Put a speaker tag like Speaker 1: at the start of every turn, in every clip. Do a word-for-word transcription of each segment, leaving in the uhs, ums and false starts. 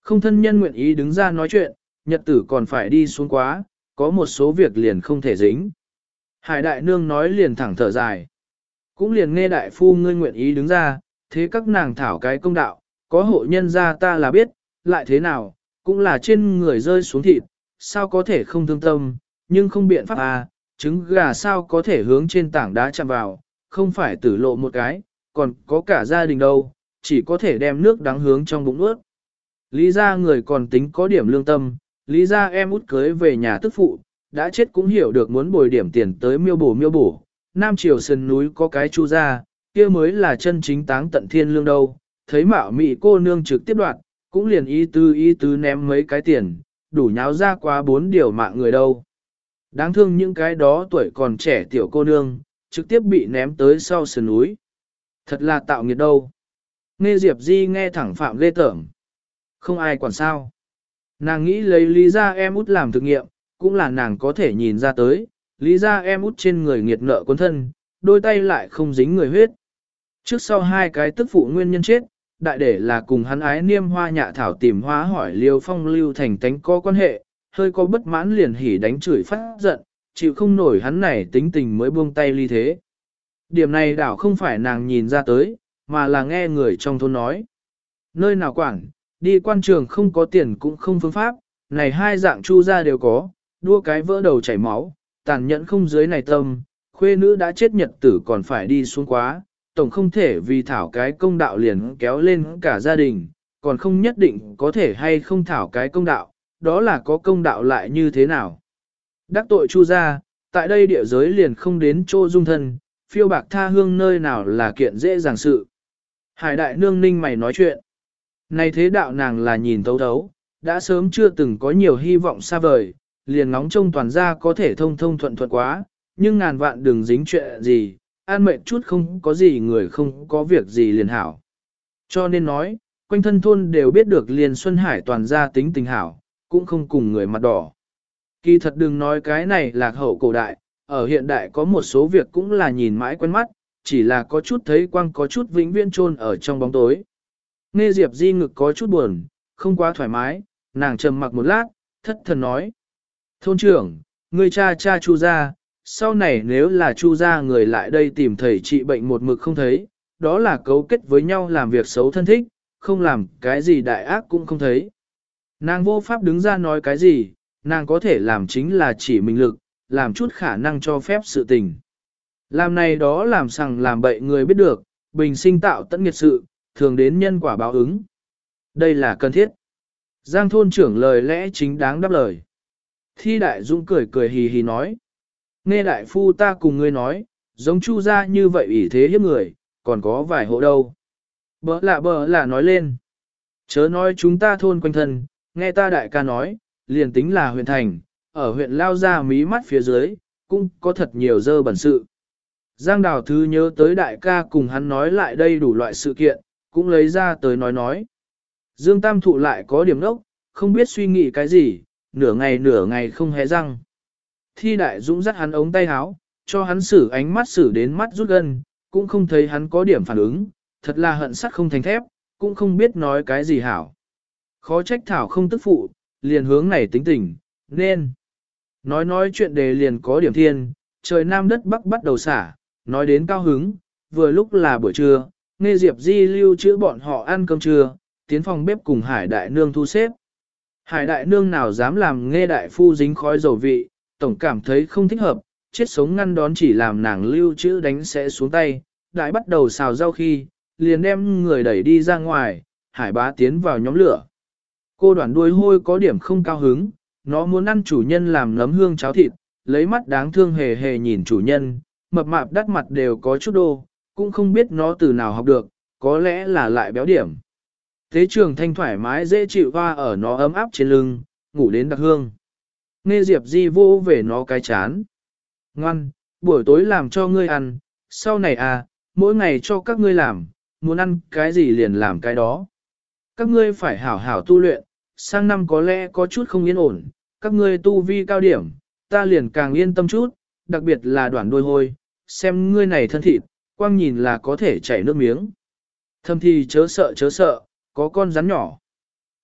Speaker 1: Không thân nhân nguyện ý đứng ra nói chuyện, nhật tử còn phải đi xuống quá, có một số việc liền không thể dính. Hải đại nương nói liền thẳng thở dài. Cũng liền nghe đại phu ngươi nguyện ý đứng ra, thế các nàng thảo cái công đạo, có hộ nhân ra ta là biết, lại thế nào, cũng là trên người rơi xuống thịt, sao có thể không thương tâm, nhưng không biện pháp à, trứng gà sao có thể hướng trên tảng đá chạm vào, không phải tử lộ một cái, còn có cả gia đình đâu, chỉ có thể đem nước đắng hướng trong bụng ướt. Lý ra người còn tính có điểm lương tâm, lý ra em út cưới về nhà tức phụ, đã chết cũng hiểu được muốn bồi điểm tiền tới miêu bổ miêu bổ. Nam Triều Sơn núi có cái chu ra, kia mới là chân chính táng tận thiên lương đâu, thấy mạo mị cô nương trực tiếp đoạt, cũng liền y tư y tư ném mấy cái tiền, đủ nháo ra quá bốn điều mạng người đâu. Đáng thương những cái đó tuổi còn trẻ tiểu cô nương, trực tiếp bị ném tới sau sườn núi. Thật là tạo nghiệt đâu. Nghe Diệp Di nghe thẳng phạm ghê tởm. Không ai quản sao. Nàng nghĩ lấy lý ra em út làm thực nghiệm, cũng là nàng có thể nhìn ra tới, lý ra em út trên người nghiệt nợ cuốn thân, đôi tay lại không dính người huyết. Trước sau hai cái tức phụ nguyên nhân chết, đại để là cùng hắn ái niêm hoa nhạ thảo tìm hóa hỏi liêu phong lưu thành tánh có quan hệ, hơi có bất mãn liền hỉ đánh chửi phát giận, chịu không nổi hắn này tính tình mới buông tay ly thế. Điểm này đảo không phải nàng nhìn ra tới, mà là nghe người trong thôn nói. Nơi nào quản, đi quan trường không có tiền cũng không phương pháp, này hai dạng chu ra đều có, đua cái vỡ đầu chảy máu, tàn nhẫn không dưới này tâm, khuê nữ đã chết nhật tử còn phải đi xuống quá, tổng không thể vì thảo cái công đạo liền kéo lên cả gia đình, còn không nhất định có thể hay không thảo cái công đạo, đó là có công đạo lại như thế nào. Đắc tội chu ra, tại đây địa giới liền không đến chỗ dung thân, phiêu bạc tha hương nơi nào là kiện dễ dàng sự. Hải đại nương ninh mày nói chuyện. Này thế đạo nàng là nhìn thấu thấu, đã sớm chưa từng có nhiều hy vọng xa vời, liền ngóng trông toàn ra có thể thông thông thuận thuận quá, nhưng ngàn vạn đừng dính chuyện gì, an mệnh chút không có gì người không có việc gì liền hảo. Cho nên nói, quanh thân thôn đều biết được liền Xuân Hải toàn ra tính tình hảo, cũng không cùng người mặt đỏ. Kỳ thật đừng nói cái này lạc hậu cổ đại, ở hiện đại có một số việc cũng là nhìn mãi quen mắt, chỉ là có chút thấy quang có chút vĩnh viễn chôn ở trong bóng tối. Nghe Diệp Di ngực có chút buồn, không quá thoải mái, nàng trầm mặc một lát, thất thần nói. Thôn trưởng, người cha cha chu ra, sau này nếu là chu ra người lại đây tìm thầy trị bệnh một mực không thấy, đó là cấu kết với nhau làm việc xấu thân thích, không làm cái gì đại ác cũng không thấy. Nàng vô pháp đứng ra nói cái gì, nàng có thể làm chính là chỉ mình lực, làm chút khả năng cho phép sự tình. Làm này đó làm sằng làm bậy người biết được, bình sinh tạo tận nghiệt sự, thường đến nhân quả báo ứng. Đây là cần thiết. Giang thôn trưởng lời lẽ chính đáng đáp lời. Thi đại dũng cười cười hì hì nói. Nghe đại phu ta cùng ngươi nói, giống chu gia như vậy ủy thế hiếp người, còn có vài hộ đâu. Bỡ lạ bỡ lạ nói lên. Chớ nói chúng ta thôn quanh thân, nghe ta đại ca nói, liền tính là huyện thành, ở huyện lao ra mí mắt phía dưới, cũng có thật nhiều dơ bẩn sự. Giang Đào Thứ nhớ tới đại ca cùng hắn nói lại đây đủ loại sự kiện, cũng lấy ra tới nói nói. Dương Tam Thụ lại có điểm đốc, không biết suy nghĩ cái gì, nửa ngày nửa ngày không hé răng. Thi đại dũng dắt hắn ống tay áo, cho hắn xử ánh mắt xử đến mắt rút gân, cũng không thấy hắn có điểm phản ứng, thật là hận sắt không thành thép, cũng không biết nói cái gì hảo. Khó trách Thảo không tức phụ, liền hướng này tính tình, nên. Nói nói chuyện đề liền có điểm thiên, trời nam đất bắc bắt đầu xả, nói đến cao hứng, vừa lúc là buổi trưa, nghe Diệp Di lưu trữ bọn họ ăn cơm trưa, tiến phòng bếp cùng Hải Đại Nương thu xếp. Hải Đại Nương nào dám làm nghe đại phu dính khói dầu vị, tổng cảm thấy không thích hợp, chết sống ngăn đón chỉ làm nàng lưu trữ đánh sẽ xuống tay, đại bắt đầu xào rau khi, liền đem người đẩy đi ra ngoài, Hải bá tiến vào nhóm lửa. Cô đoàn đuôi hôi có điểm không cao hứng, nó muốn ăn chủ nhân làm nấm hương cháo thịt, lấy mắt đáng thương hề hề nhìn chủ nhân, mập mạp đắt mặt đều có chút đô, cũng không biết nó từ nào học được, có lẽ là lại béo điểm. Thế trường thanh thoải mái dễ chịu hoa ở nó ấm áp trên lưng, ngủ đến đặc hương. Nghe Diệp Di vô về nó cái chán. Ngoan, buổi tối làm cho ngươi ăn, sau này à, mỗi ngày cho các ngươi làm, muốn ăn cái gì liền làm cái đó. Các ngươi phải hảo hảo tu luyện, sang năm có lẽ có chút không yên ổn, các ngươi tu vi cao điểm, ta liền càng yên tâm chút, đặc biệt là đoạn đôi hôi, xem ngươi này thân thịt, quang nhìn là có thể chảy nước miếng. Thâm thì chớ sợ chớ sợ, có con rắn nhỏ.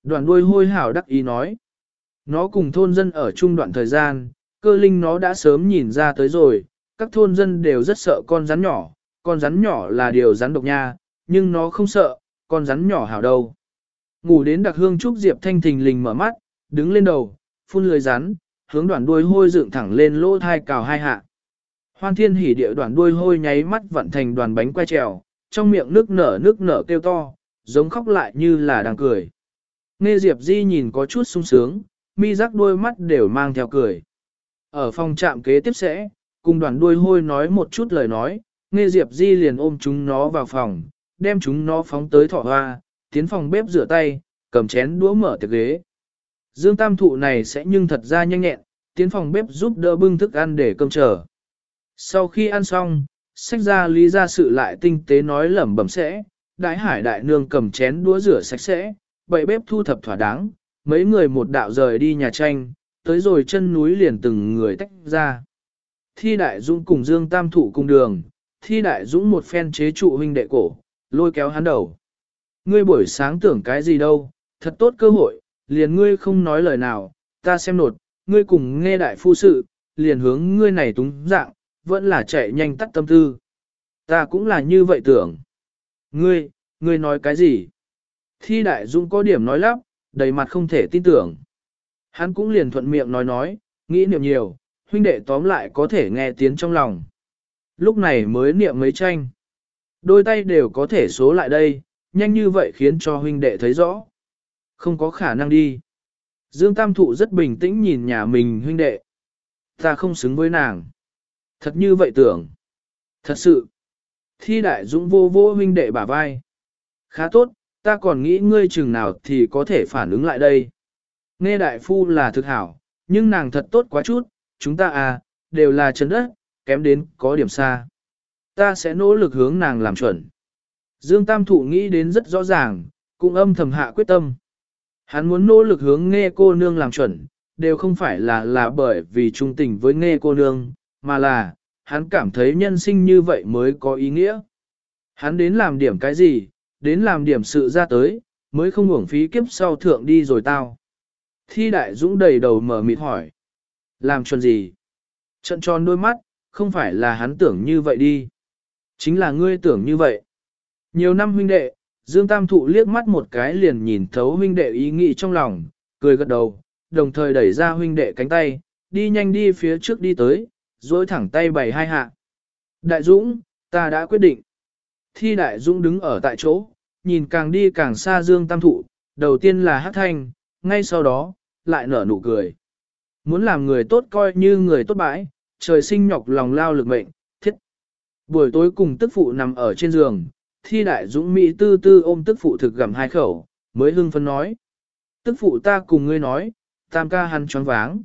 Speaker 1: Đoàn đuôi hôi hảo đắc ý nói. Nó cùng thôn dân ở chung đoạn thời gian, cơ linh nó đã sớm nhìn ra tới rồi, các thôn dân đều rất sợ con rắn nhỏ, con rắn nhỏ là điều rắn độc nha, nhưng nó không sợ, con rắn nhỏ hảo đâu. Ngủ đến đặc hương trúc Diệp Thanh thình lình mở mắt, đứng lên đầu, phun lưới rắn, hướng đoạn đuôi hôi dựng thẳng lên lỗ thai cào hai hạ. Hoan thiên hỉ địa đoạn đuôi hôi nháy mắt vận thành đoàn bánh quay trèo, trong miệng nước nở nước nở kêu to, giống khóc lại như là đang cười. Nghe Diệp Di nhìn có chút sung sướng, mi rắc đôi mắt đều mang theo cười. Ở phòng trạm kế tiếp sẽ, cùng đoàn đuôi hôi nói một chút lời nói, Nghe Diệp Di liền ôm chúng nó vào phòng, đem chúng nó phóng tới thọ hoa, tiến phòng bếp rửa tay, cầm chén đũa mở tiệc ghế. Dương Tam Thụ này sẽ nhưng thật ra nhanh nhẹn, tiến phòng bếp giúp đỡ bưng thức ăn để cơm chờ. Sau khi ăn xong, xách ra lý ra sự lại tinh tế nói lẩm bẩm sẽ, đại hải đại nương cầm chén đũa rửa sạch sẽ, bậy bếp thu thập thỏa đáng, mấy người một đạo rời đi nhà tranh, tới rồi chân núi liền từng người tách ra. Thi Đại Dũng cùng Dương Tam Thụ cùng đường, Thi Đại Dũng một phen chế trụ huynh đệ cổ, lôi kéo hắn đầu. Ngươi buổi sáng tưởng cái gì đâu, thật tốt cơ hội, liền ngươi không nói lời nào, ta xem nột, ngươi cùng nghe đại phu sự, liền hướng ngươi này túng dạng, vẫn là chạy nhanh tắt tâm tư. Ta cũng là như vậy tưởng. Ngươi, ngươi nói cái gì? Thi Đại Dũng có điểm nói lắp, đầy mặt không thể tin tưởng. Hắn cũng liền thuận miệng nói nói, nghĩ niệm nhiều, huynh đệ tóm lại có thể nghe tiếng trong lòng. Lúc này mới niệm mấy tranh. Đôi tay đều có thể số lại đây, nhanh như vậy khiến cho huynh đệ thấy rõ. Không có khả năng đi. Dương Tam Thụ rất bình tĩnh nhìn nhà mình huynh đệ. Ta không xứng với nàng. Thật như vậy tưởng. Thật sự. Thi Đại Dũng vô vô huynh đệ bả vai. Khá tốt, ta còn nghĩ ngươi chừng nào thì có thể phản ứng lại đây. Nghe đại phu là thực hảo, nhưng nàng thật tốt quá chút, chúng ta à, đều là chân đất, kém đến có điểm xa. Ta sẽ nỗ lực hướng nàng làm chuẩn. Dương Tam Thụ nghĩ đến rất rõ ràng, cũng âm thầm hạ quyết tâm. Hắn muốn nỗ lực hướng nghe cô nương làm chuẩn, đều không phải là là bởi vì trung tình với nghe cô nương, mà là, hắn cảm thấy nhân sinh như vậy mới có ý nghĩa. Hắn đến làm điểm cái gì, đến làm điểm sự ra tới, mới không uổng phí kiếp sau thượng đi rồi tao. Thi Đại Dũng đầy đầu mở mịt hỏi. Làm chuẩn gì? Trận tròn đôi mắt, không phải là hắn tưởng như vậy đi. Chính là ngươi tưởng như vậy. Nhiều năm huynh đệ, Dương Tam Thụ liếc mắt một cái liền nhìn thấu huynh đệ ý nghĩ trong lòng, cười gật đầu, đồng thời đẩy ra huynh đệ cánh tay, đi nhanh đi phía trước đi tới, dối thẳng tay bày hai hạ. Đại Dũng, ta đã quyết định. Thi Đại Dũng đứng ở tại chỗ, nhìn càng đi càng xa Dương Tam Thụ, đầu tiên là hát thanh, ngay sau đó, lại nở nụ cười. Muốn làm người tốt coi như người tốt bãi, trời sinh nhọc lòng lao lực mệnh, thiết. Buổi tối cùng tức phụ nằm ở trên giường, Thi Đại Dũng Mỹ tư tư ôm tức phụ thực gặm hai khẩu, mới hưng phấn nói. Tức phụ ta cùng ngươi nói, tam ca hắn choáng váng.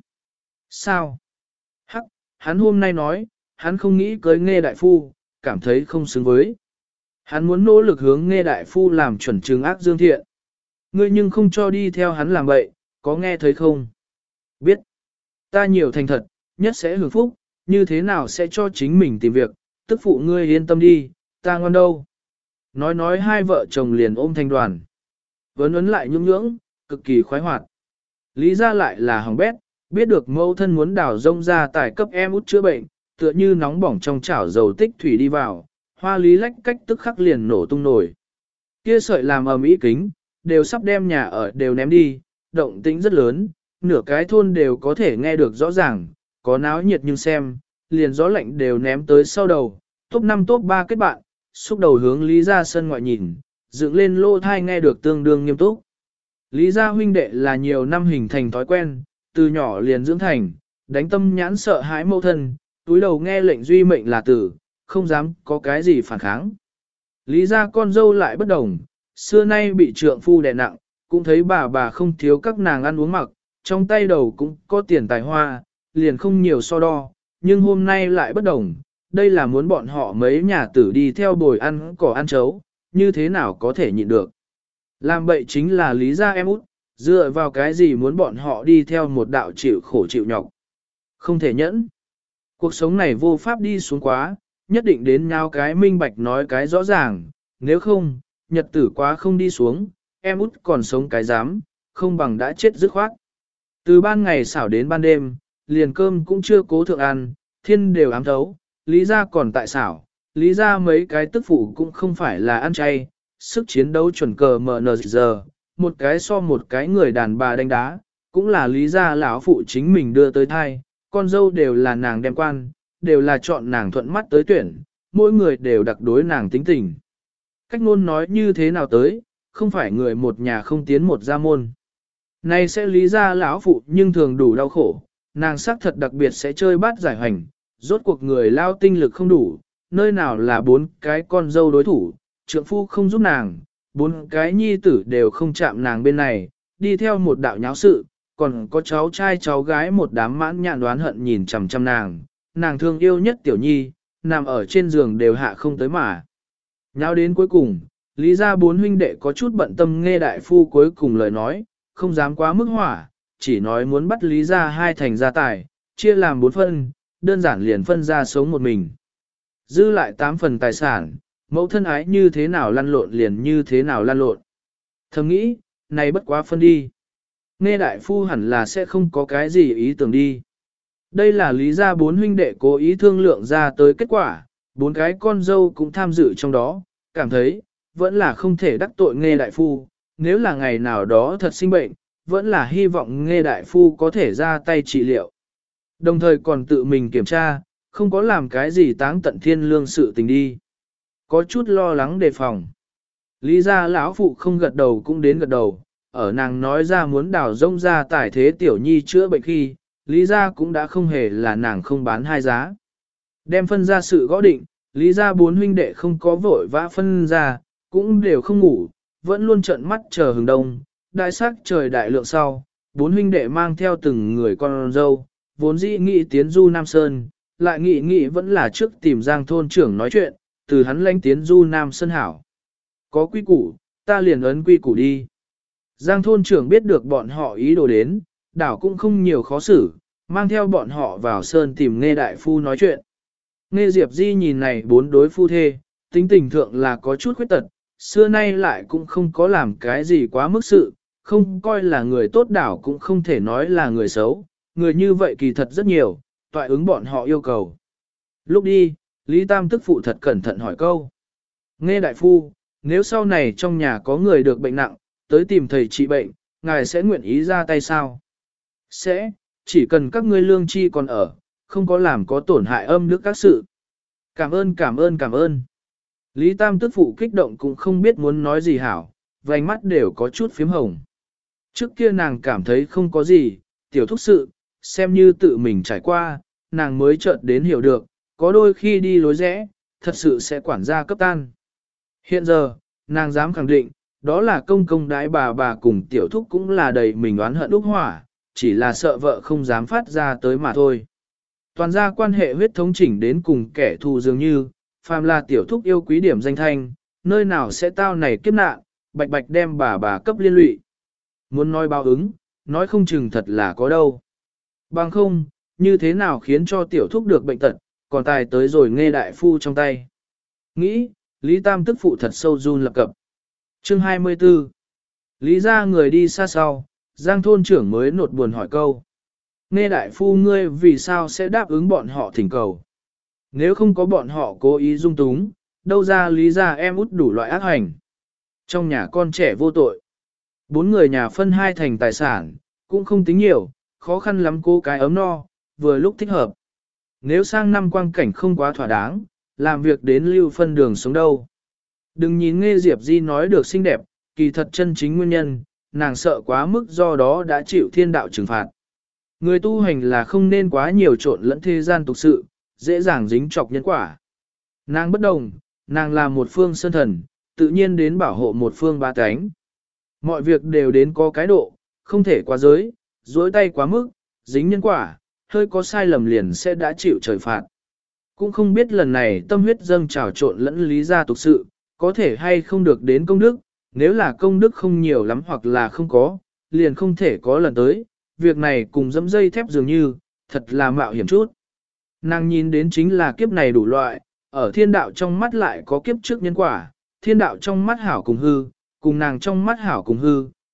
Speaker 1: Sao? Hắc, hắn hôm nay nói, hắn không nghĩ cưới Nghe đại phu, cảm thấy không xứng với. Hắn muốn nỗ lực hướng Nghe đại phu làm chuẩn chứng ác dương thiện. Ngươi nhưng không cho đi theo hắn làm bậy, có nghe thấy không? Biết. Ta nhiều thành thật, nhất sẽ hưởng phúc, như thế nào sẽ cho chính mình tìm việc, tức phụ ngươi yên tâm đi, ta ngoan đâu. Nói nói hai vợ chồng liền ôm thành đoàn. Vấn ấn lại nhung nhưỡng, cực kỳ khoái hoạt. Lý ra lại là hỏng bét, biết được mẫu thân muốn đào rông ra tài cấp em út chữa bệnh, tựa như nóng bỏng trong chảo dầu tích thủy đi vào, hoa lý lách cách tức khắc liền nổ tung nổi. Kia sợi làm ầm ĩ kính, đều sắp đem nhà ở đều ném đi, động tĩnh rất lớn, nửa cái thôn đều có thể nghe được rõ ràng, có náo nhiệt nhưng xem, liền gió lạnh đều ném tới sau đầu, top năm top ba kết bạn, xúc đầu hướng Lý ra sân ngoại nhìn, dựng lên lô thai nghe được tương đương nghiêm túc. Lý gia huynh đệ là nhiều năm hình thành thói quen, từ nhỏ liền dưỡng thành, đánh tâm nhãn sợ hãi mẫu thân, túi đầu nghe lệnh duy mệnh là tử, không dám có cái gì phản kháng. Lý gia con dâu lại bất đồng, xưa nay bị trượng phu đè nặng, cũng thấy bà bà không thiếu các nàng ăn uống mặc, trong tay đầu cũng có tiền tài hoa, liền không nhiều so đo, nhưng hôm nay lại bất đồng, đây là muốn bọn họ mấy nhà tử đi theo bồi ăn cỏ ăn chấu, như thế nào có thể nhịn được. Làm bậy chính là Lý gia em út, dựa vào cái gì muốn bọn họ đi theo một đạo chịu khổ chịu nhọc. Không thể nhẫn. Cuộc sống này vô pháp đi xuống quá, nhất định đến nhau cái minh bạch nói cái rõ ràng, nếu không, nhật tử quá không đi xuống, em út còn sống cái dám, không bằng đã chết dứt khoát. Từ ban ngày xảo đến ban đêm, liền cơm cũng chưa cố thượng ăn, thiên đều ám thấu, lý ra còn tại xảo, lý ra mấy cái tức phụ cũng không phải là ăn chay, sức chiến đấu chuẩn cờ mờ nờ giờ, một cái so một cái người đàn bà đánh đá, cũng là lý ra lão phụ chính mình đưa tới thai, con dâu đều là nàng đem quan, đều là chọn nàng thuận mắt tới tuyển, mỗi người đều đặc đối nàng tính tình. Cách ngôn nói như thế nào tới, không phải người một nhà không tiến một gia môn. Này sẽ lý ra lão phụ nhưng thường đủ đau khổ, nàng sắc thật đặc biệt sẽ chơi bát giải hành, rốt cuộc người lao tinh lực không đủ, nơi nào là bốn cái con dâu đối thủ, trượng phu không giúp nàng, bốn cái nhi tử đều không chạm nàng bên này, đi theo một đạo nháo sự, còn có cháu trai cháu gái một đám mãn nhạn đoán hận nhìn chằm chằm nàng, nàng thương yêu nhất tiểu nhi, nằm ở trên giường đều hạ không tới mà. Nháo đến cuối cùng, lý ra bốn huynh đệ có chút bận tâm nghe đại phu cuối cùng lời nói, không dám quá mức hỏa, chỉ nói muốn bắt lý ra hai thành gia tài, chia làm bốn phân, đơn giản liền phân ra sống một mình. Dư lại tám phần tài sản, mẫu thân ái như thế nào lăn lộn liền như thế nào lăn lộn. Thầm nghĩ, này bất quá phân đi. Nghe đại phu hẳn là sẽ không có cái gì ý tưởng đi. Đây là lý ra bốn huynh đệ cố ý thương lượng ra tới kết quả, bốn cái con dâu cũng tham dự trong đó, cảm thấy, vẫn là không thể đắc tội nghe đại phu, nếu là ngày nào đó thật sinh bệnh, vẫn là hy vọng nghe đại phu có thể ra tay trị liệu. Đồng thời còn tự mình kiểm tra, không có làm cái gì táng tận thiên lương sự tình đi. Có chút lo lắng đề phòng. Lý ra lão phụ không gật đầu cũng đến gật đầu, ở nàng nói ra muốn đào rông ra tải thế tiểu nhi chữa bệnh khi, Lý ra cũng đã không hề là nàng không bán hai giá. Đem phân ra sự gõ định, Lý ra bốn huynh đệ không có vội vã phân ra, cũng đều không ngủ, vẫn luôn trợn mắt chờ hừng đông. Đại sắc trời đại lượng sau, bốn huynh đệ mang theo từng người con dâu, vốn dĩ nghĩ tiến du Nam Sơn, lại nghĩ nghĩ vẫn là trước tìm Giang thôn trưởng nói chuyện, từ hắn lãnh tiến du Nam Sơn hảo. Có quy củ, ta liền ấn quy củ đi. Giang thôn trưởng biết được bọn họ ý đồ đến, đảo cũng không nhiều khó xử, mang theo bọn họ vào Sơn tìm Nghe đại phu nói chuyện. Nghe Diệp Di nhìn này bốn đối phu thê, tính tình thượng là có chút khuyết tật, xưa nay lại cũng không có làm cái gì quá mức sự, không coi là người tốt đảo cũng không thể nói là người xấu, người như vậy kỳ thật rất nhiều, toại ứng bọn họ yêu cầu. Lúc đi, Lý Tam tức phụ thật cẩn thận hỏi câu. Nghe đại phu, nếu sau này trong nhà có người được bệnh nặng, tới tìm thầy trị bệnh, ngài sẽ nguyện ý ra tay sao? Sẽ, chỉ cần các ngươi lương chi còn ở, không có làm có tổn hại âm đức các sự. Cảm ơn cảm ơn cảm ơn. Lý Tam tức phụ kích động cũng không biết muốn nói gì hảo, vành mắt đều có chút phím hồng. Trước kia nàng cảm thấy không có gì, tiểu thúc sự, xem như tự mình trải qua, nàng mới chợt đến hiểu được, có đôi khi đi lối rẽ, thật sự sẽ quản gia cấp tan. Hiện giờ, nàng dám khẳng định, đó là công công đái bà bà cùng tiểu thúc cũng là đầy mình oán hận úc hỏa, chỉ là sợ vợ không dám phát ra tới mà thôi. Toàn gia quan hệ huyết thống chỉnh đến cùng kẻ thù dường như, phàm là tiểu thúc yêu quý điểm danh thanh, nơi nào sẽ tao này kiếp nạn, bạch bạch đem bà bà cấp liên lụy. Muốn nói báo ứng, nói không chừng thật là có đâu. Bằng không, như thế nào khiến cho tiểu thúc được bệnh tật, còn tài tới rồi nghe đại phu trong tay. Nghĩ, Lý Tam tức phụ thật sâu run lập cập. Chương hai mươi tư. Lý ra người đi xa sau, Giang thôn trưởng mới nột buồn hỏi câu. Nghe đại phu ngươi vì sao sẽ đáp ứng bọn họ thỉnh cầu? Nếu không có bọn họ cố ý dung túng, đâu ra lý ra em út đủ loại ác hành. Trong nhà con trẻ vô tội. Bốn người nhà phân hai thành tài sản, cũng không tính nhiều, khó khăn lắm cô cái ấm no, vừa lúc thích hợp. Nếu sang năm quang cảnh không quá thỏa đáng, làm việc đến lưu phân đường sống đâu. Đừng nhìn Nghe Diệp Di nói được xinh đẹp, kỳ thật chân chính nguyên nhân, nàng sợ quá mức do đó đã chịu thiên đạo trừng phạt. Người tu hành là không nên quá nhiều trộn lẫn thế gian tục sự, dễ dàng dính trọc nhân quả. Nàng bất đồng, nàng là một phương sơn thần, tự nhiên đến bảo hộ một phương ba cánh. Mọi việc đều đến có cái độ, không thể quá giới, dối tay quá mức, dính nhân quả, hơi có sai lầm liền sẽ đã chịu trời phạt. Cũng không biết lần này tâm huyết dâng trào trộn lẫn lý gia tục sự, có thể hay không được đến công đức, nếu là công đức không nhiều lắm hoặc là không có, liền không thể có lần tới, việc này cùng dẫm dây thép dường như, thật là mạo hiểm chút. Nàng nhìn đến chính là kiếp này đủ loại, ở thiên đạo trong mắt lại có kiếp trước nhân quả, thiên đạo trong mắt hảo cùng hư, cùng nàng trong mắt hảo cùng hư,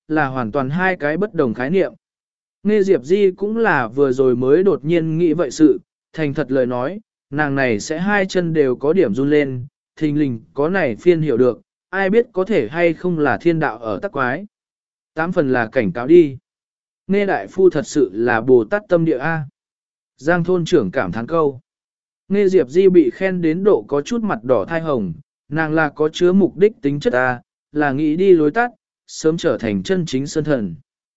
Speaker 1: là hoàn toàn hai cái bất đồng khái niệm. Nghe Diệp Di cũng là vừa rồi mới đột nhiên nghĩ vậy sự, thành thật lời nói, nàng này sẽ hai chân đều có điểm run lên, thình lình có này phiên hiểu được, ai biết có thể hay không là thiên đạo ở tắc quái. Tám phần là cảnh cáo đi. Nghe đại phu thật sự là Bồ Tát tâm địa A. Giang thôn trưởng cảm thán câu. Nghe Diệp Di bị khen đến độ có chút mặt đỏ thai hồng, nàng là có chứa mục đích tính chất A, là nghĩ đi lối tắt, sớm trở thành chân chính sơn thần.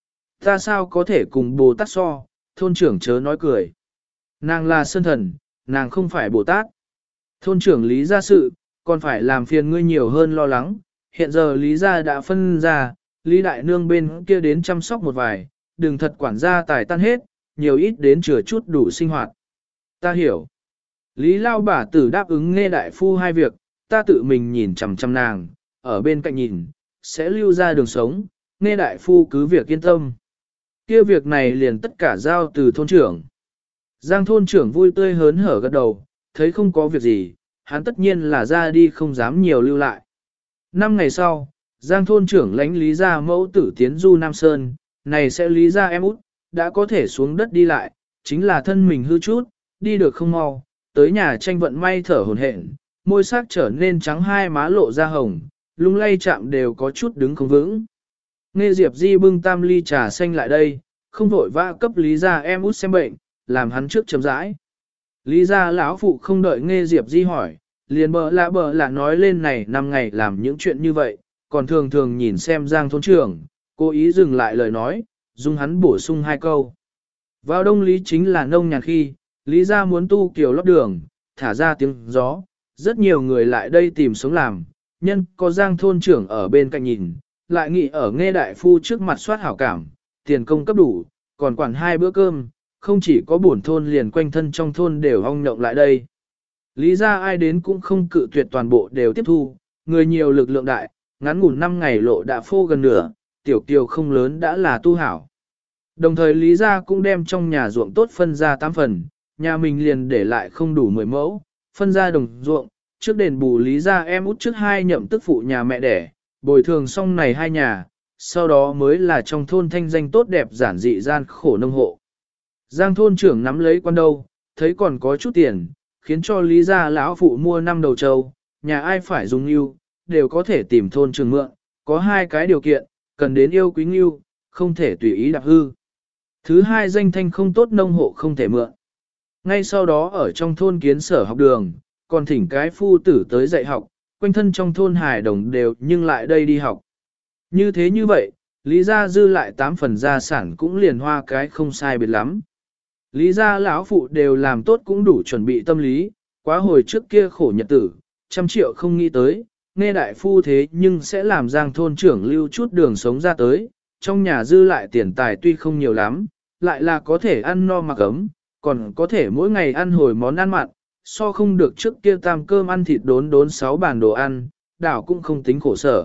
Speaker 1: Ta sao có thể cùng Bồ Tát so, thôn trưởng chớ nói cười. Nàng là sơn thần, nàng không phải Bồ Tát. Thôn trưởng lý ra sự, còn phải làm phiền ngươi nhiều hơn lo lắng, hiện giờ lý ra đã phân ra, lý đại nương bên kia đến chăm sóc một vài, đừng thật quản gia tài tan hết, nhiều ít đến chừa chút đủ sinh hoạt. Ta hiểu. Lý lao bả tử đáp ứng nghe đại phu hai việc, ta tự mình nhìn chằm chằm nàng, ở bên cạnh nhìn, sẽ lưu ra đường sống, nghe đại phu cứ việc yên tâm. Kia việc này liền tất cả giao từ thôn trưởng. Giang thôn trưởng vui tươi hớn hở gật đầu, thấy không có việc gì, hắn tất nhiên là ra đi không dám nhiều lưu lại. Năm ngày sau, Giang thôn trưởng lãnh Lý gia mẫu tử tiến du Nam Sơn, này sẽ Lý gia em út, đã có thể xuống đất đi lại, chính là thân mình hư chút, đi được không mau, tới nhà tranh vận may thở hổn hển, môi sắc trở nên trắng hai má lộ ra hồng, lung lay chạm đều có chút đứng không vững. Nghe Diệp Di bưng tam ly trà xanh lại đây, không vội vã cấp Lý gia em út xem bệnh, làm hắn trước chấm rãi. Lý gia lão phụ không đợi Nghe Diệp Di hỏi, liền bờ lạ bờ lạ nói lên này năm ngày làm những chuyện như vậy, còn thường thường nhìn xem Giang thôn trưởng, cố ý dừng lại lời nói, dùng hắn bổ sung hai câu. Vào đông lý chính là nông nhàn khi, Lý gia muốn tu kiều lót đường, thả ra tiếng gió, rất nhiều người lại đây tìm sống làm, nhân có Giang thôn trưởng ở bên cạnh nhìn, lại nghĩ ở Nghe đại phu trước mặt soát hảo cảm, tiền công cấp đủ, còn quản hai bữa cơm, không chỉ có bổn thôn liền quanh thân trong thôn đều hong nhộng lại đây. Lý ra ai đến cũng không cự tuyệt toàn bộ đều tiếp thu, người nhiều lực lượng đại, ngắn ngủn năm ngày lộ đã phô gần nửa, tiểu kiều không lớn đã là tu hảo. Đồng thời Lý ra cũng đem trong nhà ruộng tốt phân ra tám phần, nhà mình liền để lại không đủ mười mẫu, phân ra đồng ruộng, trước đền bù Lý ra em út trước hai nhậm tức phụ nhà mẹ đẻ, bồi thường xong này hai nhà, sau đó mới là trong thôn thanh danh tốt đẹp giản dị gian khổ nông hộ. Giang thôn trưởng nắm lấy quan đâu, thấy còn có chút tiền, khiến cho Lý gia lão phụ mua năm đầu trâu, nhà ai phải dùng yêu, đều có thể tìm thôn trưởng mượn, có hai cái điều kiện, cần đến yêu quý ngưu, không thể tùy ý đạp hư. Thứ hai danh thanh không tốt nông hộ không thể mượn. Ngay sau đó ở trong thôn kiến sở học đường, còn thỉnh cái phu tử tới dạy học, quanh thân trong thôn hài đồng đều nhưng lại đây đi học. Như thế như vậy, Lý gia dư lại tám phần gia sản cũng liền hoa cái không sai biệt lắm. Lý gia lão phụ đều làm tốt cũng đủ chuẩn bị tâm lý, quá hồi trước kia khổ nhật tử, trăm triệu không nghĩ tới, nghe đại phu thế nhưng sẽ làm Giang thôn trưởng lưu chút đường sống ra tới, trong nhà dư lại tiền tài tuy không nhiều lắm, lại là có thể ăn no mặc ấm, còn có thể mỗi ngày ăn hồi món ăn mặn, so không được trước kia tam cơm ăn thịt đốn đốn sáu bàn đồ ăn, đảo cũng không tính khổ sở.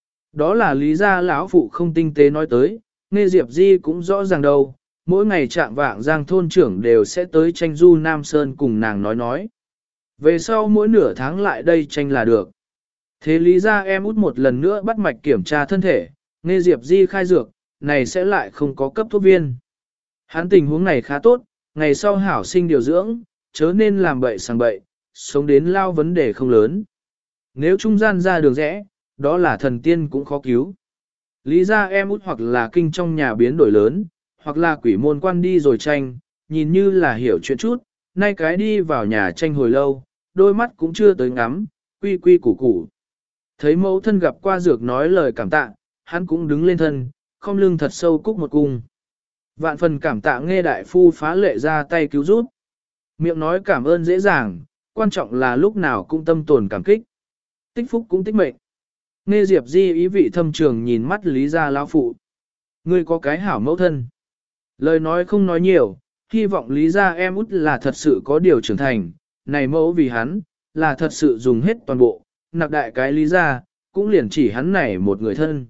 Speaker 1: Đó là lý gia lão phụ không tinh tế nói tới, nghe Diệp Di cũng rõ ràng đâu, mỗi ngày trạng vạng Giang thôn trưởng đều sẽ tới tranh du Nam Sơn cùng nàng nói nói. Về sau mỗi nửa tháng lại đây tranh là được. Thế lý ra em út một lần nữa bắt mạch kiểm tra thân thể, nghe Diệp Di khai dược, này sẽ lại không có cấp thuốc viên. Hắn tình huống này khá tốt, ngày sau hảo sinh điều dưỡng, chớ nên làm bậy sang bậy, sống đến lao vấn đề không lớn. Nếu trung gian ra đường rẽ, đó là thần tiên cũng khó cứu. Lý ra em út hoặc là kinh trong nhà biến đổi lớn, hoặc là quỷ môn quan đi rồi tranh, nhìn như là hiểu chuyện chút, nay cái đi vào nhà tranh hồi lâu, đôi mắt cũng chưa tới ngắm, quy quy củ củ. Thấy mẫu thân gặp qua dược nói lời cảm tạ, hắn cũng đứng lên thân, không lưng thật sâu cúc một cung. Vạn phần cảm tạ nghe đại phu phá lệ ra tay cứu giúp. Miệng nói cảm ơn dễ dàng, quan trọng là lúc nào cũng tâm tồn cảm kích. Tích phúc cũng tích mệnh. Nghe Diệp Di ý vị thâm trường nhìn mắt Lý gia lão phụ. Ngươi có cái hảo mẫu thân. Lời nói không nói nhiều, hy vọng Lý gia em út là thật sự có điều trưởng thành, này mẫu vì hắn, là thật sự dùng hết toàn bộ, nạp đại cái Lý gia, cũng liền chỉ hắn này một người thân.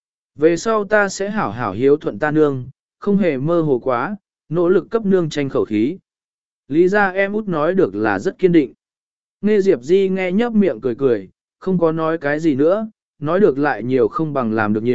Speaker 1: Về sau ta sẽ hảo hảo hiếu thuận ta nương, không hề mơ hồ quá, nỗ lực cấp nương tranh khẩu khí. Lý gia em út nói được là rất kiên định. Nghe Diệp Di nghe nhấp miệng cười cười, không có nói cái gì nữa, nói được lại nhiều không bằng làm được nhiều,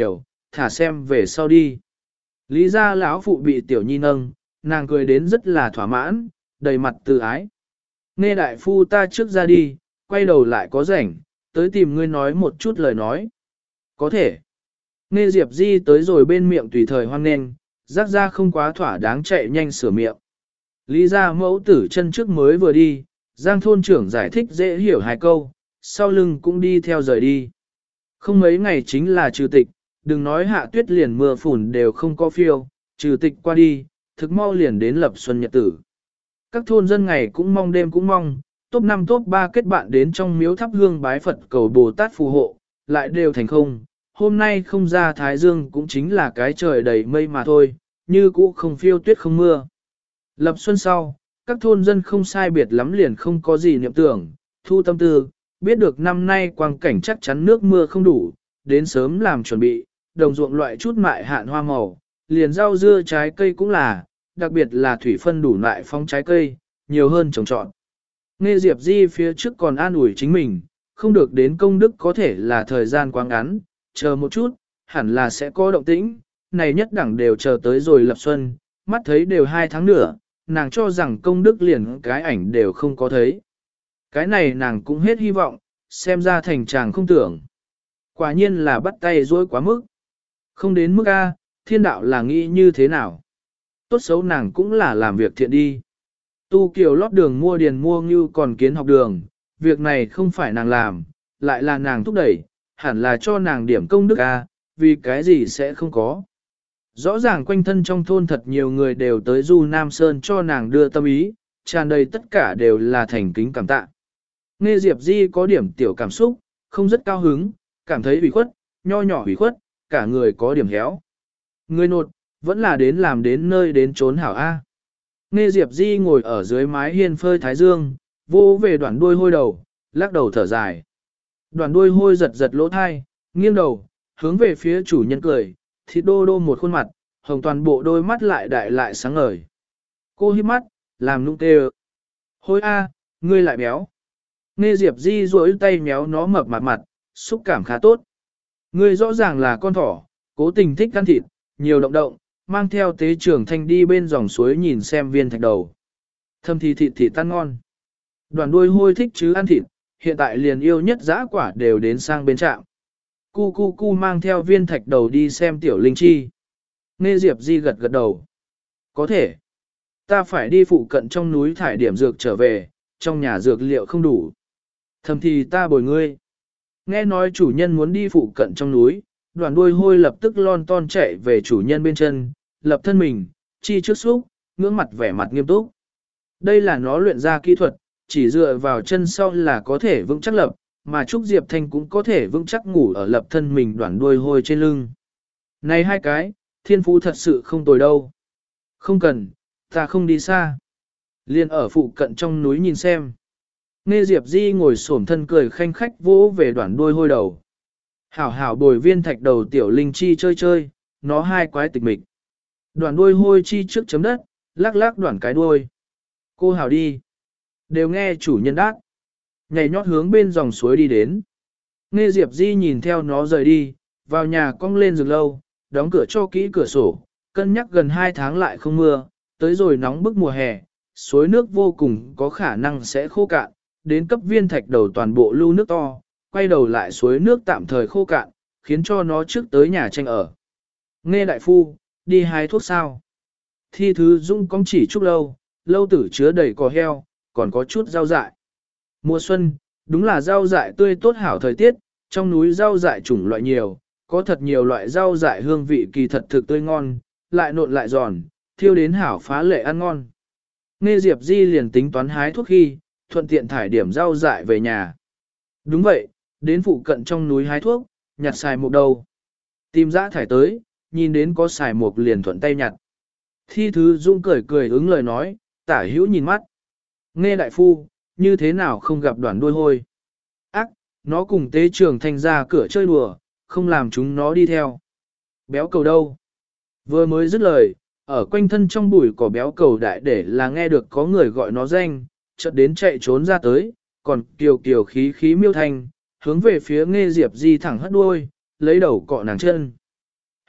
Speaker 1: thả xem về sau đi. Lý gia lão phụ bị tiểu nhi nâng, nàng cười đến rất là thỏa mãn, đầy mặt từ ái. Nghe đại phu ta trước ra đi, quay đầu lại có rảnh, tới tìm ngươi nói một chút lời nói. Có thể. Nghe Diệp Di tới rồi bên miệng tùy thời hoan nghênh, rắc ra không quá thỏa đáng chạy nhanh sửa miệng. Lý gia mẫu tử chân trước mới vừa đi, Giang thôn trưởng giải thích dễ hiểu hai câu, sau lưng cũng đi theo rời đi. Không mấy ngày chính là trừ tịch, đừng nói hạ tuyết liền mưa phùn đều không có phiêu, trừ tịch qua đi, thực mau liền đến lập xuân nhật tử. Các thôn dân ngày cũng mong đêm cũng mong, top năm top ba kết bạn đến trong miếu thắp hương bái Phật cầu Bồ Tát phù hộ, lại đều thành không. Hôm nay không ra Thái Dương cũng chính là cái trời đầy mây mà thôi, như cũ không phiêu tuyết không mưa. Lập xuân sau, các thôn dân không sai biệt lắm liền không có gì niệm tưởng, thu tâm tư, biết được năm nay quang cảnh chắc chắn nước mưa không đủ, đến sớm làm chuẩn bị, đồng ruộng loại chút mại hạn hoa màu, liền rau dưa trái cây cũng là, đặc biệt là thủy phân đủ lại phong trái cây, nhiều hơn trồng trọt. Nghe Diệp Di phía trước còn an ủi chính mình, không được đến công đức có thể là thời gian quá ngắn, chờ một chút, hẳn là sẽ có động tĩnh, này nhất đẳng đều chờ tới rồi lập xuân, mắt thấy đều hai tháng nữa, nàng cho rằng công đức liền cái ảnh đều không có thấy. Cái này nàng cũng hết hy vọng, xem ra thành chàng không tưởng. Quả nhiên là bắt tay dối quá mức. Không đến mức A, thiên đạo là nghĩ như thế nào. Tốt xấu nàng cũng là làm việc thiện đi. Tu kiều lót đường mua điền mua như còn kiến học đường, việc này không phải nàng làm, lại là nàng thúc đẩy, hẳn là cho nàng điểm công đức A, vì cái gì sẽ không có. Rõ ràng quanh thân trong thôn thật nhiều người đều tới Du Nam Sơn cho nàng đưa tâm ý, tràn đầy tất cả đều là thành kính cảm tạ. Nghe Diệp Di có điểm tiểu cảm xúc, không rất cao hứng, cảm thấy ủy khuất, nho nhỏ ủy khuất, cả người có điểm héo. Người nột, vẫn là đến làm đến nơi đến trốn hảo A. Nghe Diệp Di ngồi ở dưới mái hiên phơi thái dương, vô về đoạn đuôi hôi đầu, lắc đầu thở dài. Đoạn đuôi hôi giật giật lỗ thai, nghiêng đầu, hướng về phía chủ nhân cười, thịt đô đô một khuôn mặt, hồng toàn bộ đôi mắt lại đại lại sáng ngời. Cô hít mắt, làm nũng tê ơ. Hôi A, ngươi lại béo. Nghe Diệp Di duỗi tay méo nó mập mặt mặt, xúc cảm khá tốt. Ngươi rõ ràng là con thỏ, cố tình thích ăn thịt, nhiều động động, mang theo tế trưởng thanh đi bên dòng suối nhìn xem viên thạch đầu. Thâm thì thịt thịt tan ngon. Đoàn đuôi hôi thích chứ ăn thịt, hiện tại liền yêu nhất dã quả đều đến sang bên trạm. Cu cu cu mang theo viên thạch đầu đi xem tiểu linh chi. Nghe Diệp Di gật gật đầu. Có thể. Ta phải đi phụ cận trong núi thải điểm dược trở về, trong nhà dược liệu không đủ. Thầm thì ta bồi ngươi. Nghe nói chủ nhân muốn đi phụ cận trong núi, đoàn đuôi hôi lập tức lon ton chạy về chủ nhân bên chân, lập thân mình, chi trước xúc, ngưỡng mặt vẻ mặt nghiêm túc. Đây là nó luyện ra kỹ thuật, chỉ dựa vào chân sau là có thể vững chắc lập, mà Trúc Diệp Thanh cũng có thể vững chắc ngủ ở lập thân mình đoàn đuôi hôi trên lưng. Này hai cái, thiên phú thật sự không tồi đâu. Không cần, ta không đi xa. Liên ở phụ cận trong núi nhìn xem. Nghe Diệp Di ngồi xổm thân cười khanh khách vỗ về đoạn đuôi hôi đầu. Hảo hảo bồi viên thạch đầu tiểu linh chi chơi chơi, nó hai quái tịch mịch. Đoạn đuôi hôi chi trước chấm đất, lắc lắc đoạn cái đuôi. Cô hảo đi. Đều nghe chủ nhân đát. Nhảy nhót hướng bên dòng suối đi đến. Nghe Diệp Di nhìn theo nó rời đi, vào nhà cong lên giường lâu, đóng cửa cho kỹ cửa sổ, cân nhắc gần hai tháng lại không mưa, tới rồi nóng bức mùa hè, suối nước vô cùng có khả năng sẽ khô cạn, đến cấp viên thạch đầu toàn bộ lưu nước to, quay đầu lại suối nước tạm thời khô cạn, khiến cho nó trước tới nhà tranh ở. Nghe đại phu, đi hái thuốc sao? Thi thứ dung cong chỉ chút lâu, lâu tử chứa đầy cỏ heo, còn có chút rau dại. Mùa xuân, đúng là rau dại tươi tốt hảo thời tiết, trong núi rau dại chủng loại nhiều, có thật nhiều loại rau dại hương vị kỳ thật thực tươi ngon, lại nộn lại giòn, thiêu đến hảo phá lệ ăn ngon. Nghe Diệp Di liền tính toán hái thuốc khi, thuận tiện thải điểm rau dại về nhà. Đúng vậy, đến phụ cận trong núi hái thuốc, nhặt xài mục đầu. Tìm dã thải tới, nhìn đến có xài mục liền thuận tay nhặt. Thi thứ dung cười cười ứng lời nói, tả hữu nhìn mắt. Nghe đại phu, như thế nào không gặp đoàn đuôi hôi. Ác, nó cùng tế trường thanh ra cửa chơi đùa, không làm chúng nó đi theo. Béo cầu đâu? Vừa mới dứt lời, ở quanh thân trong bụi cỏ béo cầu đại để là nghe được có người gọi nó danh, chợt đến chạy trốn ra tới, còn kiều kiều khí khí miêu thanh, hướng về phía Nghe Diệp Di thẳng hất đuôi, lấy đầu cọ nàng chân.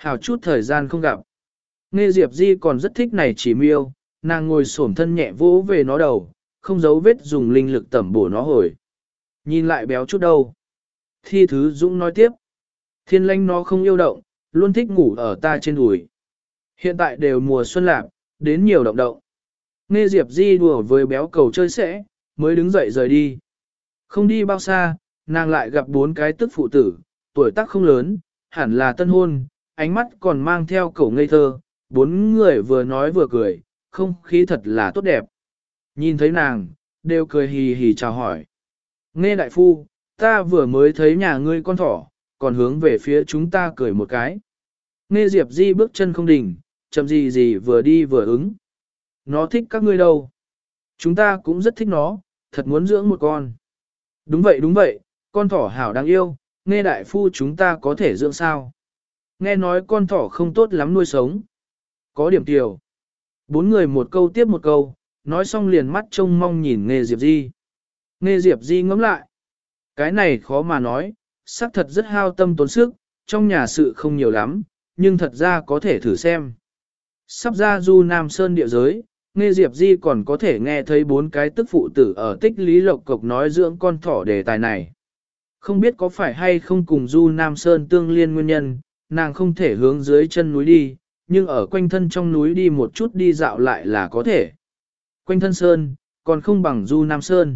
Speaker 1: Hảo chút thời gian không gặp. Nghe Diệp Di còn rất thích này chỉ miêu, nàng ngồi xổm thân nhẹ vỗ về nó đầu, không giấu vết dùng linh lực tẩm bổ nó hồi. Nhìn lại béo chút đâu. Thi Thứ Dũng nói tiếp. Thiên Lanh nó không yêu động, luôn thích ngủ ở ta trên đùi. Hiện tại đều mùa xuân lạc, đến nhiều động động. Nghe Diệp Di đùa với béo cầu chơi sẽ, mới đứng dậy rời đi. Không đi bao xa, nàng lại gặp bốn cái tức phụ tử, tuổi tác không lớn, hẳn là tân hôn, ánh mắt còn mang theo cầu ngây thơ, bốn người vừa nói vừa cười, không khí thật là tốt đẹp. Nhìn thấy nàng, đều cười hì hì chào hỏi. Nghe đại phu, ta vừa mới thấy nhà ngươi con thỏ, còn hướng về phía chúng ta cười một cái. Nghe Diệp Di bước chân không đình, chậm gì gì vừa đi vừa ứng. Nó thích các ngươi đâu. Chúng ta cũng rất thích nó, thật muốn dưỡng một con. Đúng vậy đúng vậy, con thỏ hảo đáng yêu, nghe đại phu chúng ta có thể dưỡng sao. Nghe nói con thỏ không tốt lắm nuôi sống. Có điểm tiểu. Bốn người một câu tiếp một câu, nói xong liền mắt trông mong nhìn Nghe Diệp Di. Nghe Diệp Di ngẫm lại. Cái này khó mà nói, xác thật rất hao tâm tốn sức, trong nhà sự không nhiều lắm, nhưng thật ra có thể thử xem. Sắp ra du Nam Sơn địa giới, Nghe Diệp Di còn có thể nghe thấy bốn cái tức phụ tử ở tích lý lộc cộc nói dưỡng con thỏ đề tài này. Không biết có phải hay không cùng du Nam Sơn tương liên nguyên nhân, nàng không thể hướng dưới chân núi đi, nhưng ở quanh thân trong núi đi một chút đi dạo lại là có thể. Quanh thân Sơn, còn không bằng du Nam Sơn.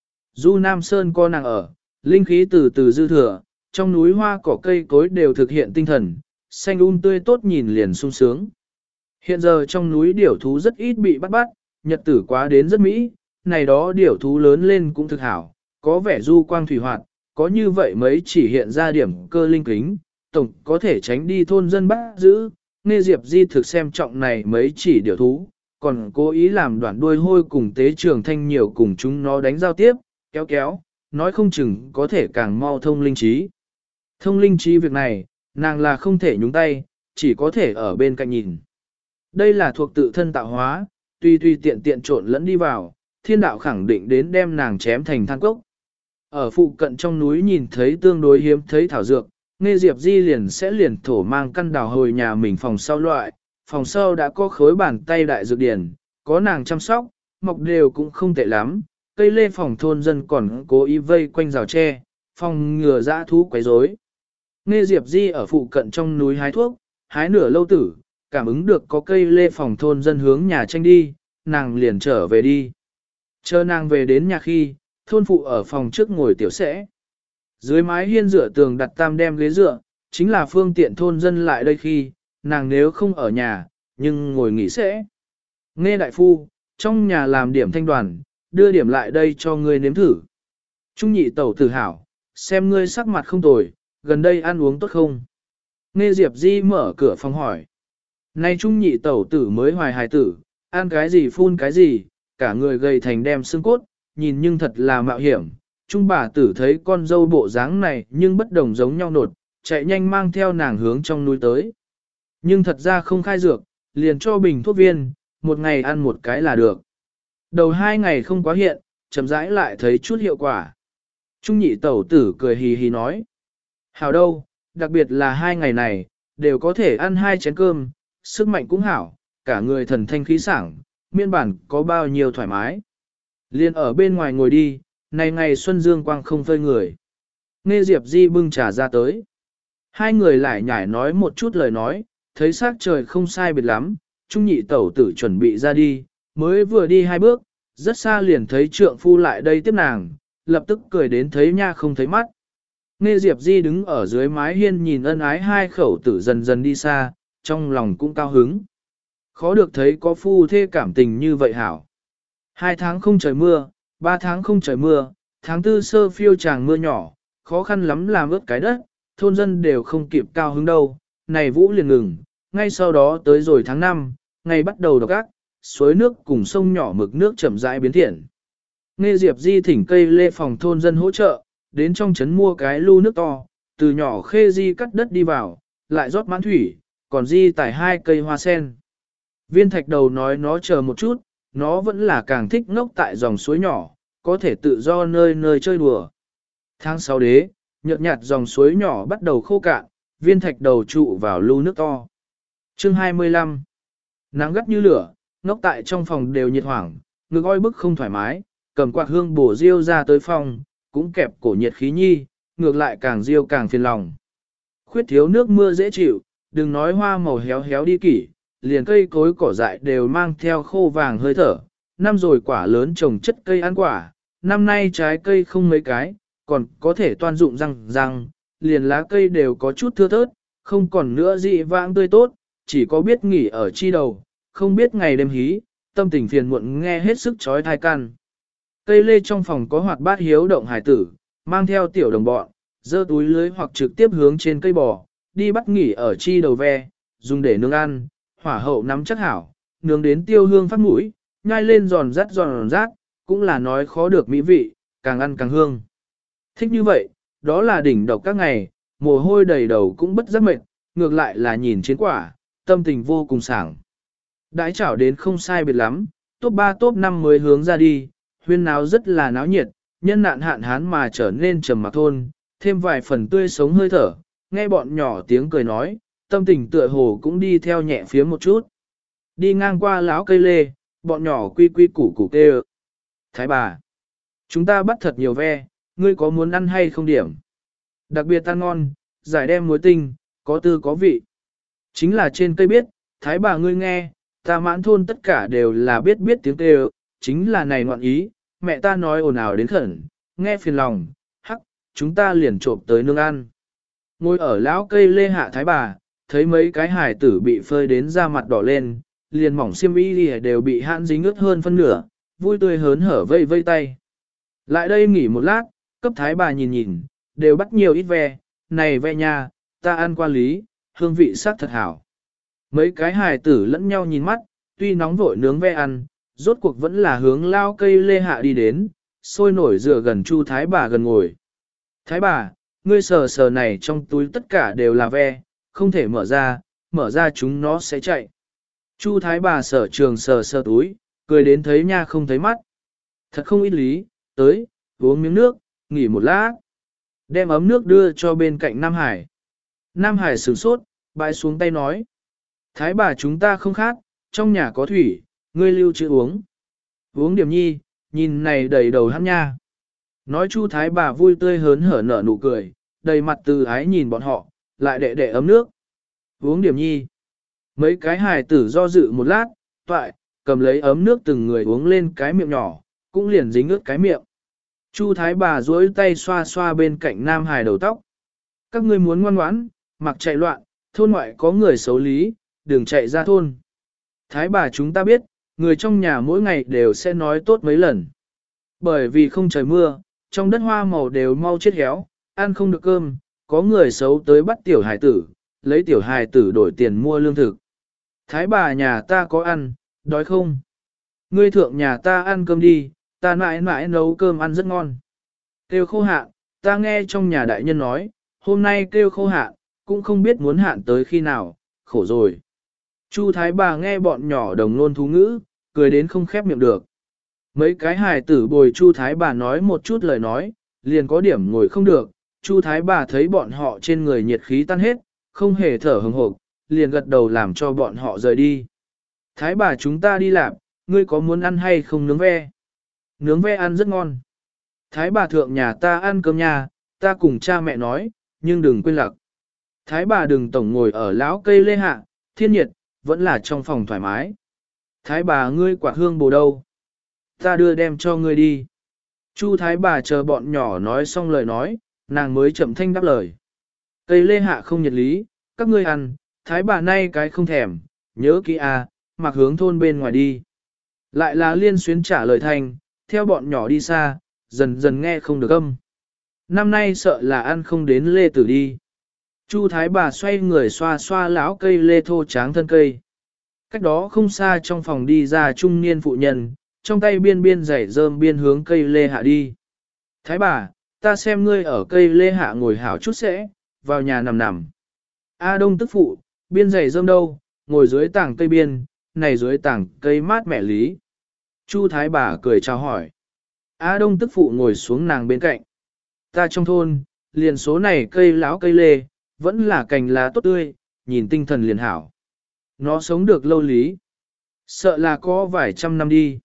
Speaker 1: Du Nam Sơn có nàng ở, linh khí từ từ dư thừa, trong núi hoa cỏ cây cối đều thực hiện tinh thần, xanh um tươi tốt nhìn liền sung sướng. Hiện giờ trong núi điểu thú rất ít bị bắt bắt, nhật tử quá đến rất mỹ, này đó điểu thú lớn lên cũng thực hảo, có vẻ du quang thủy hoạt, có như vậy mấy chỉ hiện ra điểm cơ linh kính, tổng có thể tránh đi thôn dân bắt giữ. Nghe Diệp Di thực xem trọng này mấy chỉ điểu thú, còn cố ý làm đoạn đuôi hôi cùng tế trường thanh nhiều cùng chúng nó đánh giao tiếp, kéo kéo, nói không chừng có thể càng mau thông linh trí. Thông linh trí việc này, nàng là không thể nhúng tay, chỉ có thể ở bên cạnh nhìn. Đây là thuộc tự thân tạo hóa, tuy tuy tiện tiện trộn lẫn đi vào, thiên đạo khẳng định đến đem nàng chém thành than cốc. Ở phụ cận trong núi nhìn thấy tương đối hiếm thấy thảo dược, Nghe Diệp Di liền sẽ liền thổ mang căn đào hồi nhà mình phòng sau loại, phòng sau đã có khối bàn tay đại dược điển, có nàng chăm sóc, mọc đều cũng không tệ lắm, cây lê phòng thôn dân còn cố ý vây quanh rào tre, phòng ngừa dã thú quấy rối. Nghe Diệp Di ở phụ cận trong núi hái thuốc, hái nửa lâu tử, cảm ứng được có cây lê phòng thôn dân hướng nhà tranh đi, nàng liền trở về đi. Chờ nàng về đến nhà khi, thôn phụ ở phòng trước ngồi tiểu sẽ. Dưới mái hiên dựa tường đặt tam đem ghế dựa, chính là phương tiện thôn dân lại đây khi, nàng nếu không ở nhà, nhưng ngồi nghỉ sẽ. Nghe đại phu, trong nhà làm điểm thanh đoàn, đưa điểm lại đây cho ngươi nếm thử. Trung nhị tẩu tử hảo, xem ngươi sắc mặt không tồi, gần đây ăn uống tốt không? Nghe Diệp Di mở cửa phòng hỏi. Nay trung nhị tẩu tử mới hoài hài tử, ăn cái gì phun cái gì, cả người gầy thành đem xương cốt, nhìn nhưng thật là mạo hiểm. Trung bà tử thấy con dâu bộ dáng này nhưng bất đồng giống nhau nột, chạy nhanh mang theo nàng hướng trong núi tới. Nhưng thật ra không khai dược, liền cho bình thuốc viên, một ngày ăn một cái là được. Đầu hai ngày không quá hiện, chậm rãi lại thấy chút hiệu quả. Trung nhị tẩu tử cười hì hì nói. Hảo đâu, đặc biệt là hai ngày này, đều có thể ăn hai chén cơm, sức mạnh cũng hảo, cả người thần thanh khí sảng, miên bản có bao nhiêu thoải mái. Liên ở bên ngoài ngồi đi, này ngày xuân dương quang không phơi người. Nghe Diệp Di bưng trà ra tới. Hai người lại nhải nói một chút lời nói, thấy sắc trời không sai biệt lắm, trung nhị tẩu tử chuẩn bị ra đi, mới vừa đi hai bước, rất xa liền thấy trượng phu lại đây tiếp nàng, lập tức cười đến thấy nha không thấy mắt. Nghe Diệp Di đứng ở dưới mái hiên nhìn ân ái hai khẩu tử dần dần đi xa, trong lòng cũng cao hứng. Khó được thấy có phu thê cảm tình như vậy hảo. Hai tháng không trời mưa, ba tháng không trời mưa, tháng tư sơ phiêu tràng mưa nhỏ, khó khăn lắm làm ướt cái đất, thôn dân đều không kịp cao hứng đâu, này vũ liền ngừng, ngay sau đó tới rồi tháng năm, ngày bắt đầu độc ác, suối nước cùng sông nhỏ mực nước chậm rãi biến thiện. Nghe Diệp Di thỉnh cây lê phòng thôn dân hỗ trợ, đến trong trấn mua cái lu nước to, từ nhỏ khê Di cắt đất đi vào, lại rót mãn thủy, còn Di tải hai cây hoa sen. Viên thạch đầu nói nó chờ một chút, nó vẫn là càng thích ngốc tại dòng suối nhỏ, có thể tự do nơi nơi chơi đùa. Tháng sáu đế, nhợt nhạt dòng suối nhỏ bắt đầu khô cạn, viên thạch đầu trụ vào lu nước to. Chương hai mươi lăm. Nắng gắt như lửa, ngốc tại trong phòng đều nhiệt hoảng, ngực oi bức không thoải mái, cầm quạt hương bổ riêu ra tới phòng, cũng kẹp cổ nhiệt khí nhi, ngược lại càng riêu càng phiền lòng. Khuyết thiếu nước mưa dễ chịu, đừng nói hoa màu héo héo đi kỷ, liền cây cối cỏ dại đều mang theo khô vàng hơi thở. Năm rồi quả lớn trồng chất cây ăn quả, năm nay trái cây không mấy cái, còn có thể toan dụng răng răng, liền lá cây đều có chút thưa thớt, không còn nữa dị vãng tươi tốt, chỉ có biết nghỉ ở chi đầu, không biết ngày đêm hí, tâm tình phiền muộn nghe hết sức chói tai căn. Cây lê trong phòng có hoạt bát hiếu động hải tử, mang theo tiểu đồng bọn, giơ túi lưới hoặc trực tiếp hướng trên cây bò, đi bắt nghỉ ở chi đầu ve, dùng để nướng ăn, hỏa hậu nắm chắc hảo, nướng đến tiêu hương phát mũi, nhai lên giòn rát giòn rát, cũng là nói khó được mỹ vị, càng ăn càng hương. Thích như vậy, đó là đỉnh độc các ngày, mồ hôi đầy đầu cũng bất giác mệt, ngược lại là nhìn chiến quả, tâm tình vô cùng sảng. Đãi chảo đến không sai biệt lắm, top ba top năm mới hướng ra đi, huyên náo rất là náo nhiệt, nhân nạn hạn hán mà trở nên trầm mặc thôn, thêm vài phần tươi sống hơi thở, nghe bọn nhỏ tiếng cười nói, tâm tình tựa hồ cũng đi theo nhẹ phía một chút. Đi ngang qua lão cây lê, bọn nhỏ quy quy củ củ kêu. Thái bà, chúng ta bắt thật nhiều ve, ngươi có muốn ăn hay không điểm? Đặc biệt ăn ngon, giải đem muối tinh, có tư có vị. Chính là trên cây biết, thái bà ngươi nghe, ta mãn thôn tất cả đều là biết biết tiếng kêu, chính là này ngoạn ý, mẹ ta nói ồn ào đến khẩn, nghe phiền lòng, hắc, chúng ta liền trộm tới nương ăn. Ngồi ở lão cây lê hạ thái bà, thấy mấy cái hải tử bị phơi đến da mặt đỏ lên, liền mỏng xiêm y đều bị hãn dính ướt hơn phân nửa, vui tươi hớn hở vây vây tay. Lại đây nghỉ một lát, cấp thái bà nhìn nhìn, đều bắt nhiều ít ve, này ve nha, ta ăn qua lý, hương vị sắc thật hảo. Mấy cái hài tử lẫn nhau nhìn mắt, tuy nóng vội nướng ve ăn, rốt cuộc vẫn là hướng lao cây lê hạ đi đến, sôi nổi dựa gần chu thái bà gần ngồi. Thái bà, ngươi sờ sờ này trong túi tất cả đều là ve, không thể mở ra, mở ra chúng nó sẽ chạy. Chu thái bà sở trường sờ sờ túi, cười đến thấy nha không thấy mắt. Thật không ít lý, tới, uống miếng nước, nghỉ một lát. Đem ấm nước đưa cho bên cạnh Nam Hải. Nam Hải sửng sốt, bãi xuống tay nói. Thái bà chúng ta không khát, trong nhà có thủy, ngươi lưu trữ uống. Uống điểm nhi, nhìn này đầy đầu hắn nha. Nói Chu thái bà vui tươi hớn hở nở nụ cười, đầy mặt từ ái nhìn bọn họ, lại đệ đệ ấm nước. Uống điểm nhi. Mấy cái hài tử do dự một lát, toại, cầm lấy ấm nước từng người uống lên cái miệng nhỏ, cũng liền dính ướt cái miệng. Chu thái bà duỗi tay xoa xoa bên cạnh Nam Hải đầu tóc. Các ngươi muốn ngoan ngoãn, mặc chạy loạn, thôn ngoại có người xấu lý, đừng chạy ra thôn. Thái bà chúng ta biết, người trong nhà mỗi ngày đều sẽ nói tốt mấy lần. Bởi vì không trời mưa, trong đất hoa màu đều mau chết héo, ăn không được cơm, có người xấu tới bắt tiểu hài tử, lấy tiểu hài tử đổi tiền mua lương thực. Thái bà nhà ta có ăn, đói không? Ngươi thượng nhà ta ăn cơm đi, ta mãi mãi nấu cơm ăn rất ngon. Kêu khô hạn, ta nghe trong nhà đại nhân nói, hôm nay kêu khô hạn, cũng không biết muốn hạn tới khi nào, khổ rồi. Chu thái bà nghe bọn nhỏ đồng nôn thú ngữ, cười đến không khép miệng được. Mấy cái hài tử bồi Chu thái bà nói một chút lời nói, liền có điểm ngồi không được. Chu thái bà thấy bọn họ trên người nhiệt khí tan hết, không hề thở hừng hộp, liền gật đầu làm cho bọn họ rời đi. Thái bà chúng ta đi làm, ngươi có muốn ăn hay không nướng ve? Nướng ve ăn rất ngon. Thái bà thượng nhà ta ăn cơm nhà, ta cùng cha mẹ nói, nhưng đừng quên lặc. Thái bà đừng tổng ngồi ở lão cây lê hạ, thiên nhiệt, vẫn là trong phòng thoải mái. Thái bà ngươi quả hương bồ đâu? Ta đưa đem cho ngươi đi. Chu thái bà chờ bọn nhỏ nói xong lời nói, nàng mới chậm thanh đáp lời. Cây lê hạ không nhiệt lý, các ngươi ăn, thái bà nay cái không thèm, nhớ kỹ à, mặc hướng thôn bên ngoài đi. Lại là liên xuyến trả lời thành, theo bọn nhỏ đi xa, dần dần nghe không được âm. Năm nay sợ là ăn không đến lê tử đi. Chu thái bà xoay người xoa xoa lão cây lê thô tráng thân cây. Cách đó không xa trong phòng đi ra trung niên phụ nhân, trong tay biên biên giày rơm biên hướng cây lê hạ đi. Thái bà, ta xem ngươi ở cây lê hạ ngồi hảo chút sẽ, vào nhà nằm nằm. A đông tức phụ, biên giày rơm đâu, ngồi dưới tảng cây biên, này dưới tảng cây mát mẻ lý. Chu thái bà cười chào hỏi. A đông tức phụ ngồi xuống nàng bên cạnh. Ta trong thôn, liền số này cây láo cây lê, vẫn là cành lá tốt tươi, nhìn tinh thần liền hảo. Nó sống được lâu lý. Sợ là có vài trăm năm đi.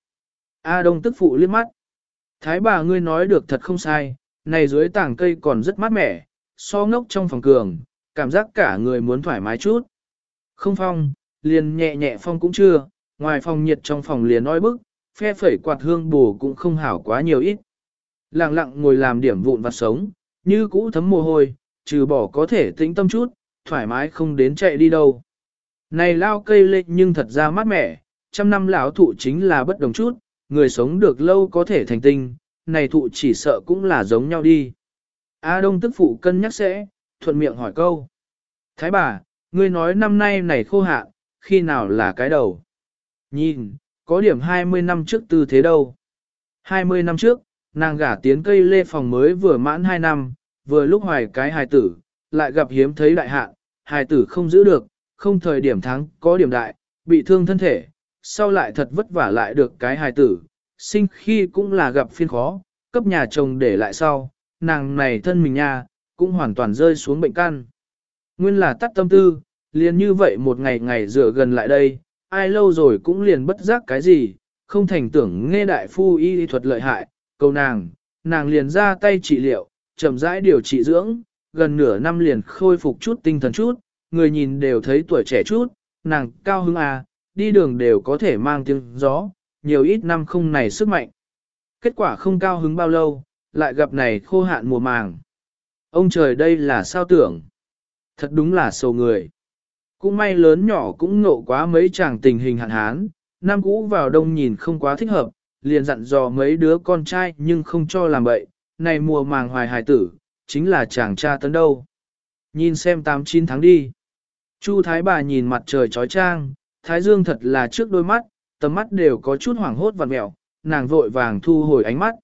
Speaker 1: A Đông tức phụ liếc mắt. Thái bà ngươi nói được thật không sai, này dưới tảng cây còn rất mát mẻ, so ngốc trong phòng cường, cảm giác cả người muốn thoải mái chút. Không phong, liền nhẹ nhẹ phong cũng chưa, ngoài phòng nhiệt trong phòng liền oi bức, phe phẩy quạt hương bù cũng không hảo quá nhiều ít. Lặng lặng ngồi làm điểm vụn vặt sống, như cũ thấm mồ hôi, trừ bỏ có thể tĩnh tâm chút, thoải mái không đến chạy đi đâu. Này lao cây lên nhưng thật ra mát mẻ, trăm năm lão thụ chính là bất đồng chút, người sống được lâu có thể thành tinh, này thụ chỉ sợ cũng là giống nhau đi. A Đông tức phụ cân nhắc sẽ, thuận miệng hỏi câu. Thái bà, ngươi nói năm nay này khô hạn, khi nào là cái đầu? Nhìn, có điểm hai mươi năm trước tư thế đâu. hai mươi năm trước, nàng gả tiến cây lê phòng mới vừa mãn hai năm, vừa lúc hoài cái hài tử, lại gặp hiếm thấy đại hạn, hài tử không giữ được, không thời điểm thắng, có điểm đại, bị thương thân thể, sau lại thật vất vả lại được cái hài tử, sinh khi cũng là gặp phiên khó, cấp nhà chồng để lại sau, nàng này thân mình nha, cũng hoàn toàn rơi xuống bệnh căn. Nguyên là tắt tâm tư, liền như vậy một ngày ngày dựa gần lại đây, ai lâu rồi cũng liền bất giác cái gì, không thành tưởng nghe đại phu y lý thuật lợi hại, cầu nàng, nàng liền ra tay trị liệu, chậm rãi điều trị dưỡng, gần nửa năm liền khôi phục chút tinh thần chút, người nhìn đều thấy tuổi trẻ chút, nàng cao hứng à, đi đường đều có thể mang tiếng gió, nhiều ít năm không này sức mạnh. Kết quả không cao hứng bao lâu, lại gặp này khô hạn mùa màng. Ông trời đây là sao tưởng? Thật đúng là sầu người. Cũng may lớn nhỏ cũng ngộ quá mấy chàng tình hình hạn hán, năm cũ vào đông nhìn không quá thích hợp, liền dặn dò mấy đứa con trai nhưng không cho làm bậy, này mùa màng hoài hài tử, chính là chàng cha tấn đâu. Nhìn xem tám chín tháng đi. Chu Thái bà nhìn mặt trời trói trang, Thái Dương thật là trước đôi mắt, tầm mắt đều có chút hoảng hốt vặn mẹo, nàng vội vàng thu hồi ánh mắt.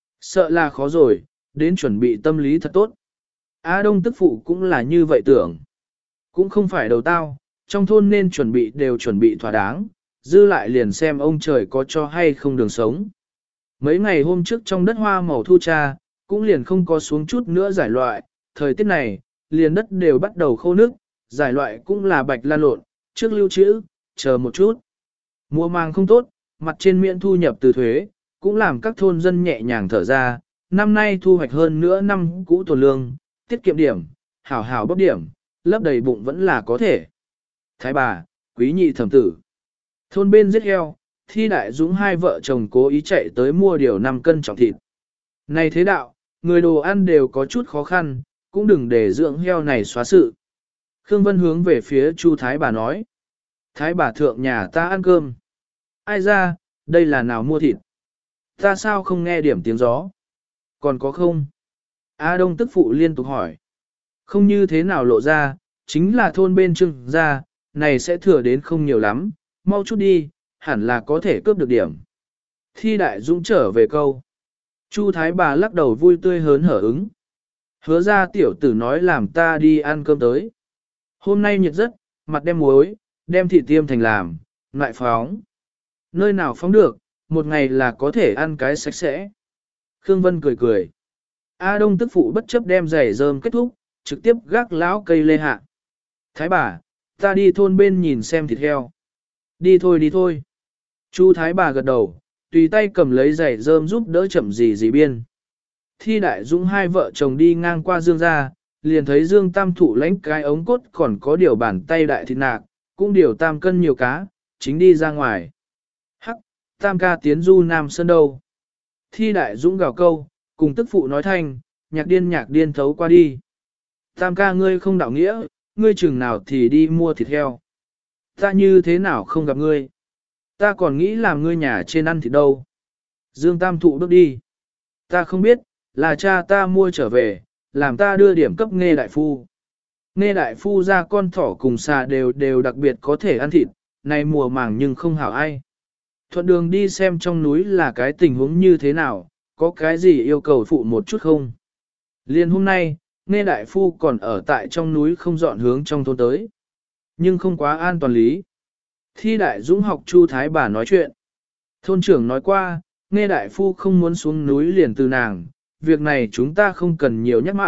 Speaker 1: Sợ là khó rồi, đến chuẩn bị tâm lý thật tốt. Á Đông tức phụ cũng là như vậy tưởng. Cũng không phải đầu tao, trong thôn nên chuẩn bị đều chuẩn bị thỏa đáng, dư lại liền xem ông trời có cho hay không đường sống. Mấy ngày hôm trước trong đất hoa màu thu cha, cũng liền không có xuống chút nữa giải loại, thời tiết này, liền đất đều bắt đầu khô nước, giải loại cũng là bạch lan lộn, trước lưu trữ, chờ một chút. Mùa màng không tốt, mặt trên miễn thu nhập từ thuế, cũng làm các thôn dân nhẹ nhàng thở ra, năm nay thu hoạch hơn nữa năm cũ tồn lương, tiết kiệm điểm, hảo hảo bốc điểm, lấp đầy bụng vẫn là có thể. Thái bà, quý nhị thẩm tử. Thôn bên giết heo, Thi Đại Dũng hai vợ chồng cố ý chạy tới mua điều năm cân trọng thịt. Này thế đạo, người đồ ăn đều có chút khó khăn, cũng đừng để dưỡng heo này xóa sự. Khương Vân hướng về phía Chu Thái bà nói. Thái bà thượng nhà ta ăn cơm. Ai ra, đây là nào mua thịt? Ta sao không nghe điểm tiếng gió? Còn có không? A Đông tức phụ liên tục hỏi. Không như thế nào lộ ra, chính là thôn bên trưng ra, này sẽ thừa đến không nhiều lắm, mau chút đi, hẳn là có thể cướp được điểm. Thi Đại Dũng trở về câu. Chu Thái bà lắc đầu vui tươi hớn hở ứng. Hứa ra tiểu tử nói làm ta đi ăn cơm tới. Hôm nay nhiệt rất, mặt đem muối, đem thịt tiêm thành làm, lại phóng. Nơi nào phóng được, một ngày là có thể ăn cái sạch sẽ. Khương Vân cười cười. A Đông tức phụ bất chấp đem giày rơm kết thúc, trực tiếp gác lão cây lê hạ. Thái bà, ta đi thôn bên nhìn xem thịt heo. Đi thôi đi thôi. Chu Thái bà gật đầu, tùy tay cầm lấy giày rơm giúp đỡ chậm gì gì biên. Thi Đại Dũng hai vợ chồng đi ngang qua Dương gia, liền thấy Dương Tam Thụ lãnh cái ống cốt còn có điều bàn tay đại thịt nạc, cũng điều tam cân nhiều cá, chính đi ra ngoài. Hắc, Tam ca tiến du Nam Sơn đâu? Thi Đại Dũng gào câu, cùng tức phụ nói thanh, nhạc điên nhạc điên thấu qua đi. Tam ca ngươi không đạo nghĩa, ngươi chừng nào thì đi mua thịt heo. Ta như thế nào không gặp ngươi? Ta còn nghĩ làm ngươi nhà trên ăn thịt đâu. Dương Tam Thụ bước đi. Ta không biết, là cha ta mua trở về, làm ta đưa điểm cấp Nghe đại phu. Nghe đại phu ra con thỏ cùng xà đều đều đặc biệt có thể ăn thịt, này mùa màng nhưng không hảo ai. Thuận đường đi xem trong núi là cái tình huống như thế nào, có cái gì yêu cầu phụ một chút không. Liên hôm nay, Nghe đại phu còn ở tại trong núi không dọn hướng trong thôn tới. Nhưng không quá an toàn lý. Thi Đại Dũng học Chu Thái bà nói chuyện. Thôn trưởng nói qua, Nghe đại phu không muốn xuống núi liền từ nàng, việc này chúng ta không cần nhiều nhắc mãi,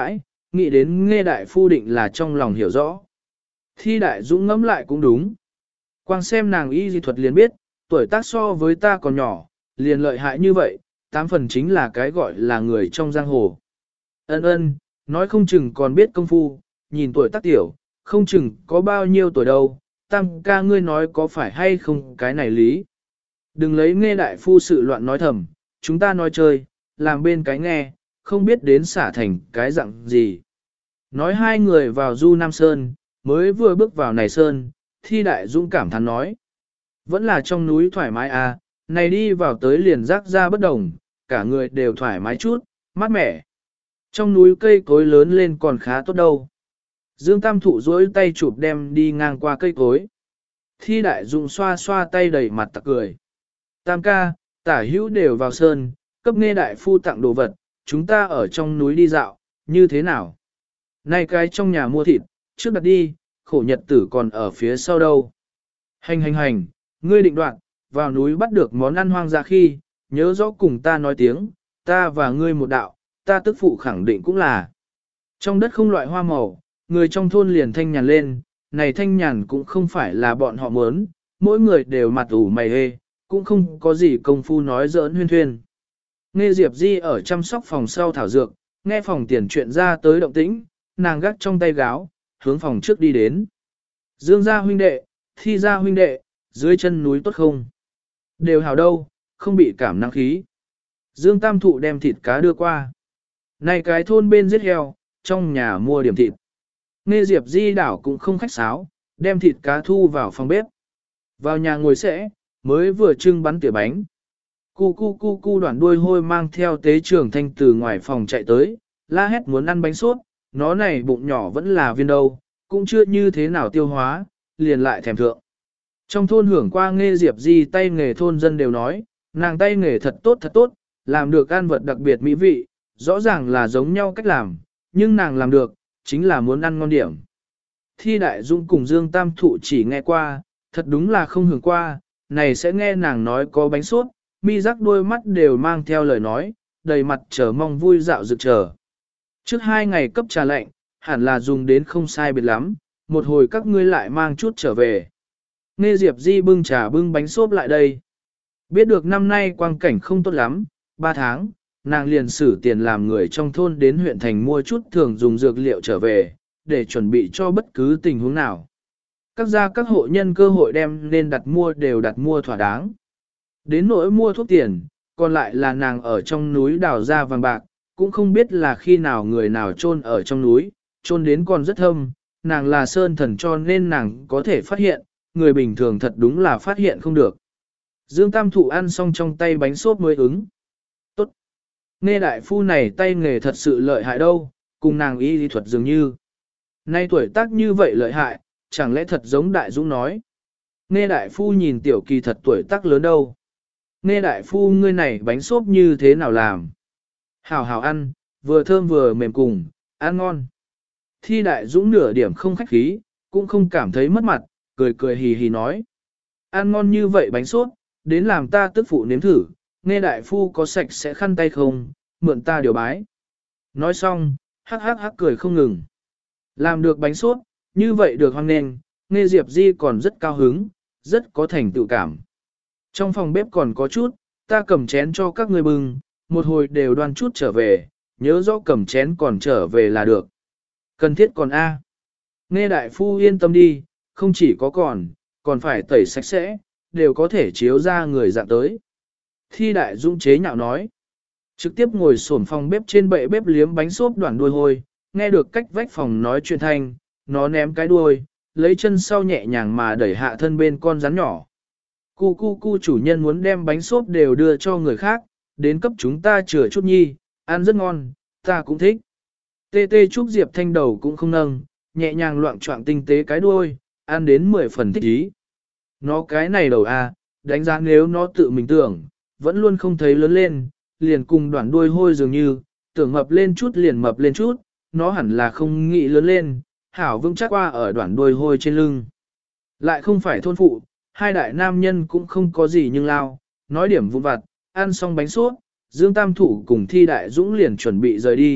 Speaker 1: nghĩ đến nghe đại phu định là trong lòng hiểu rõ. Thi đại dũng ngẫm lại cũng đúng. Quang xem nàng y di thuật liền biết, tuổi tác so với ta còn nhỏ, liền lợi hại như vậy, tám phần chính là cái gọi là người trong giang hồ. Ân ân, nói không chừng còn biết công phu, nhìn tuổi tác tiểu, không chừng có bao nhiêu tuổi đâu, tam ca ngươi nói có phải hay không cái này lý. Đừng lấy nghe đại phu sự loạn nói thầm, chúng ta nói chơi, làm bên cái nghe, không biết đến xả thành cái dạng gì. Nói hai người vào Du Nam Sơn, mới vừa bước vào này Sơn, Thi Đại Dũng cảm thán nói. Vẫn là trong núi thoải mái à, này đi vào tới liền rác ra bất đồng, cả người đều thoải mái chút, mát mẻ. Trong núi cây cối lớn lên còn khá tốt đâu. Dương Tam Thụ duỗi tay chụp đem đi ngang qua cây cối. Thi Đại Dũng xoa xoa tay đầy mặt tặc cười. Tam ca, tả hữu đều vào sơn, cấp nghe đại phu tặng đồ vật, chúng ta ở trong núi đi dạo, như thế nào? Này cái trong nhà mua thịt, trước đặt đi, khổ nhật tử còn ở phía sau đâu. Hành hành hành, ngươi định đoạn, vào núi bắt được món ăn hoang dã khi, nhớ rõ cùng ta nói tiếng, ta và ngươi một đạo, ta tức phụ khẳng định cũng là. Trong đất không loại hoa màu, người trong thôn liền thanh nhàn lên, này thanh nhàn cũng không phải là bọn họ muốn, mỗi người đều mặt ủ mày hê, cũng không có gì công phu nói giỡn huyên thuyên. Nghe Diệp Di ở chăm sóc phòng sau thảo dược, nghe phòng tiền chuyện ra tới động tĩnh, nàng gắt trong tay gáo, hướng phòng trước đi đến. Dương gia huynh đệ, Thi gia huynh đệ, dưới chân núi tốt không? Đều hảo đâu, không bị cảm năng khí. Dương Tam Thụ đem thịt cá đưa qua. Này cái thôn bên giết heo, trong nhà mua điểm thịt. Nghe Diệp Di đảo cũng không khách sáo, đem thịt cá thu vào phòng bếp. Vào nhà ngồi sẽ, mới vừa trưng bắn tỉa bánh. Cu cu cu cu đoạn đuôi hôi mang theo tế trưởng thanh từ ngoài phòng chạy tới, la hét muốn ăn bánh sốt, nó này bụng nhỏ vẫn là viên đâu, cũng chưa như thế nào tiêu hóa, liền lại thèm thượng. Trong thôn hưởng qua nghe Diệp Di tay nghề thôn dân đều nói, nàng tay nghề thật tốt thật tốt, làm được ăn vật đặc biệt mỹ vị, rõ ràng là giống nhau cách làm, nhưng nàng làm được, chính là muốn ăn ngon điểm. Thi Đại Dũng cùng Dương Tam Thụ chỉ nghe qua, thật đúng là không hưởng qua, này sẽ nghe nàng nói có bánh sốt, mi rắc đôi mắt đều mang theo lời nói, đầy mặt chờ mong vui dạo rực chờ. Trước hai ngày cấp trà lạnh, hẳn là dùng đến không sai biệt lắm, một hồi các ngươi lại mang chút trở về. Nghe Diệp Di bưng trà bưng bánh xốp lại đây. Biết được năm nay quang cảnh không tốt lắm, ba tháng, nàng liền sử tiền làm người trong thôn đến huyện thành mua chút thường dùng dược liệu trở về, để chuẩn bị cho bất cứ tình huống nào. Các gia các hộ nhân cơ hội đem nên đặt mua đều đặt mua thỏa đáng. Đến nỗi mua thuốc tiền, còn lại là nàng ở trong núi đào ra vàng bạc, cũng không biết là khi nào người nào chôn ở trong núi, chôn đến còn rất thâm, nàng là sơn thần cho nên nàng có thể phát hiện, người bình thường thật đúng là phát hiện không được. Dương Tam Thụ ăn xong trong tay bánh xốp mới ứng. Tốt. Nghe đại phu này tay nghề thật sự lợi hại đâu, cùng nàng y lý thuật dường như. Nay tuổi tác như vậy lợi hại, chẳng lẽ thật giống đại dũng nói. Nghe đại phu nhìn tiểu kỳ thật tuổi tác lớn đâu. Nghe đại phu ngươi này bánh xốp như thế nào làm. Hảo hảo ăn, vừa thơm vừa mềm cùng, ăn ngon. Thi Đại Dũng nửa điểm không khách khí, cũng không cảm thấy mất mặt, cười cười hì hì nói. Ăn ngon như vậy bánh sốt, đến làm ta tức phụ nếm thử, nghe đại phu có sạch sẽ khăn tay không, mượn ta điều bái. Nói xong, hắc hắc hắc cười không ngừng. Làm được bánh sốt, như vậy được hoang nền, nghe Diệp Di còn rất cao hứng, rất có thành tựu cảm. Trong phòng bếp còn có chút, ta cầm chén cho các người bưng, một hồi đều đoan chút trở về, nhớ rõ cầm chén còn trở về là được. Cần thiết còn A. Nghe đại phu yên tâm đi, không chỉ có còn, còn phải tẩy sạch sẽ, đều có thể chiếu ra người dạng tới. Thi Đại Dũng chế nhạo nói. Trực tiếp ngồi xổm phòng bếp trên bệ bếp liếm bánh xốp đoạn đuôi hôi, nghe được cách vách phòng nói chuyện thanh, nó ném cái đuôi, lấy chân sau nhẹ nhàng mà đẩy hạ thân bên con rắn nhỏ. Cu cu cu chủ nhân muốn đem bánh xốp đều đưa cho người khác, đến cấp chúng ta chừa chút nhi, ăn rất ngon, ta cũng thích. Tê tê Trúc Diệp thanh đầu cũng không nâng, nhẹ nhàng loạn trọng tinh tế cái đuôi, ăn đến mười phần thích ý. Nó cái này đầu a, đánh giá nếu nó tự mình tưởng, vẫn luôn không thấy lớn lên, liền cùng đoạn đuôi hôi dường như, tưởng mập lên chút liền mập lên chút, nó hẳn là không nghĩ lớn lên, hảo vững chắc qua ở đoạn đuôi hôi trên lưng. Lại không phải thôn phụ, hai đại nam nhân cũng không có gì nhưng lao, nói điểm vụn vặt, ăn xong bánh suốt, Dương Tam Thủ cùng Thi Đại Dũng liền chuẩn bị rời đi,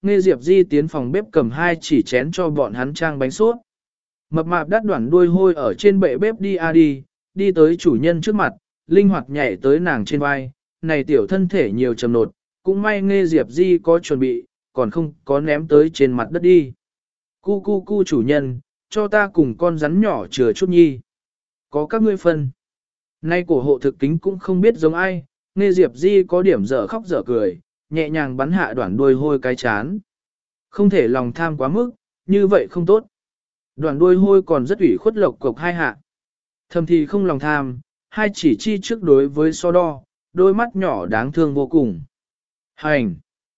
Speaker 1: Nghe Diệp Di tiến phòng bếp cầm hai chỉ chén cho bọn hắn trang bánh sốt. Mập mạp đắt đoạn đuôi hôi ở trên bệ bếp đi a đi, đi tới chủ nhân trước mặt, linh hoạt nhảy tới nàng trên vai, này tiểu thân thể nhiều trầm nột, cũng may Nghe Diệp Di có chuẩn bị, còn không có ném tới trên mặt đất đi. Cu cu cu chủ nhân, cho ta cùng con rắn nhỏ chừa chút nhi. Có các ngươi phân. Nay cổ hộ thực kính cũng không biết giống ai, Nghe Diệp Di có điểm dở khóc dở cười, nhẹ nhàng bắn hạ đoạn đuôi hôi cái chán. Không thể lòng tham quá mức, như vậy không tốt. Đoạn đuôi hôi còn rất ủy khuất lộc cộc hai hạ. Thầm thì không lòng tham, hai chỉ chi trước đối với so đo, đôi mắt nhỏ đáng thương vô cùng. Hành!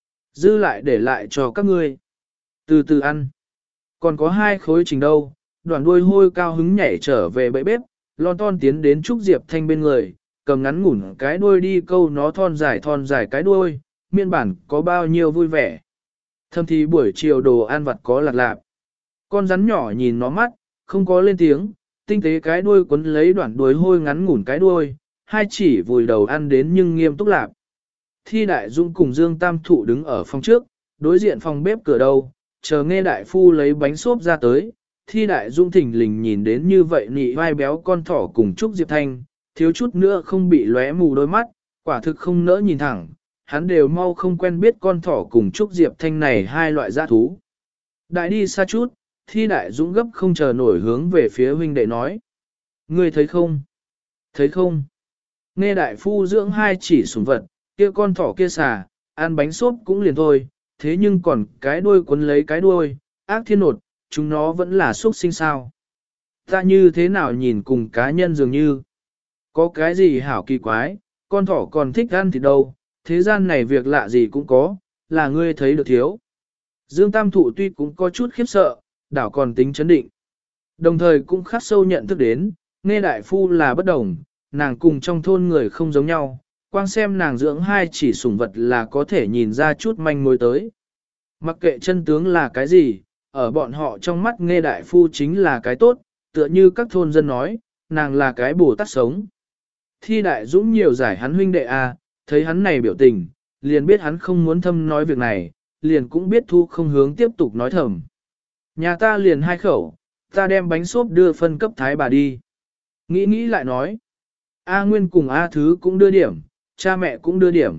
Speaker 1: Dư lại để lại cho các ngươi. Từ từ ăn. Còn có hai khối trình đâu, đoạn đuôi hôi cao hứng nhảy trở về bẫy bếp, lon ton tiến đến Trúc Diệp Thanh bên người, cầm ngắn ngủn cái đuôi đi câu nó thon dài thon dài cái đuôi, miên bản có bao nhiêu vui vẻ. Thâm thì buổi chiều đồ ăn vặt có lạc lạp. Con rắn nhỏ nhìn nó mắt, không có lên tiếng, tinh tế cái đuôi quấn lấy đoạn đuôi hôi ngắn ngủn cái đuôi, hai chỉ vùi đầu ăn đến nhưng nghiêm túc lạp. Thi Đại Dung cùng Dương Tam Thụ đứng ở phòng trước, đối diện phòng bếp cửa đầu, chờ Nghe đại phu lấy bánh xốp ra tới. Thi Đại Dung thỉnh lình nhìn đến như vậy nị vai béo con thỏ cùng Trúc Diệp Thanh, thiếu chút nữa không bị lóe mù đôi mắt, quả thực không nỡ nhìn thẳng, hắn đều mau không quen biết con thỏ cùng Trúc Diệp Thanh này hai loại dã thú. Đại đi xa chút, Thi Đại Dũng gấp không chờ nổi hướng về phía huynh đệ nói. Ngươi thấy không? Thấy không? Nghe đại phu dưỡng hai chỉ sủng vật, kia con thỏ kia xà, ăn bánh xốp cũng liền thôi, thế nhưng còn cái đuôi quấn lấy cái đuôi, ác thiên nột, chúng nó vẫn là xuất sinh sao. Ta như thế nào nhìn cùng cá nhân dường như. Có cái gì hảo kỳ quái, con thỏ còn thích ăn thịt đâu, thế gian này việc lạ gì cũng có, là ngươi thấy được thiếu. Dương Tam Thụ tuy cũng có chút khiếp sợ, đảo còn tính chấn định. Đồng thời cũng khắc sâu nhận thức đến, Nghe đại phu là bất đồng, nàng cùng trong thôn người không giống nhau, quang xem nàng dưỡng hai chỉ sủng vật là có thể nhìn ra chút manh mối tới. Mặc kệ chân tướng là cái gì, ở bọn họ trong mắt Nghe đại phu chính là cái tốt, tựa như các thôn dân nói, nàng là cái Bồ Tát sống. Thi Đại Dũng nhiều giải hắn huynh đệ a, thấy hắn này biểu tình, liền biết hắn không muốn thâm nói việc này, liền cũng biết thu không hướng tiếp tục nói thầm. Nhà ta liền hai khẩu, ta đem bánh xốp đưa phân cấp thái bà đi. Nghĩ nghĩ lại nói, A Nguyên cùng A Thứ cũng đưa điểm, cha mẹ cũng đưa điểm.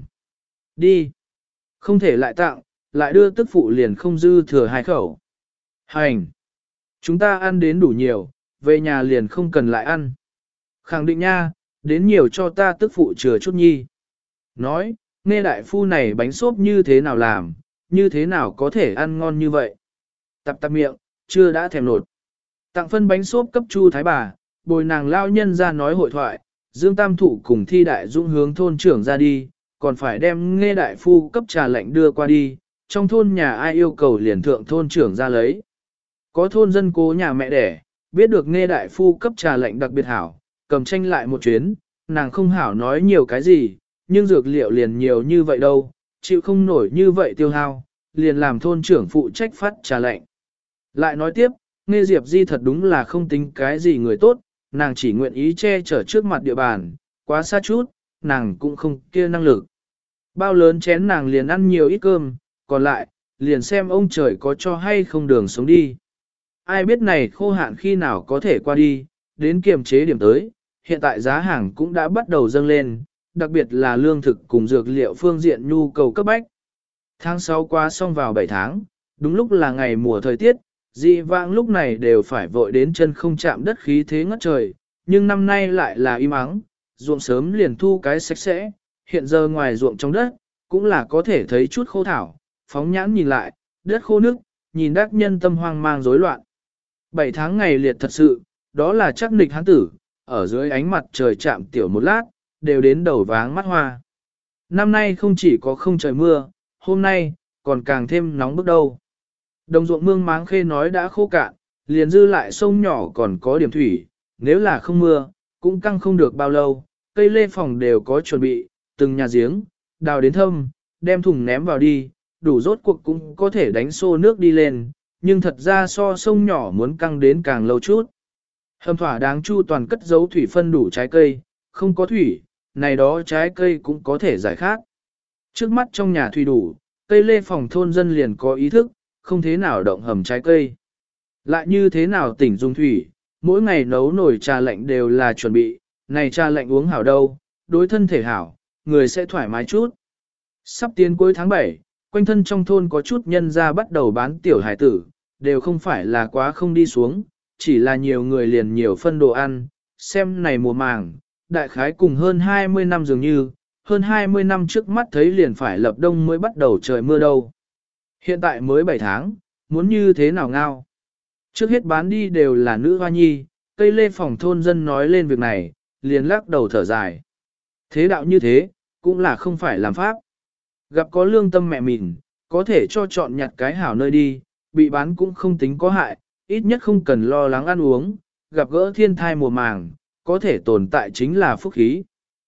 Speaker 1: Đi. Không thể lại tặng, lại đưa tức phụ liền không dư thừa hai khẩu. Hành. Chúng ta ăn đến đủ nhiều, về nhà liền không cần lại ăn. Khẳng định nha, đến nhiều cho ta tức phụ chừa chút nhi. Nói, Nghe đại phu này bánh xốp như thế nào làm, như thế nào có thể ăn ngon như vậy. Tập tập miệng, chưa đã thèm nột. Tặng phân bánh xốp cấp Chu Thái bà, bồi nàng lao nhân ra nói hội thoại, Dương Tam Thụ cùng Thi Đại Dũng hướng thôn trưởng ra đi, còn phải đem Nghe đại phu cấp trà lệnh đưa qua đi, trong thôn nhà ai yêu cầu liền thượng thôn trưởng ra lấy. Có thôn dân cố nhà mẹ đẻ, biết được Nghe đại phu cấp trà lệnh đặc biệt hảo, cầm tranh lại một chuyến, nàng không hảo nói nhiều cái gì, nhưng dược liệu liền nhiều như vậy đâu, chịu không nổi như vậy tiêu hao, liền làm thôn trưởng phụ trách phát trà lệnh. Lại nói tiếp, Nghe Diệp Di thật đúng là không tính cái gì người tốt, nàng chỉ nguyện ý che chở trước mặt địa bàn, quá xa chút, nàng cũng không kia năng lực. Bao lớn chén nàng liền ăn nhiều ít cơm, còn lại, liền xem ông trời có cho hay không đường sống đi. Ai biết này khô hạn khi nào có thể qua đi, đến kiềm chế điểm tới, hiện tại giá hàng cũng đã bắt đầu dâng lên, đặc biệt là lương thực cùng dược liệu phương diện nhu cầu cấp bách. Tháng sáu qua xong vào bảy tháng, đúng lúc là ngày mùa thời tiết, dị vãng lúc này đều phải vội đến chân không chạm đất khí thế ngất trời, nhưng năm nay lại là im ắng, ruộng sớm liền thu cái sạch sẽ, hiện giờ ngoài ruộng trong đất, cũng là có thể thấy chút khô thảo, phóng nhãn nhìn lại, đất khô nước, nhìn đắc nhân tâm hoang mang rối loạn. Bảy tháng ngày liệt thật sự, đó là chắc nịch hán tử, ở dưới ánh mặt trời chạm tiểu một lát, đều đến đầu váng mắt hoa. Năm nay không chỉ có không trời mưa, hôm nay, còn càng thêm nóng bức đâu. Đồng ruộng mương Máng Khê nói đã khô cạn, liền dư lại sông nhỏ còn có điểm thủy, nếu là không mưa, cũng căng không được bao lâu, cây lê phòng đều có chuẩn bị, từng nhà giếng, đào đến thâm, đem thùng ném vào đi, đủ rốt cuộc cũng có thể đánh xô nước đi lên, nhưng thật ra so sông nhỏ muốn căng đến càng lâu chút. Hầm thỏa đáng chu toàn cất giấu thủy phân đủ trái cây, không có thủy, này đó trái cây cũng có thể giải khát. Trước mắt trong nhà thủy đủ, cây lê phòng thôn dân liền có ý thức, không thế nào động hầm trái cây. Lại như thế nào tỉnh dung thủy, mỗi ngày nấu nồi trà lạnh đều là chuẩn bị, này trà lạnh uống hảo đâu, đối thân thể hảo, người sẽ thoải mái chút. Sắp tiến cuối tháng bảy, quanh thân trong thôn có chút nhân ra bắt đầu bán tiểu hải tử, đều không phải là quá không đi xuống, chỉ là nhiều người liền nhiều phân đồ ăn, xem này mùa màng, đại khái cùng hơn hai mươi năm dường như, hơn hai mươi năm trước mắt thấy liền phải lập đông mới bắt đầu trời mưa đâu. Hiện tại mới bảy tháng, muốn như thế nào ngao. Trước hết bán đi đều là nữ hoa nhi, cây lê phòng thôn dân nói lên việc này, liền lắc đầu thở dài. Thế đạo như thế, cũng là không phải làm pháp. Gặp có lương tâm mẹ mình, có thể cho chọn nhặt cái hảo nơi đi, bị bán cũng không tính có hại, ít nhất không cần lo lắng ăn uống, gặp gỡ thiên thai mùa màng, có thể tồn tại chính là phúc khí.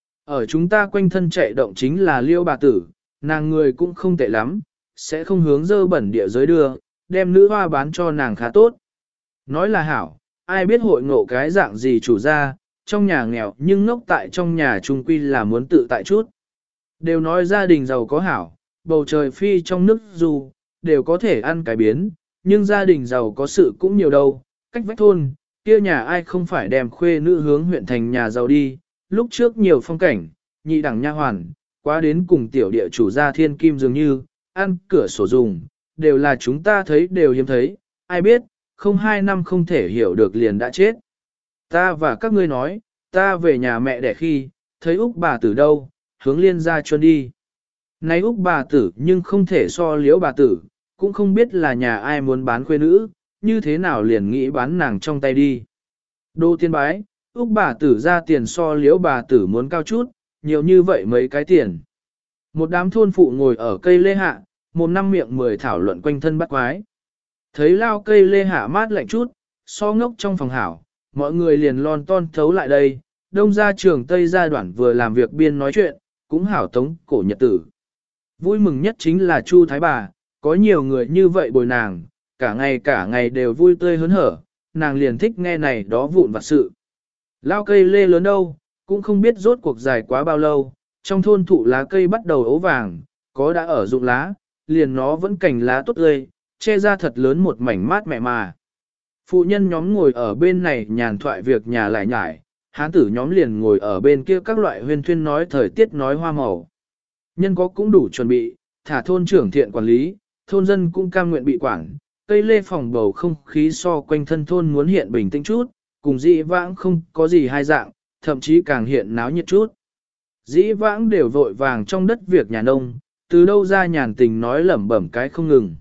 Speaker 1: Ở chúng ta quanh thân chạy động chính là liêu bà tử, nàng người cũng không tệ lắm, sẽ không hướng dơ bẩn địa giới đưa, đem nữ hoa bán cho nàng khá tốt. Nói là hảo, ai biết hội ngộ cái dạng gì chủ ra, trong nhà nghèo nhưng ngốc tại trong nhà trung quy là muốn tự tại chút. Đều nói gia đình giàu có hảo, bầu trời phi trong nước dù, đều có thể ăn cái biến, nhưng gia đình giàu có sự cũng nhiều đâu, cách vách thôn, kia nhà ai không phải đem khuê nữ hướng huyện thành nhà giàu đi, lúc trước nhiều phong cảnh, nhị đẳng nha hoàn, quá đến cùng tiểu địa chủ gia thiên kim dường như, ăn cửa sổ dùng, đều là chúng ta thấy đều hiếm thấy, ai biết, không hai năm không thể hiểu được liền đã chết. Ta và các ngươi nói, ta về nhà mẹ đẻ khi, thấy Úc bà tử đâu, hướng liên ra chuân đi. Này Úc bà tử nhưng không thể so liễu bà tử, cũng không biết là nhà ai muốn bán khuê nữ, như thế nào liền nghĩ bán nàng trong tay đi. Đô tiên bái, Úc bà tử ra tiền so liễu bà tử muốn cao chút, nhiều như vậy mấy cái tiền. Một đám thôn phụ ngồi ở cây lê hạ, một năm miệng mười thảo luận quanh thân bắt quái. Thấy lao cây lê hạ mát lạnh chút, so ngốc trong phòng hảo, mọi người liền lon ton thấu lại đây, đông ra trường Tây gia đoạn vừa làm việc biên nói chuyện, cũng hảo tống cổ nhật tử. Vui mừng nhất chính là Chu Thái bà, có nhiều người như vậy bồi nàng, cả ngày cả ngày đều vui tươi hớn hở, nàng liền thích nghe này đó vụn vặt sự. Lao cây lê lớn đâu, cũng không biết rốt cuộc dài quá bao lâu, trong thôn thụ lá cây bắt đầu ấu vàng, có đã ở dụng lá, liền nó vẫn cành lá tốt tươi, che ra thật lớn một mảnh mát mẹ mà. Phụ nhân nhóm ngồi ở bên này nhàn thoại việc nhà lại nhải, hán tử nhóm liền ngồi ở bên kia các loại huyên thuyên nói thời tiết nói hoa màu. Nhân có cũng đủ chuẩn bị, thả thôn trưởng thiện quản lý, thôn dân cũng cam nguyện bị quản, cây lê phòng bầu không khí so quanh thân thôn muốn hiện bình tĩnh chút, cùng dĩ vãng không có gì hai dạng, thậm chí càng hiện náo nhiệt chút. Dĩ vãng đều vội vàng trong đất việc nhà nông, từ đâu ra nhàn tình nói lẩm bẩm cái không ngừng.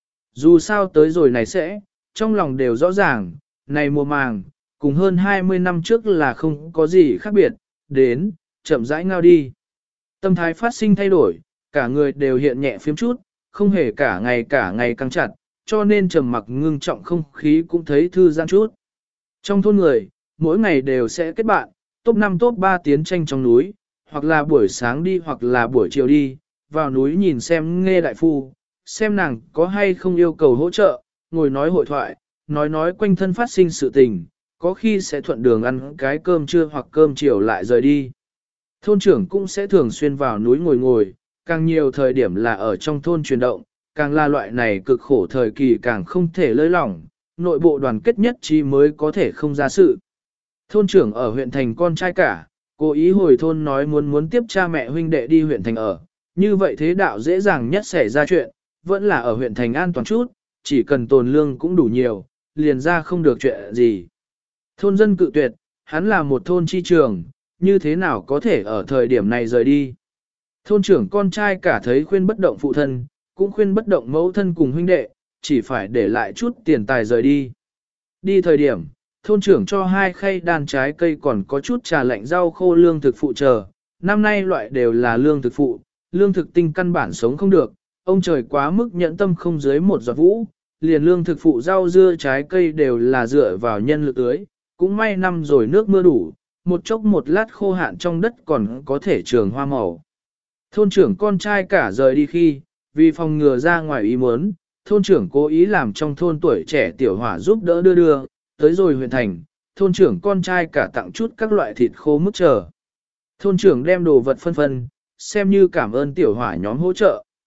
Speaker 1: Dù sao tới rồi này sẽ, trong lòng đều rõ ràng, này mùa màng, cùng hơn hai mươi năm trước là không có gì khác biệt, đến, chậm rãi ngao đi. Tâm thái phát sinh thay đổi, cả người đều hiện nhẹ phiếm chút, không hề cả ngày cả ngày căng chặt, cho nên trầm mặc ngưng trọng không khí cũng thấy thư giãn chút. Trong thôn người, mỗi ngày đều sẽ kết bạn, top năm top ba tiến tranh trong núi, hoặc là buổi sáng đi hoặc là buổi chiều đi, vào núi nhìn xem nghe đại phu, xem nàng có hay không yêu cầu hỗ trợ, ngồi nói hội thoại, nói nói quanh thân phát sinh sự tình, có khi sẽ thuận đường ăn cái cơm trưa hoặc cơm chiều lại rời đi. Thôn trưởng cũng sẽ thường xuyên vào núi ngồi ngồi, càng nhiều thời điểm là ở trong thôn chuyển động, càng là loại này cực khổ thời kỳ càng không thể lơi lỏng, nội bộ đoàn kết nhất trí mới có thể không ra sự. Thôn trưởng ở huyện thành con trai cả, cố ý hồi thôn nói muốn muốn tiếp cha mẹ huynh đệ đi huyện thành ở, như vậy thế đạo dễ dàng nhất xảy ra chuyện, vẫn là ở huyện thành an toàn chút, chỉ cần tồn lương cũng đủ nhiều, liền ra không được chuyện gì. Thôn dân cự tuyệt, hắn là một thôn chi trường, như thế nào có thể ở thời điểm này rời đi. Thôn trưởng con trai cả thấy khuyên bất động phụ thân, cũng khuyên bất động mẫu thân cùng huynh đệ, chỉ phải để lại chút tiền tài rời đi. Đi thời điểm, thôn trưởng cho hai khay đàn trái cây còn có chút trà lạnh rau khô lương thực phụ chờ, năm nay loại đều là lương thực phụ, lương thực tinh căn bản sống không được, ông trời quá mức nhẫn tâm không dưới một giọt vũ, liền lương thực phụ rau dưa trái cây đều là dựa vào nhân lực tưới, cũng may năm rồi nước mưa đủ, một chốc một lát khô hạn trong đất còn có thể trường hoa màu. Thôn trưởng con trai cả rời đi khi, vì phòng ngừa ra ngoài ý muốn, thôn trưởng cố ý làm trong thôn tuổi trẻ tiểu hỏa giúp đỡ đưa đưa, tới rồi huyện thành, thôn trưởng con trai cả tặng chút các loại thịt khô mức chờ. Thôn trưởng đem đồ vật phân phân, xem như cảm ơn tiểu hỏa nhóm hỗ trợ.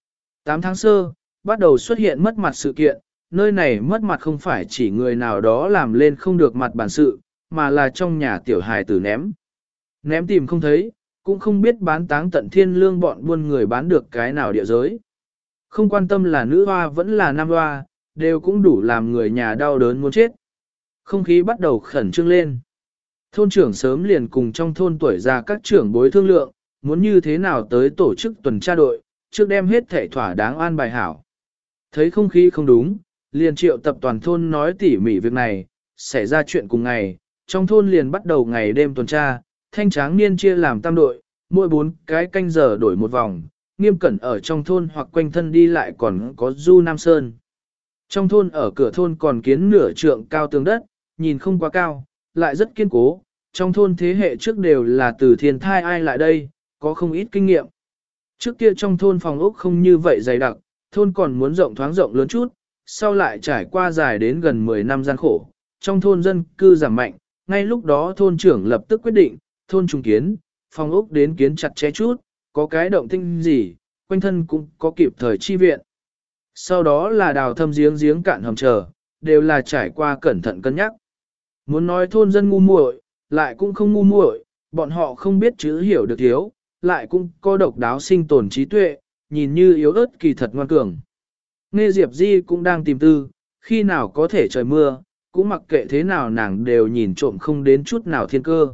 Speaker 1: tám tháng sơ, bắt đầu xuất hiện mất mặt sự kiện, nơi này mất mặt không phải chỉ người nào đó làm lên không được mặt bản sự, mà là trong nhà tiểu hài tử ném. Ném tìm không thấy, cũng không biết bán táng tận thiên lương bọn buôn người bán được cái nào địa giới. Không quan tâm là nữ hoa vẫn là nam hoa, đều cũng đủ làm người nhà đau đớn muốn chết. Không khí bắt đầu khẩn trương lên. Thôn trưởng sớm liền cùng trong thôn tuổi già các trưởng bối thương lượng, muốn như thế nào tới tổ chức tuần tra đội, trước đem hết thể thỏa đáng an bài hảo. Thấy không khí không đúng, liền triệu tập toàn thôn nói tỉ mỉ việc này, xảy ra chuyện cùng ngày, trong thôn liền bắt đầu ngày đêm tuần tra, thanh tráng niên chia làm tam đội, mỗi bốn cái canh giờ đổi một vòng, nghiêm cẩn ở trong thôn hoặc quanh thân đi lại còn có du Nam Sơn. Trong thôn ở cửa thôn còn kiến nửa trượng cao tường đất, nhìn không quá cao, lại rất kiên cố, trong thôn thế hệ trước đều là từ thiên thai ai lại đây, có không ít kinh nghiệm. Trước kia trong thôn phòng ốc không như vậy dày đặc, thôn còn muốn rộng thoáng rộng lớn chút, sau lại trải qua dài đến gần mười năm gian khổ, trong thôn dân cư giảm mạnh, ngay lúc đó thôn trưởng lập tức quyết định, thôn trùng kiến, phòng ốc đến kiến chặt chẽ chút, có cái động tinh gì, quanh thân cũng có kịp thời chi viện. Sau đó là đào thâm giếng giếng cạn hầm chờ, đều là trải qua cẩn thận cân nhắc. Muốn nói thôn dân ngu muội, lại cũng không ngu muội, bọn họ không biết chữ hiểu được thiếu, lại cũng có độc đáo sinh tồn trí tuệ, nhìn như yếu ớt kỳ thật ngoan cường. Nghe Diệp Di cũng đang tìm tư, khi nào có thể trời mưa, cũng mặc kệ thế nào nàng đều nhìn trộm không đến chút nào thiên cơ.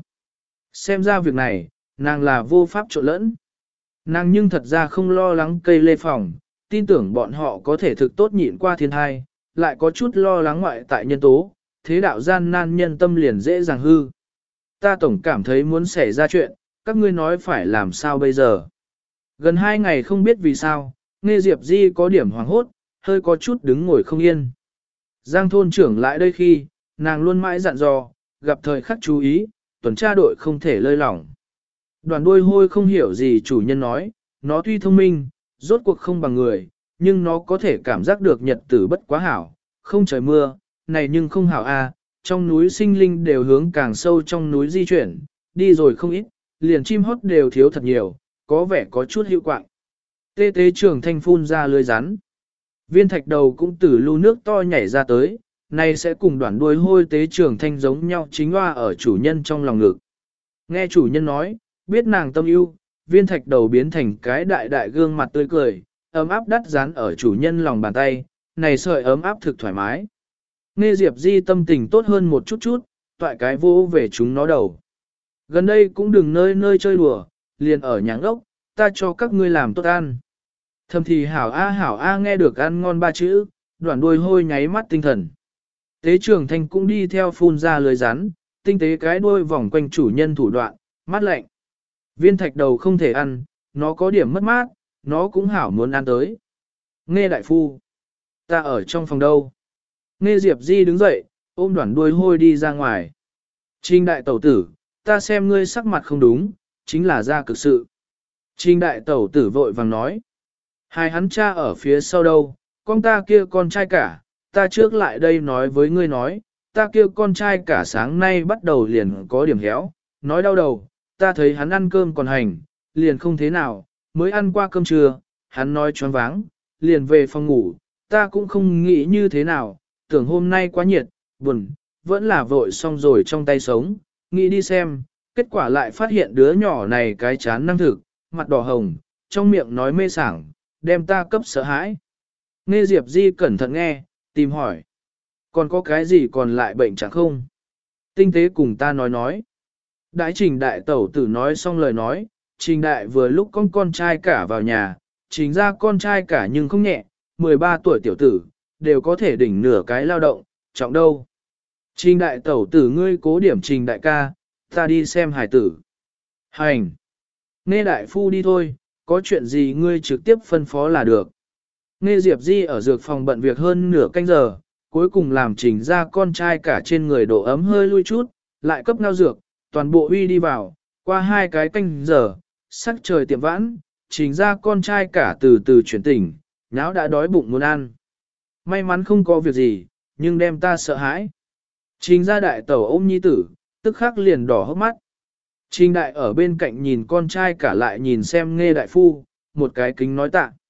Speaker 1: Xem ra việc này, nàng là vô pháp trộn lẫn. Nàng nhưng thật ra không lo lắng cây lê phòng, tin tưởng bọn họ có thể thực tốt nhịn qua thiên thai, lại có chút lo lắng ngoại tại nhân tố, thế đạo gian nan nhân tâm liền dễ dàng hư. Ta tổng cảm thấy muốn xảy ra chuyện, các ngươi nói phải làm sao bây giờ. Gần hai ngày không biết vì sao, nghe Diệp Di có điểm hoảng hốt, hơi có chút đứng ngồi không yên. Giang thôn trưởng lại đây khi, nàng luôn mãi dặn dò, gặp thời khắc chú ý, tuần tra đội không thể lơi lỏng. Đoàn đuôi hôi không hiểu gì chủ nhân nói, nó tuy thông minh, rốt cuộc không bằng người, nhưng nó có thể cảm giác được nhật tử bất quá hảo, không trời mưa, này nhưng không hảo a. Trong núi sinh linh đều hướng càng sâu trong núi di chuyển, đi rồi không ít, liền chim hót đều thiếu thật nhiều, có vẻ có chút hữu quạng. Tê tế trưởng thanh phun ra lưới rắn. Viên thạch đầu cũng từ lưu nước to nhảy ra tới, này sẽ cùng đoạn đuôi hôi tế trưởng thanh giống nhau chính hoa ở chủ nhân trong lòng ngực. Nghe chủ nhân nói, biết nàng tâm yêu, viên thạch đầu biến thành cái đại đại gương mặt tươi cười, ấm áp đắt dán ở chủ nhân lòng bàn tay, này sợi ấm áp thực thoải mái. Nghe Diệp Di tâm tình tốt hơn một chút chút, toại cái vô về chúng nó đầu. Gần đây cũng đừng nơi nơi chơi đùa, liền ở nhà ốc, ta cho các ngươi làm tốt ăn. Thầm thì hảo a hảo a nghe được ăn ngon ba chữ, đoạn đuôi hôi nháy mắt tinh thần. Tế trưởng thành cũng đi theo phun ra lưới rắn, tinh tế cái đuôi vòng quanh chủ nhân thủ đoạn, mát lạnh. Viên thạch đầu không thể ăn, nó có điểm mất mát, nó cũng hảo muốn ăn tới. Nghe đại phu, ta ở trong phòng đâu. Nghe Diệp Di đứng dậy, ôm đoạn đuôi hôi đi ra ngoài. Trình đại tẩu tử, ta xem ngươi sắc mặt không đúng, chính là ra cực sự. Trình đại tẩu tử vội vàng nói. Hai hắn cha ở phía sau đâu, con ta kia con trai cả, ta trước lại đây nói với ngươi nói, ta kia con trai cả sáng nay bắt đầu liền có điểm héo, nói đau đầu, ta thấy hắn ăn cơm còn hành, liền không thế nào, mới ăn qua cơm trưa, hắn nói choáng váng, liền về phòng ngủ, ta cũng không nghĩ như thế nào, tưởng hôm nay quá nhiệt, buồn, vẫn là vội xong rồi trong tay sống, nghĩ đi xem, kết quả lại phát hiện đứa nhỏ này cái chán năng thực, mặt đỏ hồng, trong miệng nói mê sảng, đem ta cấp sợ hãi. Nghe Diệp Di cẩn thận nghe, tìm hỏi. Còn có cái gì còn lại bệnh chẳng không? Tinh tế cùng ta nói nói. Đãi trình đại tẩu tử nói xong lời nói, trình đại vừa lúc con con trai cả vào nhà, trình ra con trai cả nhưng không nhẹ, mười ba tuổi tiểu tử, đều có thể đỉnh nửa cái lao động, trọng đâu. Trình đại tẩu tử ngươi cố điểm trình đại ca, ta đi xem hải tử. Hành! Nghe đại phu đi thôi, có chuyện gì ngươi trực tiếp phân phó là được. Nghe Diệp Di ở dược phòng bận việc hơn nửa canh giờ, cuối cùng làm trình ra con trai cả trên người độ ấm hơi lui chút, lại cấp ngao dược, toàn bộ uy đi vào, qua hai cái canh giờ, sắc trời tiệm vãn, trình ra con trai cả từ từ chuyển tỉnh, nháo đã đói bụng muốn ăn. May mắn không có việc gì, nhưng đem ta sợ hãi. Trình ra đại tẩu ôm nhi tử, tức khắc liền đỏ hốc mắt. Trình đại ở bên cạnh nhìn con trai cả lại nhìn xem nghe đại phu, một cái kính nói tạ.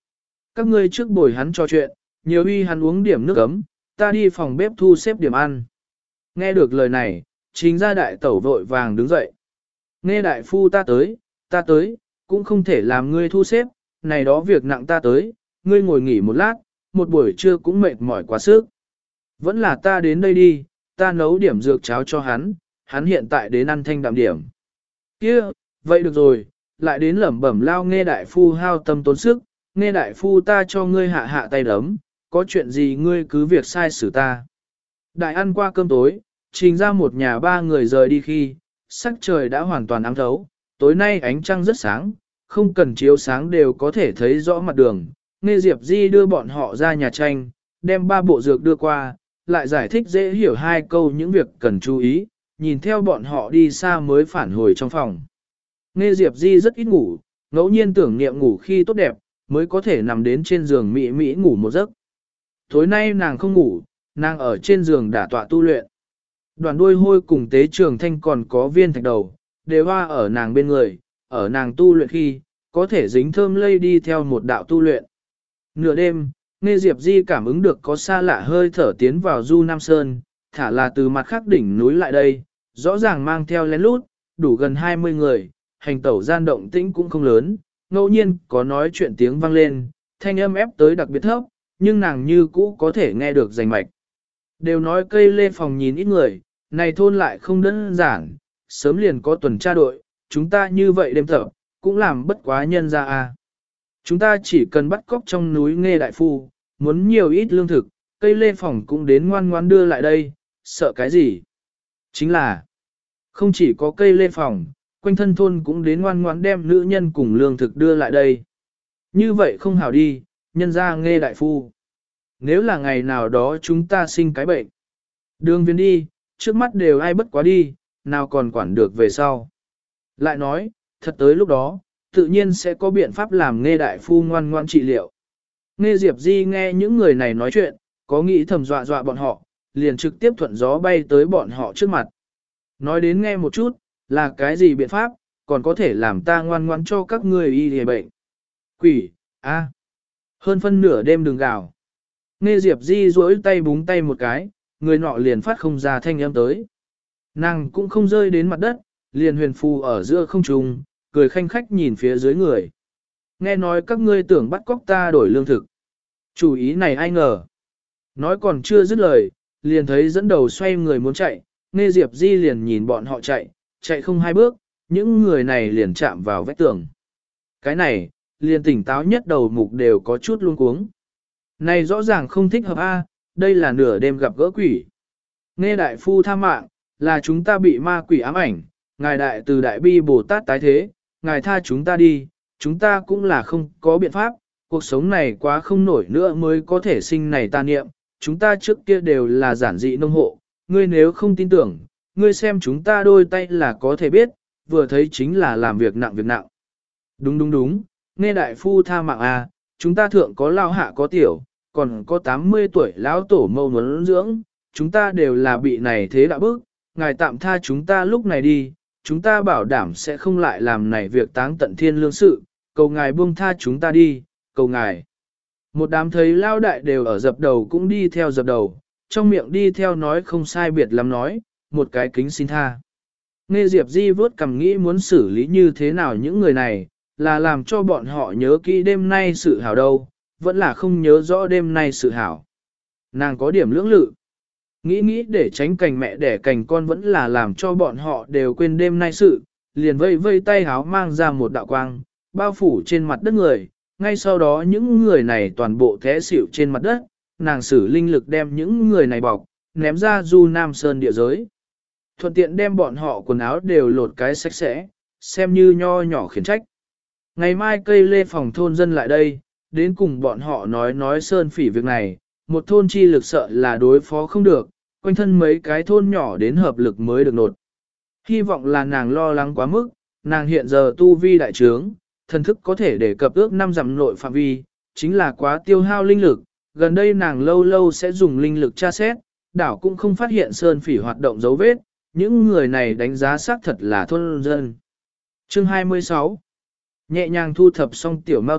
Speaker 1: Các ngươi trước bồi hắn trò chuyện, nhiều uy hắn uống điểm nước ấm, ta đi phòng bếp thu xếp điểm ăn. Nghe được lời này, chính ra đại tẩu vội vàng đứng dậy. Nghe đại phu ta tới, ta tới, cũng không thể làm ngươi thu xếp, này đó việc nặng ta tới, ngươi ngồi nghỉ một lát, một buổi trưa cũng mệt mỏi quá sức. Vẫn là ta đến đây đi, ta nấu điểm dược cháo cho hắn, hắn hiện tại đến ăn thanh đạm điểm. Kia, vậy được rồi, lại đến lẩm bẩm lao nghe đại phu hao tâm tốn sức, nghe đại phu ta cho ngươi hạ hạ tay đấm, có chuyện gì ngươi cứ việc sai xử ta. Đại ăn qua cơm tối, trình ra một nhà ba người rời đi khi, sắc trời đã hoàn toàn ám thấu, tối nay ánh trăng rất sáng, không cần chiếu sáng đều có thể thấy rõ mặt đường. Nghe Diệp Di đưa bọn họ ra nhà tranh, đem ba bộ dược đưa qua, lại giải thích dễ hiểu hai câu những việc cần chú ý, nhìn theo bọn họ đi xa mới phản hồi trong phòng. Nghe Diệp Di rất ít ngủ, ngẫu nhiên tưởng niệm ngủ khi tốt đẹp, mới có thể nằm đến trên giường mỹ mỹ ngủ một giấc. Tối nay nàng không ngủ, nàng ở trên giường đả tọa tu luyện. Đoàn đuôi hôi cùng tế trường thanh còn có viên thạch đầu, đều hoa ở nàng bên người, ở nàng tu luyện khi, có thể dính thơm lây đi theo một đạo tu luyện. Nửa đêm, Nghe Diệp Di cảm ứng được có xa lạ hơi thở tiến vào Du Nam Sơn, thả là từ mặt khác đỉnh núi lại đây, rõ ràng mang theo lén lút, đủ gần hai mươi người, hành tẩu gian động tĩnh cũng không lớn, ngẫu nhiên có nói chuyện tiếng vang lên, thanh âm ép tới đặc biệt thấp, nhưng nàng như cũ có thể nghe được rành mạch. Đều nói cây lê phòng nhìn ít người, này thôn lại không đơn giản, sớm liền có tuần tra đội, chúng ta như vậy đêm tập, cũng làm bất quá nhân ra à. Chúng ta chỉ cần bắt cóc trong núi Nghe đại phu, muốn nhiều ít lương thực, cây lê phòng cũng đến ngoan ngoan đưa lại đây, sợ cái gì? Chính là, không chỉ có cây lê phòng, quanh thân thôn cũng đến ngoan ngoan đem nữ nhân cùng lương thực đưa lại đây. Như vậy không hảo đi, nhân ra Nghe đại phu. Nếu là ngày nào đó chúng ta sinh cái bệnh. Đường viên đi, trước mắt đều ai bất quá đi, nào còn quản được về sau. Lại nói, thật tới lúc đó, tự nhiên sẽ có biện pháp làm Nghe đại phu ngoan ngoan trị liệu. Nghe Diệp Di nghe những người này nói chuyện, có nghĩ thầm dọa dọa bọn họ, liền trực tiếp thuận gió bay tới bọn họ trước mặt. Nói đến nghe một chút, là cái gì biện pháp, còn có thể làm ta ngoan ngoan cho các người y hề bệnh. Quỷ, a, hơn phân nửa đêm đừng gào. Nghe Diệp Di duỗi tay búng tay một cái, người nọ liền phát không ra thanh âm tới. Nàng cũng không rơi đến mặt đất, liền huyền phù ở giữa không trung, cười khanh khách nhìn phía dưới người. Nghe nói các ngươi tưởng bắt cóc ta đổi lương thực. Chủ ý này ai ngờ. Nói còn chưa dứt lời, liền thấy dẫn đầu xoay người muốn chạy, Nghe Diệp Di liền nhìn bọn họ chạy, chạy không hai bước, những người này liền chạm vào vách tường. Cái này, liền tỉnh táo nhất đầu mục đều có chút luống cuống. Này rõ ràng không thích hợp a, đây là nửa đêm gặp gỡ quỷ. Nghe đại phu tha mạng, là chúng ta bị ma quỷ ám ảnh, ngài đại từ đại bi Bồ Tát tái thế, ngài tha chúng ta đi, chúng ta cũng là không có biện pháp, cuộc sống này quá không nổi nữa mới có thể sinh này ta niệm, chúng ta trước kia đều là giản dị nông hộ, ngươi nếu không tin tưởng, ngươi xem chúng ta đôi tay là có thể biết, vừa thấy chính là làm việc nặng việc nặng. Đúng đúng đúng, nghe đại phu tha mạng à, chúng ta thượng có lao hạ có tiểu, còn có tám mươi tuổi lão tổ mâu muốn dưỡng, chúng ta đều là bị này thế đã bức, ngài tạm tha chúng ta lúc này đi, chúng ta bảo đảm sẽ không lại làm này việc táng tận thiên lương sự, cầu ngài buông tha chúng ta đi, cầu ngài. Một đám thấy lao đại đều ở dập đầu cũng đi theo dập đầu, trong miệng đi theo nói không sai biệt lắm nói, một cái kính xin tha. Nghe Diệp Di vớt cầm nghĩ muốn xử lý như thế nào những người này, là làm cho bọn họ nhớ kỹ đêm nay sự hảo đâu, vẫn là không nhớ rõ đêm nay sự hảo. Nàng có điểm lưỡng lự. Nghĩ nghĩ để tránh cành mẹ đẻ cành con vẫn là làm cho bọn họ đều quên đêm nay sự, liền vây vây tay háo mang ra một đạo quang, bao phủ trên mặt đất người, ngay sau đó những người này toàn bộ té xỉu trên mặt đất, nàng sử linh lực đem những người này bọc, ném ra Du Nam Sơn địa giới. Thuận tiện đem bọn họ quần áo đều lột cái sạch sẽ, xem như nho nhỏ khiển trách. Ngày mai cây lê phòng thôn dân lại đây, đến cùng bọn họ nói nói Sơn Phỉ việc này, một thôn chi lực sợ là đối phó không được, quanh thân mấy cái thôn nhỏ đến hợp lực mới được nột. Hy vọng là nàng lo lắng quá mức, nàng hiện giờ tu vi đại trướng, thần thức có thể để cập ước năm dặm nội phạm vi, chính là quá tiêu hao linh lực, gần đây nàng lâu lâu sẽ dùng linh lực tra xét, đảo cũng không phát hiện Sơn Phỉ hoạt động dấu vết, những người này đánh giá xác thật là thôn dân. Chương hai mươi sáu. Nhẹ nhàng thu thập xong tiểu mao tặc,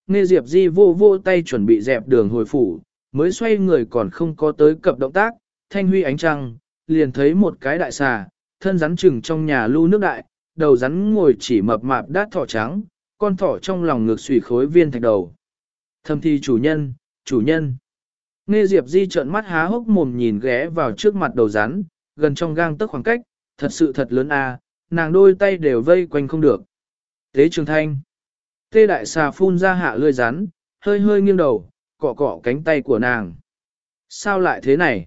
Speaker 1: Nghe Diệp Di vô vô tay chuẩn bị dẹp đường hồi phủ, mới xoay người còn không có tới cập động tác, thanh huy ánh trăng, liền thấy một cái đại xà, thân rắn chừng trong nhà lưu nước đại, đầu rắn ngồi chỉ mập mạp đát thỏ trắng, con thỏ trong lòng ngực xùy khối viên thạch đầu. Thầm thi chủ nhân, chủ nhân. Nghe Diệp Di trợn mắt há hốc mồm nhìn ghé vào trước mặt đầu rắn, gần trong gang tấc khoảng cách, thật sự thật lớn a, nàng đôi tay đều vây quanh không được. Tế Trường Thanh. Tê đại xà phun ra hạ lươi rắn, hơi hơi nghiêng đầu, cọ cọ cánh tay của nàng. Sao lại thế này?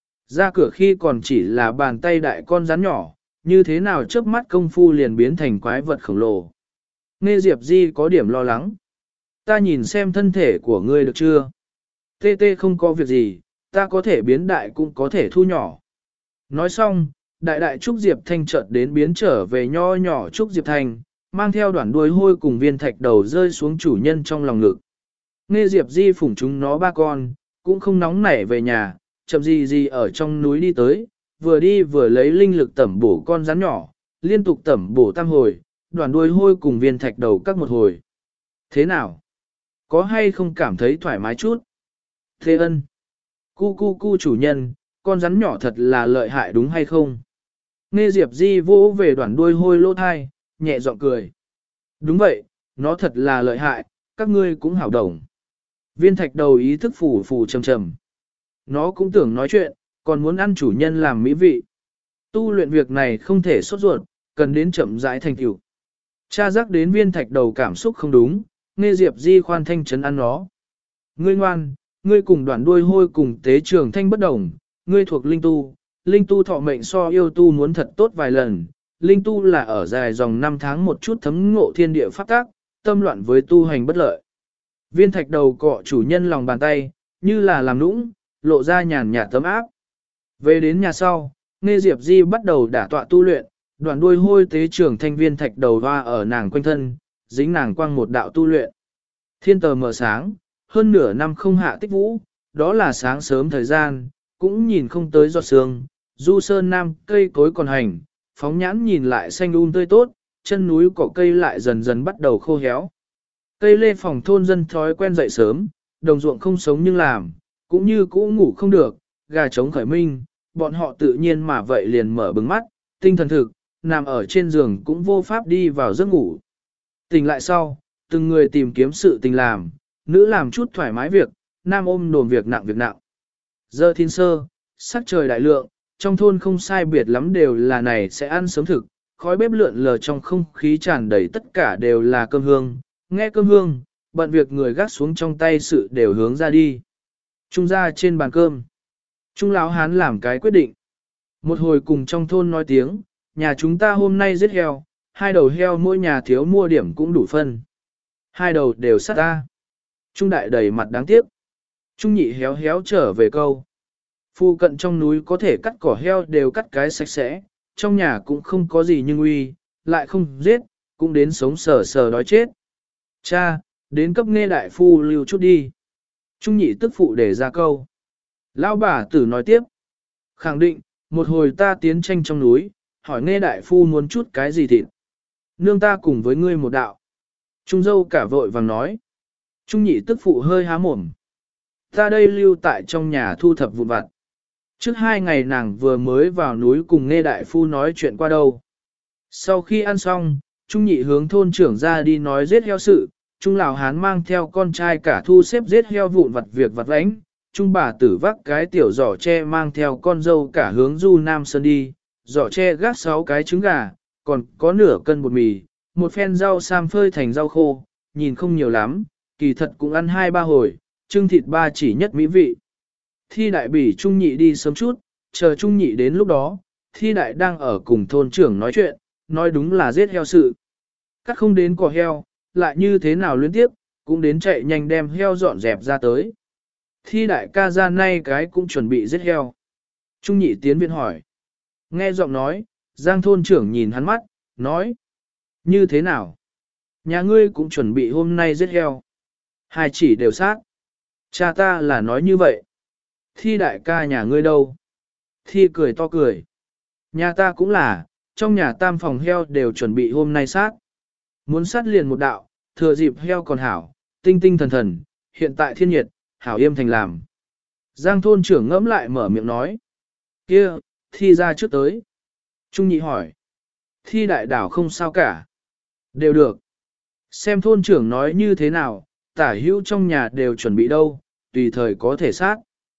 Speaker 1: Ra cửa khi còn chỉ là bàn tay đại con rắn nhỏ, như thế nào chớp mắt công phu liền biến thành quái vật khổng lồ. Nghe Diệp Di có điểm lo lắng. Ta nhìn xem thân thể của ngươi được chưa? Tê tê không có việc gì, ta có thể biến đại cũng có thể thu nhỏ. Nói xong, đại đại Trúc Diệp Thanh chợt đến biến trở về nho nhỏ Trúc Diệp Thanh, mang theo đoạn đuôi hôi cùng viên thạch đầu rơi xuống chủ nhân trong lòng ngực. Nghe Diệp Di phủng chúng nó ba con, cũng không nóng nảy về nhà, chậm gì gì ở trong núi đi tới, vừa đi vừa lấy linh lực tẩm bổ con rắn nhỏ, liên tục tẩm bổ tam hồi, đoạn đuôi hôi cùng viên thạch đầu các một hồi. Thế nào? Có hay không cảm thấy thoải mái chút? Thế ân. Cu cu cu chủ nhân, con rắn nhỏ thật là lợi hại đúng hay không? Nghe Diệp Di vỗ về đoạn đuôi hôi lỗ thai, nhẹ giọng cười. Đúng vậy, nó thật là lợi hại, các ngươi cũng hảo đồng. Viên thạch đầu ý thức phủ phủ trầm trầm. Nó cũng tưởng nói chuyện, còn muốn ăn chủ nhân làm mỹ vị. Tu luyện việc này không thể sốt ruột, cần đến chậm rãi thành tựu. Cha giác đến viên thạch đầu cảm xúc không đúng, nghe Diệp Di khoan thanh trấn ăn nó. Ngươi ngoan, ngươi cùng đoàn đuôi hôi cùng tế trường thanh bất đồng, ngươi thuộc linh tu, linh tu thọ mệnh so yêu tu muốn thật tốt vài lần, linh tu là ở dài dòng năm tháng một chút thấm ngộ thiên địa pháp tác, tâm loạn với tu hành bất lợi. Viên thạch đầu cọ chủ nhân lòng bàn tay, như là làm nũng, lộ ra nhàn nhạt tấm áp. Về đến nhà sau, nghe Diệp Di bắt đầu đả tọa tu luyện, đoàn đuôi hôi tế trưởng thanh viên thạch đầu hoa ở nàng quanh thân, dính nàng quang một đạo tu luyện. Thiên tờ mở sáng, hơn nửa năm không hạ tích vũ, đó là sáng sớm thời gian, cũng nhìn không tới giọt sương, du sơn nam cây cối còn hành, phóng nhãn nhìn lại xanh um tươi tốt, chân núi cỏ cây lại dần dần bắt đầu khô héo. Cây lê phòng thôn dân thói quen dậy sớm, đồng ruộng không sống nhưng làm, cũng như cũ ngủ không được, gà trống khởi minh, bọn họ tự nhiên mà vậy liền mở bừng mắt, tinh thần thực, nằm ở trên giường cũng vô pháp đi vào giấc ngủ. Tỉnh lại sau, từng người tìm kiếm sự tình làm, nữ làm chút thoải mái việc, nam ôm đồm việc nặng việc nặng. Giờ thiên sơ, sắc trời đại lượng, trong thôn không sai biệt lắm đều là này sẽ ăn sớm thực, khói bếp lượn lờ trong không khí tràn đầy tất cả đều là cơm hương, nghe cơm hương, bận việc người gác xuống trong tay sự đều hướng ra đi. Trung ra trên bàn cơm. Trung lão hán làm cái quyết định. Một hồi cùng trong thôn nói tiếng, nhà chúng ta hôm nay giết heo, hai đầu heo mỗi nhà thiếu mua điểm cũng đủ phân. Hai đầu đều sát ta. Trung đại đầy mặt đáng tiếc. Trung nhị héo héo trở về câu. Phu cận trong núi có thể cắt cỏ heo đều cắt cái sạch sẽ, trong nhà cũng không có gì nhưng uy, lại không giết, cũng đến sống sờ sờ đói chết. Cha, đến cấp nghe đại phu lưu chút đi. Trung nhị tức phụ để ra câu. Lão bà tử nói tiếp. Khẳng định, một hồi ta tiến tranh trong núi, hỏi nghe đại phu muốn chút cái gì thịt. Nương ta cùng với ngươi một đạo. Trung dâu cả vội vàng nói. Trung nhị tức phụ hơi há mồm. Ta đây lưu tại trong nhà thu thập vụn vặt. Trước hai ngày nàng vừa mới vào núi cùng nghe đại phu nói chuyện qua đâu. Sau khi ăn xong, Trung nhị hướng thôn trưởng ra đi nói giết heo sự, Trung lão hán mang theo con trai cả thu xếp giết heo vụn vặt việc vặt vãnh, Trung bà tử vác cái tiểu giỏ tre mang theo con dâu cả hướng du Nam Sơn đi, giỏ tre gác sáu cái trứng gà, còn có nửa cân bột mì, một phen rau sam phơi thành rau khô, nhìn không nhiều lắm, kỳ thật cũng ăn hai ba hồi, trưng thịt ba chỉ nhất mỹ vị. Thi đại bỉ Trung nhị đi sớm chút, chờ Trung nhị đến lúc đó, Thi đại đang ở cùng thôn trưởng nói chuyện, nói đúng là giết heo sự. Cắt không đến cỏ heo, lại như thế nào liên tiếp, cũng đến chạy nhanh đem heo dọn dẹp ra tới. Thi đại ca ra nay cái cũng chuẩn bị giết heo. Trung nhị tiến viện hỏi. Nghe giọng nói, Giang thôn trưởng nhìn hắn mắt, nói. Như thế nào? Nhà ngươi cũng chuẩn bị hôm nay giết heo. Hai chỉ đều sát. Cha ta là nói như vậy. Thi đại ca nhà ngươi đâu? Thi cười to cười. Nhà ta cũng là, trong nhà tam phòng heo đều chuẩn bị hôm nay sát. Muốn sát liền một đạo, thừa dịp heo còn hảo, tinh tinh thần thần, hiện tại thiên nhiệt, hảo yêm thành làm. Giang thôn trưởng ngẫm lại mở miệng nói. Kia, thi ra trước tới. Trung nhị hỏi. Thi đại đảo không sao cả. Đều được. Xem thôn trưởng nói như thế nào, tả hữu trong nhà đều chuẩn bị đâu, tùy thời có thể sát.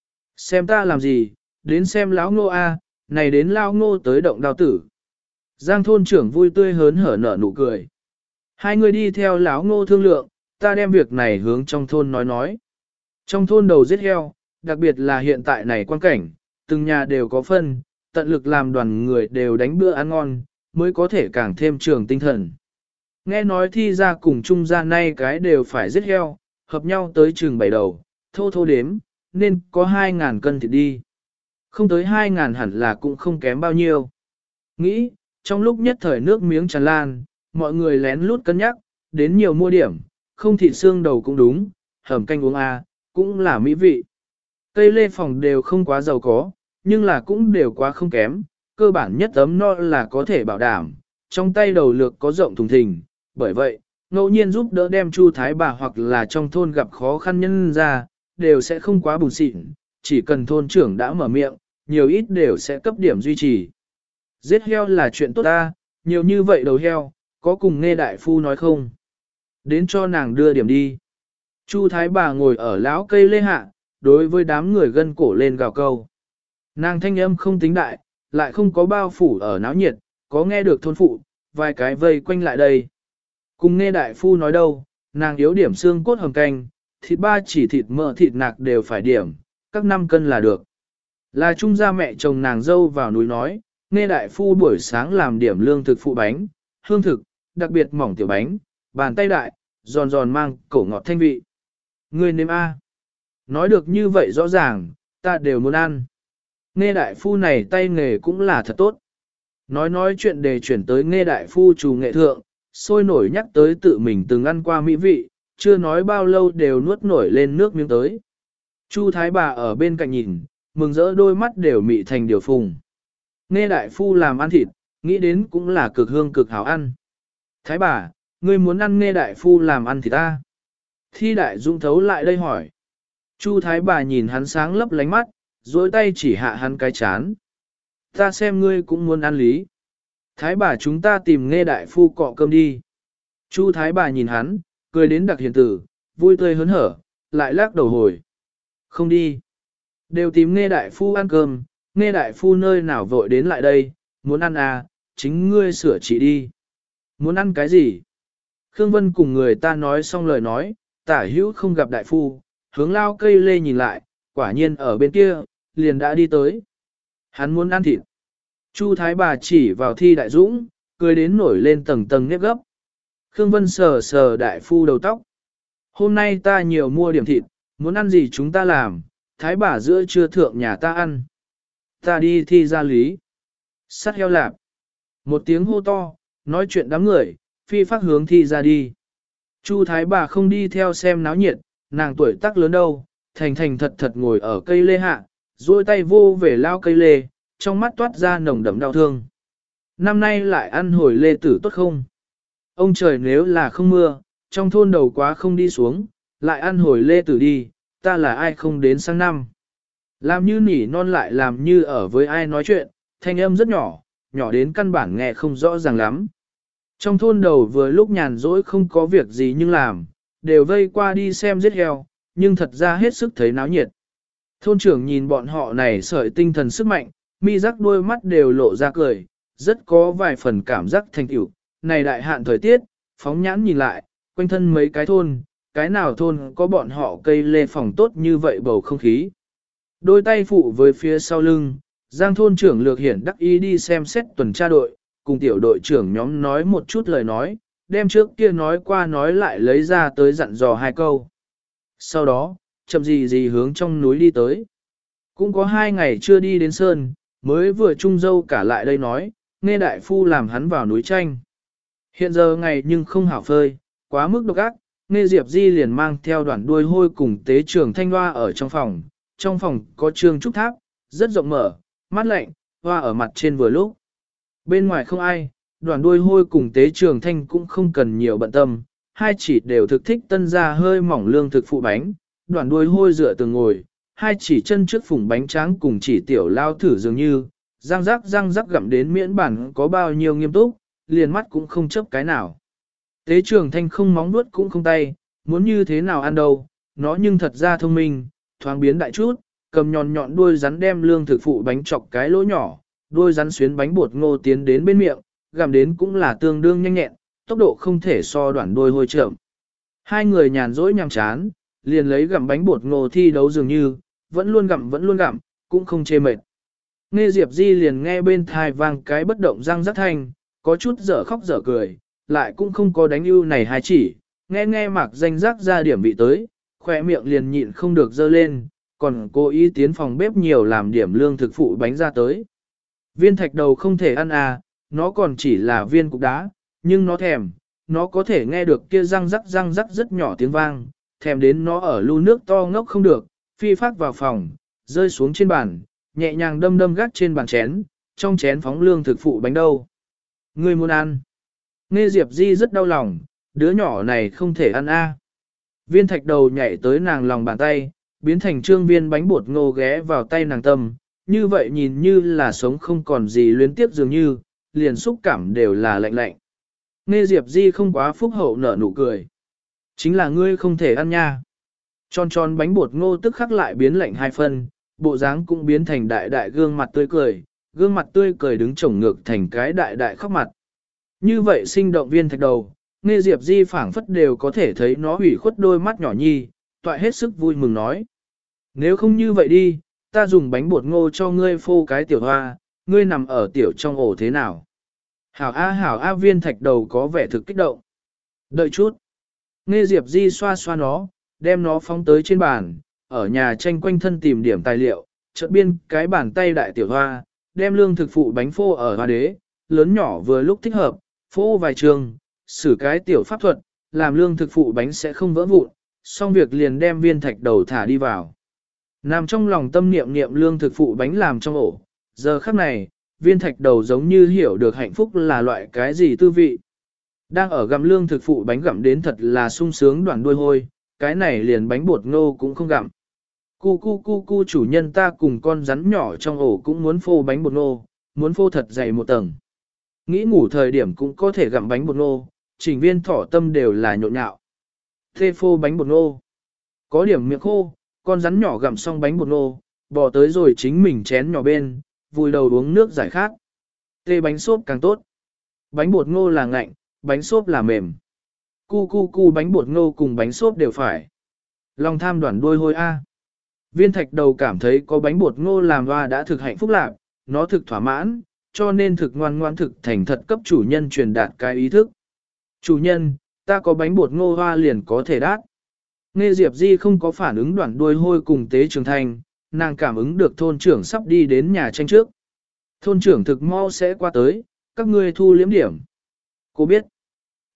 Speaker 1: Xem ta làm gì, đến xem lão ngô a, này đến lão ngô tới động đao tử. Giang thôn trưởng vui tươi hớn hở nở nụ cười. Hai người đi theo lão ngô thương lượng, ta đem việc này hướng trong thôn nói nói. Trong thôn đầu giết heo, đặc biệt là hiện tại này quan cảnh, từng nhà đều có phân, tận lực làm đoàn người đều đánh bữa ăn ngon, mới có thể càng thêm trường tinh thần. Nghe nói thi ra cùng chung ra nay cái đều phải giết heo, hợp nhau tới chừng bảy đầu, thô thô đếm, nên có hai ngàn cân thịt đi. Không tới hai ngàn hẳn là cũng không kém bao nhiêu. Nghĩ, trong lúc nhất thời nước miếng tràn lan, mọi người lén lút cân nhắc, đến nhiều mua điểm, không thịt xương đầu cũng đúng, hầm canh uống a, cũng là mỹ vị. Cây lê phòng đều không quá giàu có, nhưng là cũng đều quá không kém, cơ bản nhất ấm no là có thể bảo đảm, trong tay đầu lược có rộng thùng thình, bởi vậy, ngẫu nhiên giúp đỡ đem Chu Thái bà hoặc là trong thôn gặp khó khăn nhân ra, đều sẽ không quá bùn xịn, chỉ cần thôn trưởng đã mở miệng, nhiều ít đều sẽ cấp điểm duy trì. Giết heo là chuyện tốt ta, nhiều như vậy đầu heo, có cùng nghe đại phu nói không? Đến cho nàng đưa điểm đi. Chu Thái bà ngồi ở lão cây lê hạ, đối với đám người gân cổ lên gào câu. Nàng thanh âm không tính đại, lại không có bao phủ ở náo nhiệt, có nghe được thôn phụ, vài cái vây quanh lại đây. Cùng nghe đại phu nói đâu, nàng yếu điểm xương cốt hầm canh, thịt ba chỉ thịt mỡ thịt nạc đều phải điểm, các năm cân là được. Là trung gia mẹ chồng nàng dâu vào núi nói, nghe đại phu buổi sáng làm điểm lương thực phụ bánh, hương thực, đặc biệt mỏng tiểu bánh, bàn tay đại, giòn giòn mang cổ ngọt thanh vị. Ngươi nếm A. Nói được như vậy rõ ràng, ta đều muốn ăn. Nghe đại phu này tay nghề cũng là thật tốt. Nói nói chuyện để chuyển tới nghe đại phu chủ nghệ thượng, sôi nổi nhắc tới tự mình từng ăn qua mỹ vị, chưa nói bao lâu đều nuốt nổi lên nước miếng tới. Chu Thái bà ở bên cạnh nhìn, mừng rỡ đôi mắt đều mị thành điều phùng. Nghe đại phu làm ăn thịt, nghĩ đến cũng là cực hương cực hảo ăn. Thái bà, ngươi muốn ăn nghe đại phu làm ăn thịt ta? Thi đại dũng thấu lại đây hỏi. Chu Thái bà nhìn hắn sáng lấp lánh mắt, dối tay chỉ hạ hắn cái chán. Ta xem ngươi cũng muốn ăn lý. Thái bà chúng ta tìm nghe đại phu cọ cơm đi. Chu Thái bà nhìn hắn, cười đến đặc hiền tử, vui tươi hớn hở, lại lắc đầu hồi. Không đi. Đều tìm nghe đại phu ăn cơm, nghe đại phu nơi nào vội đến lại đây, muốn ăn à, chính ngươi sửa trị đi. Muốn ăn cái gì? Khương Vân cùng người ta nói xong lời nói, tả hữu không gặp đại phu, hướng lao cây lê nhìn lại, quả nhiên ở bên kia, liền đã đi tới. Hắn muốn ăn thịt. Chu Thái bà chỉ vào Thi Đại Dũng, cười đến nổi lên tầng tầng nếp gấp. Khương Vân sờ sờ đại phu đầu tóc. Hôm nay ta nhiều mua điểm thịt, muốn ăn gì chúng ta làm, Thái bà giữa trưa thượng nhà ta ăn. Ta đi thi ra lý. Sắt heo lạp. Một tiếng hô to, nói chuyện đám người, phi phát hướng thi ra đi. Chu Thái bà không đi theo xem náo nhiệt, nàng tuổi tác lớn đâu, thành thành thật thật ngồi ở cây lê hạ, duỗi tay vô về lao cây lê, trong mắt toát ra nồng đậm đau thương. Năm nay lại ăn hồi lê tử tốt không? Ông trời nếu là không mưa, trong thôn đầu quá không đi xuống, lại ăn hồi lê tử đi, ta là ai không đến sang năm. Làm như nỉ non lại làm như ở với ai nói chuyện, thanh âm rất nhỏ, nhỏ đến căn bản nghe không rõ ràng lắm. Trong thôn đầu vừa lúc nhàn rỗi không có việc gì nhưng làm, đều vây qua đi xem giết heo, nhưng thật ra hết sức thấy náo nhiệt. Thôn trưởng nhìn bọn họ này sợi tinh thần sức mạnh, mi rắc đôi mắt đều lộ ra cười, rất có vài phần cảm giác thành tựu. Này đại hạn thời tiết, phóng nhãn nhìn lại, quanh thân mấy cái thôn, cái nào thôn có bọn họ cây lê phòng tốt như vậy bầu không khí. Đôi tay phụ với phía sau lưng, Giang thôn trưởng lược hiển đắc ý đi xem xét tuần tra đội, cùng tiểu đội trưởng nhóm nói một chút lời nói, đem trước kia nói qua nói lại lấy ra tới dặn dò hai câu. Sau đó, chậm gì gì hướng trong núi đi tới. Cũng có hai ngày chưa đi đến sơn, mới vừa trung dâu cả lại đây nói, nghe đại phu làm hắn vào núi tranh. Hiện giờ ngày nhưng không hảo phơi, quá mức độc ác, nghe Diệp Di liền mang theo đoàn đuôi hôi cùng tế trưởng thanh hoa ở trong phòng. Trong phòng có trường trúc tháp, rất rộng mở, mát lạnh, hoa ở mặt trên vừa lúc. Bên ngoài không ai, đoàn đuôi hôi cùng tế trường thanh cũng không cần nhiều bận tâm, hai chỉ đều thực thích tân ra hơi mỏng lương thực phụ bánh, đoạn đuôi hôi dựa tường ngồi, hai chỉ chân trước phủng bánh tráng cùng chỉ tiểu lao thử dường như, răng rắc răng rắc gặm đến miễn bản có bao nhiêu nghiêm túc, liền mắt cũng không chấp cái nào. Tế Trường Thanh không móng nuốt cũng không tay, muốn như thế nào ăn đâu, nó nhưng thật ra thông minh, thoáng biến đại chút, cầm nhọn nhọn đuôi rắn đem lương thực phụ bánh chọc cái lỗ nhỏ, đuôi rắn xuyến bánh bột ngô tiến đến bên miệng, gặm đến cũng là tương đương nhanh nhẹn, tốc độ không thể so đoạn đuôi hôi chậm. Hai người nhàn rỗi nhàm chán, liền lấy gặm bánh bột ngô thi đấu dường như, vẫn luôn gặm vẫn luôn gặm, cũng không chê mệt. Nghe Diệp Di liền nghe bên thai vang cái bất động răng rắc thanh, có chút dở khóc dở cười, lại cũng không có đánh ưu này hai chỉ, nghe nghe mặc danh rắc ra điểm vị tới, khỏe miệng liền nhịn không được dơ lên, còn cố ý tiến phòng bếp nhiều làm điểm lương thực phụ bánh ra tới. Viên thạch đầu không thể ăn à, nó còn chỉ là viên cục đá, nhưng nó thèm, nó có thể nghe được kia răng rắc răng rắc rất nhỏ tiếng vang, thèm đến nó ở lu nước to ngốc không được, phi phát vào phòng, rơi xuống trên bàn, nhẹ nhàng đâm đâm gác trên bàn chén, trong chén phóng lương thực phụ bánh đâu. Ngươi muốn ăn. Nghe Diệp Di rất đau lòng, đứa nhỏ này không thể ăn a. Viên thạch đầu nhảy tới nàng lòng bàn tay, biến thành trương viên bánh bột ngô ghé vào tay nàng tâm, như vậy nhìn như là sống không còn gì luyến tiếp dường như, liền xúc cảm đều là lạnh lạnh. Nghe Diệp Di không quá phúc hậu nở nụ cười. Chính là ngươi không thể ăn nha. Tròn tròn bánh bột ngô tức khắc lại biến lạnh hai phân, bộ dáng cũng biến thành đại đại gương mặt tươi cười, gương mặt tươi cười đứng chổng ngược thành cái đại đại khóc mặt. Như vậy sinh động viên thạch đầu, nghe Diệp Di phảng phất đều có thể thấy nó hủy khuất đôi mắt nhỏ nhi, toại hết sức vui mừng nói. Nếu không như vậy đi, ta dùng bánh bột ngô cho ngươi phô cái tiểu hoa, ngươi nằm ở tiểu trong ổ thế nào? Hảo A hảo A viên thạch đầu có vẻ thực kích động. Đợi chút. Nghe Diệp Di xoa xoa nó, đem nó phóng tới trên bàn, ở nhà tranh quanh thân tìm điểm tài liệu, chợt biên cái bàn tay đại tiểu hoa, đem lương thực phụ bánh phô ở hoa đế, lớn nhỏ vừa lúc thích hợp, phô vài trường, xử cái tiểu pháp thuật, làm lương thực phụ bánh sẽ không vỡ vụn, xong việc liền đem viên thạch đầu thả đi vào. Nằm trong lòng tâm niệm niệm lương thực phụ bánh làm trong ổ, giờ khắc này, viên thạch đầu giống như hiểu được hạnh phúc là loại cái gì tư vị. Đang ở gặm lương thực phụ bánh gặm đến thật là sung sướng đoạn đuôi hôi, cái này liền bánh bột ngô cũng không gặm. Cu cu cu cu chủ nhân ta cùng con rắn nhỏ trong ổ cũng muốn phô bánh bột ngô, muốn phô thật dày một tầng. Nghĩ ngủ thời điểm cũng có thể gặm bánh bột ngô, chỉnh viên thỏ tâm đều là nhộn nhạo. Thê phô bánh bột ngô. Có điểm miệng khô, con rắn nhỏ gặm xong bánh bột ngô, bỏ tới rồi chính mình chén nhỏ bên, vùi đầu uống nước giải khát. Tê bánh xốp càng tốt. Bánh bột ngô là ngạnh, bánh xốp là mềm. Cu cu cu bánh bột ngô cùng bánh xốp đều phải. Lòng tham đoản đuôi hôi A. Viên thạch đầu cảm thấy có bánh bột ngô làm hoa đã thực hạnh phúc lạc, nó thực thỏa mãn, cho nên thực ngoan ngoan thực thành thật cấp chủ nhân truyền đạt cái ý thức. Chủ nhân, ta có bánh bột ngô hoa liền có thể đát. Nghe Diệp Di không có phản ứng đoạn đuôi hôi cùng Tế Trường Thanh, nàng cảm ứng được thôn trưởng sắp đi đến nhà tranh trước. Thôn trưởng thực mau sẽ qua tới, các ngươi thu liếm điểm. Cô biết. T.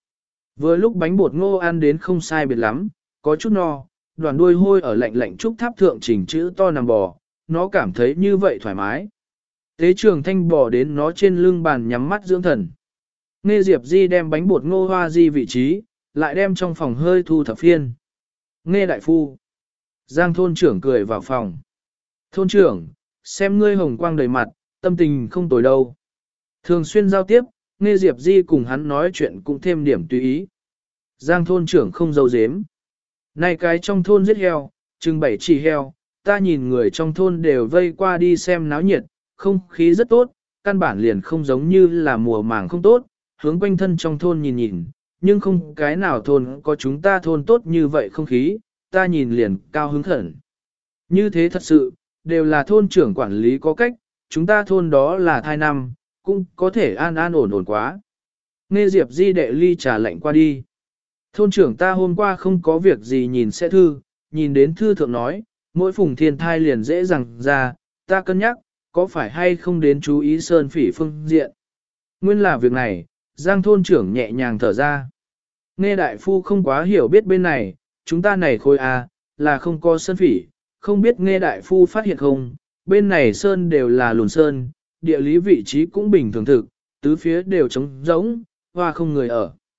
Speaker 1: Vừa lúc bánh bột ngô ăn đến không sai biệt lắm, có chút no, đoàn đuôi hôi ở lạnh lạnh trúc tháp thượng chỉnh chữ to nằm bò, nó cảm thấy như vậy thoải mái. Tế Trường Thanh bò đến nó trên lưng bàn nhắm mắt dưỡng thần. Nghe Diệp Di đem bánh bột ngô hoa di vị trí, lại đem trong phòng hơi thu thập phiên. Nghe đại phu. Giang thôn trưởng cười vào phòng. Thôn trưởng, xem ngươi hồng quang đầy mặt, tâm tình không tồi đâu. Thường xuyên giao tiếp, nghe Diệp Di cùng hắn nói chuyện cũng thêm điểm tùy ý. Giang thôn trưởng không giấu giếm. Này cái trong thôn giết heo, chừng bảy chỉ heo, ta nhìn người trong thôn đều vây qua đi xem náo nhiệt, không khí rất tốt, căn bản liền không giống như là mùa màng không tốt, hướng quanh thân trong thôn nhìn nhìn, nhưng không cái nào thôn có chúng ta thôn tốt như vậy không khí, ta nhìn liền cao hứng khẩn. Như thế thật sự, đều là thôn trưởng quản lý có cách, chúng ta thôn đó là thai năm, cũng có thể an an ổn ổn quá. Nghe Diệp Di đệ ly trà lạnh qua đi. Thôn trưởng ta hôm qua không có việc gì nhìn sẽ thư, nhìn đến thư thượng nói, mỗi phùng thiên thai liền dễ dàng ra, ta cân nhắc, có phải hay không đến chú ý sơn phỉ phương diện. Nguyên là việc này, Giang thôn trưởng nhẹ nhàng thở ra. Nghe đại phu không quá hiểu biết bên này, chúng ta này khôi a là không có sơn phỉ, không biết nghe đại phu phát hiện không, bên này sơn đều là lùn sơn, địa lý vị trí cũng bình thường thực, tứ phía đều trống rỗng, hoa không người ở.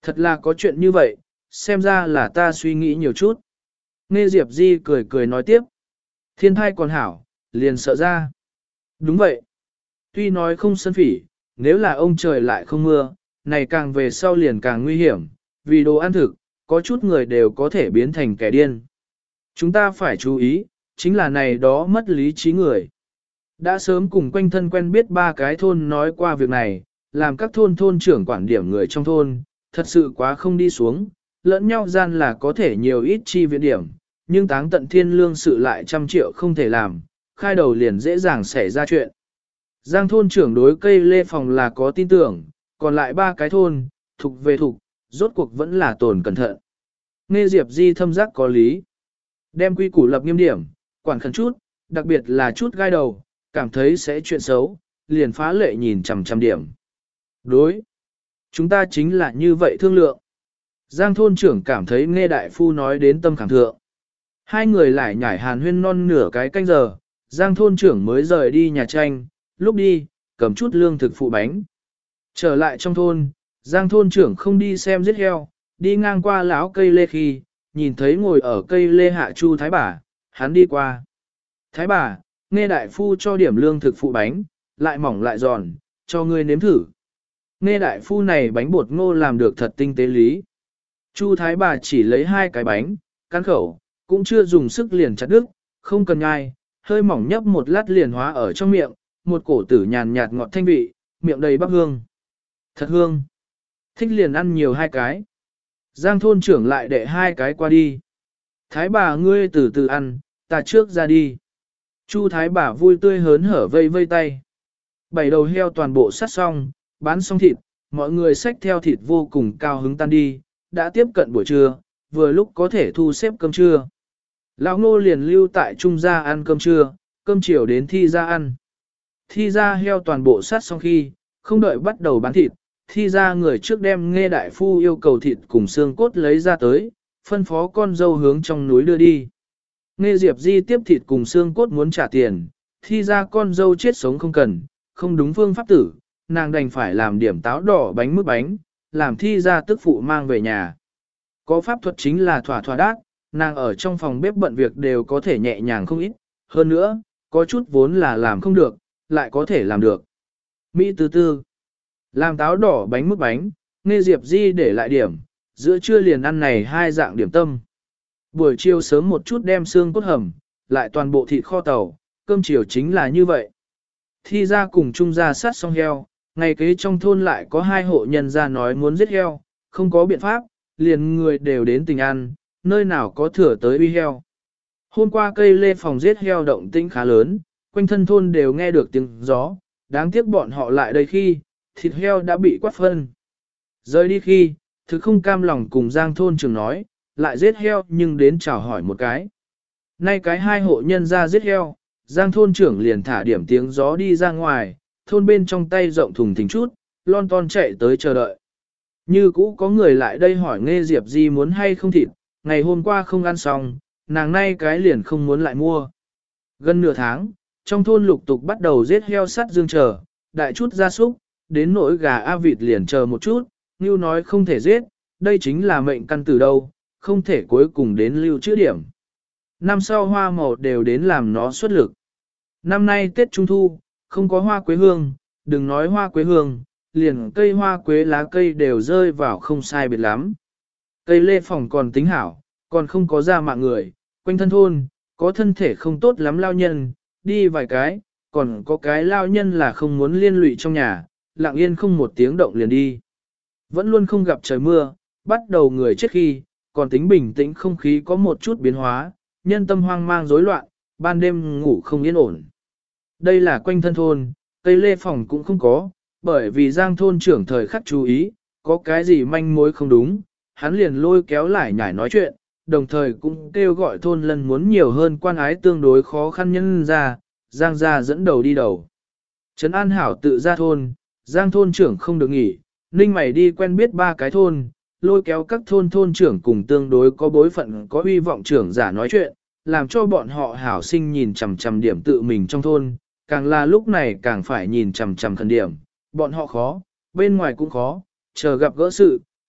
Speaker 1: Thật là có chuyện như vậy, xem ra là ta suy nghĩ nhiều chút. Nghe Diệp Di cười cười nói tiếp. Thiên thai còn hảo, liền sợ ra. Đúng vậy. Tuy nói không sân phỉ, nếu là ông trời lại không mưa, này càng về sau liền càng nguy hiểm, vì đồ ăn thực, có chút người đều có thể biến thành kẻ điên. Chúng ta phải chú ý, chính là này đó mất lý trí người. Đã sớm cùng quanh thân quen biết ba cái thôn nói qua việc này, làm các thôn thôn trưởng quản điểm người trong thôn, thật sự quá không đi xuống, lẫn nhau gian là có thể nhiều ít chi viện điểm, nhưng táng tận thiên lương sự lại trăm triệu không thể làm, khai đầu liền dễ dàng xảy ra chuyện. Giang thôn trưởng đối cây lê phòng là có tin tưởng, còn lại ba cái thôn, thục về thục, rốt cuộc vẫn là tồn cẩn thận. Nghe Diệp Di thâm giác có lý. Đem quy củ lập nghiêm điểm, quản khẩn chút, đặc biệt là chút gai đầu, cảm thấy sẽ chuyện xấu, liền phá lệ nhìn chằm chằm điểm. Đối. Chúng ta chính là như vậy thương lượng. Giang thôn trưởng cảm thấy nghe đại phu nói đến tâm khảm thượng. Hai người lại nhảy hàn huyên non nửa cái canh giờ, Giang thôn trưởng mới rời đi nhà tranh, lúc đi, cầm chút lương thực phụ bánh. Trở lại trong thôn, Giang thôn trưởng không đi xem giết heo, đi ngang qua lão cây lê khi, nhìn thấy ngồi ở cây lê hạ Chu Thái Bà, hắn đi qua. Thái Bà, nghe đại phu cho điểm lương thực phụ bánh, lại mỏng lại giòn, cho ngươi nếm thử. Nghe đại phu này bánh bột ngô làm được thật tinh tế lý. Chu Thái Bà chỉ lấy hai cái bánh, cắn khẩu, cũng chưa dùng sức liền chặt đứt, không cần nhai, hơi mỏng nhấp một lát liền hóa ở trong miệng, một cổ tử nhàn nhạt ngọt thanh vị, miệng đầy bắp hương. Thật hương. Thích liền ăn nhiều hai cái. Giang thôn trưởng lại đệ hai cái qua đi. Thái Bà ngươi từ từ ăn, ta trước ra đi. Chu Thái Bà vui tươi hớn hở vây vây tay. Bảy đầu heo toàn bộ sát xong, bán xong thịt, mọi người xách theo thịt vô cùng cao hứng tan đi, đã tiếp cận buổi trưa, vừa lúc có thể thu xếp cơm trưa. Lão Ngô liền lưu tại trung gia ăn cơm trưa, cơm chiều đến thi ra ăn. Thi ra heo toàn bộ sát xong khi, không đợi bắt đầu bán thịt, thi ra người trước đem nghe đại phu yêu cầu thịt cùng xương cốt lấy ra tới, phân phó con dâu hướng trong núi đưa đi. Nghe Diệp Di tiếp thịt cùng xương cốt muốn trả tiền, thi ra con dâu chết sống không cần, không đúng phương pháp tử, nàng đành phải làm điểm táo đỏ bánh mứt bánh, làm thi ra tức phụ mang về nhà. Có pháp thuật chính là thỏa thỏa đát, nàng ở trong phòng bếp bận việc đều có thể nhẹ nhàng không ít, hơn nữa, có chút vốn là làm không được, lại có thể làm được. Mỹ tư tư, làm táo đỏ bánh mứt bánh, nghe Diệp Di để lại điểm, giữa trưa liền ăn này hai dạng điểm tâm. Buổi chiều sớm một chút đem xương cốt hầm, lại toàn bộ thịt kho tàu, cơm chiều chính là như vậy. Thi ra cùng chung ra sát xong heo, ngày kế trong thôn lại có hai hộ nhân ra nói muốn giết heo, không có biện pháp, liền người đều đến tình ăn, nơi nào có thừa tới uy heo. Hôm qua cây lê phòng giết heo động tĩnh khá lớn, quanh thân thôn đều nghe được tiếng gió, đáng tiếc bọn họ lại đây khi, thịt heo đã bị quát phân. Rời đi khi, thực không cam lòng cùng Giang thôn trưởng nói, lại giết heo nhưng đến chào hỏi một cái. Nay cái hai hộ nhân ra giết heo, Giang thôn trưởng liền thả điểm tiếng gió đi ra ngoài, thôn bên trong tay rộng thùng thình chút, lon ton chạy tới chờ đợi. Như cũ có người lại đây hỏi nghe Diệp Di muốn hay không thịt, ngày hôm qua không ăn xong, nàng nay cái liền không muốn lại mua. Gần nửa tháng, trong thôn lục tục bắt đầu giết heo sắt dương chờ, đại chút gia súc, đến nỗi gà a vịt liền chờ một chút, như nói không thể giết, đây chính là mệnh căn từ đâu, không thể cuối cùng đến lưu trữ điểm. Năm sau hoa màu đều đến làm nó xuất lực. Năm nay Tết Trung Thu, không có hoa quế hương, đừng nói hoa quế hương, liền cây hoa quế lá cây đều rơi vào không sai biệt lắm. Cây lê phòng còn tính hảo, còn không có ra mạng người, quanh thân thôn, có thân thể không tốt lắm lao nhân, đi vài cái, còn có cái lao nhân là không muốn liên lụy trong nhà, lặng yên không một tiếng động liền đi. Vẫn luôn không gặp trời mưa, bắt đầu người chết khi, còn tính bình tĩnh không khí có một chút biến hóa, nhân tâm hoang mang rối loạn, ban đêm ngủ không yên ổn. Đây là quanh thân thôn, cây lê phòng cũng không có, bởi vì Giang thôn trưởng thời khắc chú ý, có cái gì manh mối không đúng, hắn liền lôi kéo lại nhảy nói chuyện, đồng thời cũng kêu gọi thôn lần muốn nhiều hơn quan ái tương đối khó khăn nhân ra, Giang gia dẫn đầu đi đầu. Trấn An Hảo tự ra thôn, Giang thôn trưởng không được nghỉ, ninh mày đi quen biết ba cái thôn, lôi kéo các thôn thôn trưởng cùng tương đối có bối phận có uy vọng trưởng giả nói chuyện, làm cho bọn họ hảo sinh nhìn chằm chằm điểm tự mình trong thôn, càng là lúc này càng phải nhìn chằm chằm khẩn điểm, bọn họ khó, bên ngoài cũng khó, chờ gặp gỡ sự,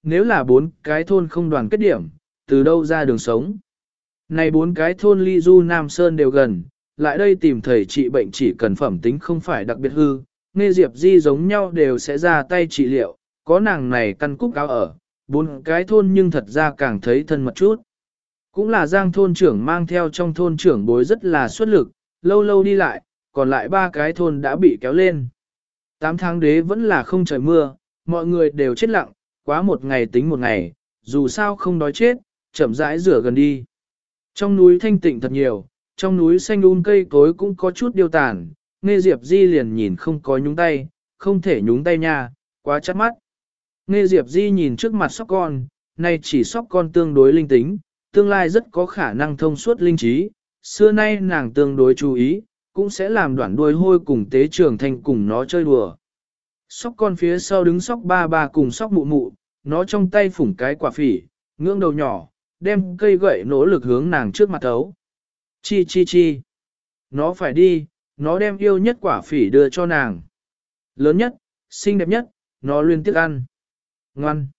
Speaker 1: nếu là bốn cái thôn không đoàn kết điểm, từ đâu ra đường sống. Này bốn cái thôn ly du Nam Sơn đều gần, lại đây tìm thầy trị bệnh chỉ cần phẩm tính không phải đặc biệt hư, Nghe Diệp Di giống nhau đều sẽ ra tay trị liệu, có nàng này căn cúc áo ở, bốn cái thôn nhưng thật ra càng thấy thân mật chút. Cũng là Giang thôn trưởng mang theo trong thôn trưởng bối rất là xuất lực, lâu lâu đi lại, còn lại ba cái thôn đã bị kéo lên. Tám tháng đế vẫn là không trời mưa, mọi người đều chết lặng, quá một ngày tính một ngày, dù sao không đói chết, chậm rãi rửa gần đi. Trong núi thanh tịnh thật nhiều, trong núi xanh um cây cối cũng có chút điêu tàn, Nghe Diệp Di liền nhìn không có nhúng tay, không thể nhúng tay nha, quá chát mắt. Nghe Diệp Di nhìn trước mặt sóc con, nay chỉ sóc con tương đối linh tính, tương lai rất có khả năng thông suốt linh trí, xưa nay nàng tương đối chú ý, cũng sẽ làm đoạn đuôi hôi cùng tế trường thành cùng nó chơi đùa. Sóc con phía sau đứng sóc ba ba cùng sóc mụ mụ, nó trong tay phủng cái quả phỉ, ngưỡng đầu nhỏ, đem cây gậy nỗ lực hướng nàng trước mặt thấu. Chi chi chi. Nó phải đi, nó đem yêu nhất quả phỉ đưa cho nàng. Lớn nhất, xinh đẹp nhất, nó liên tiếc ăn. Ngoan.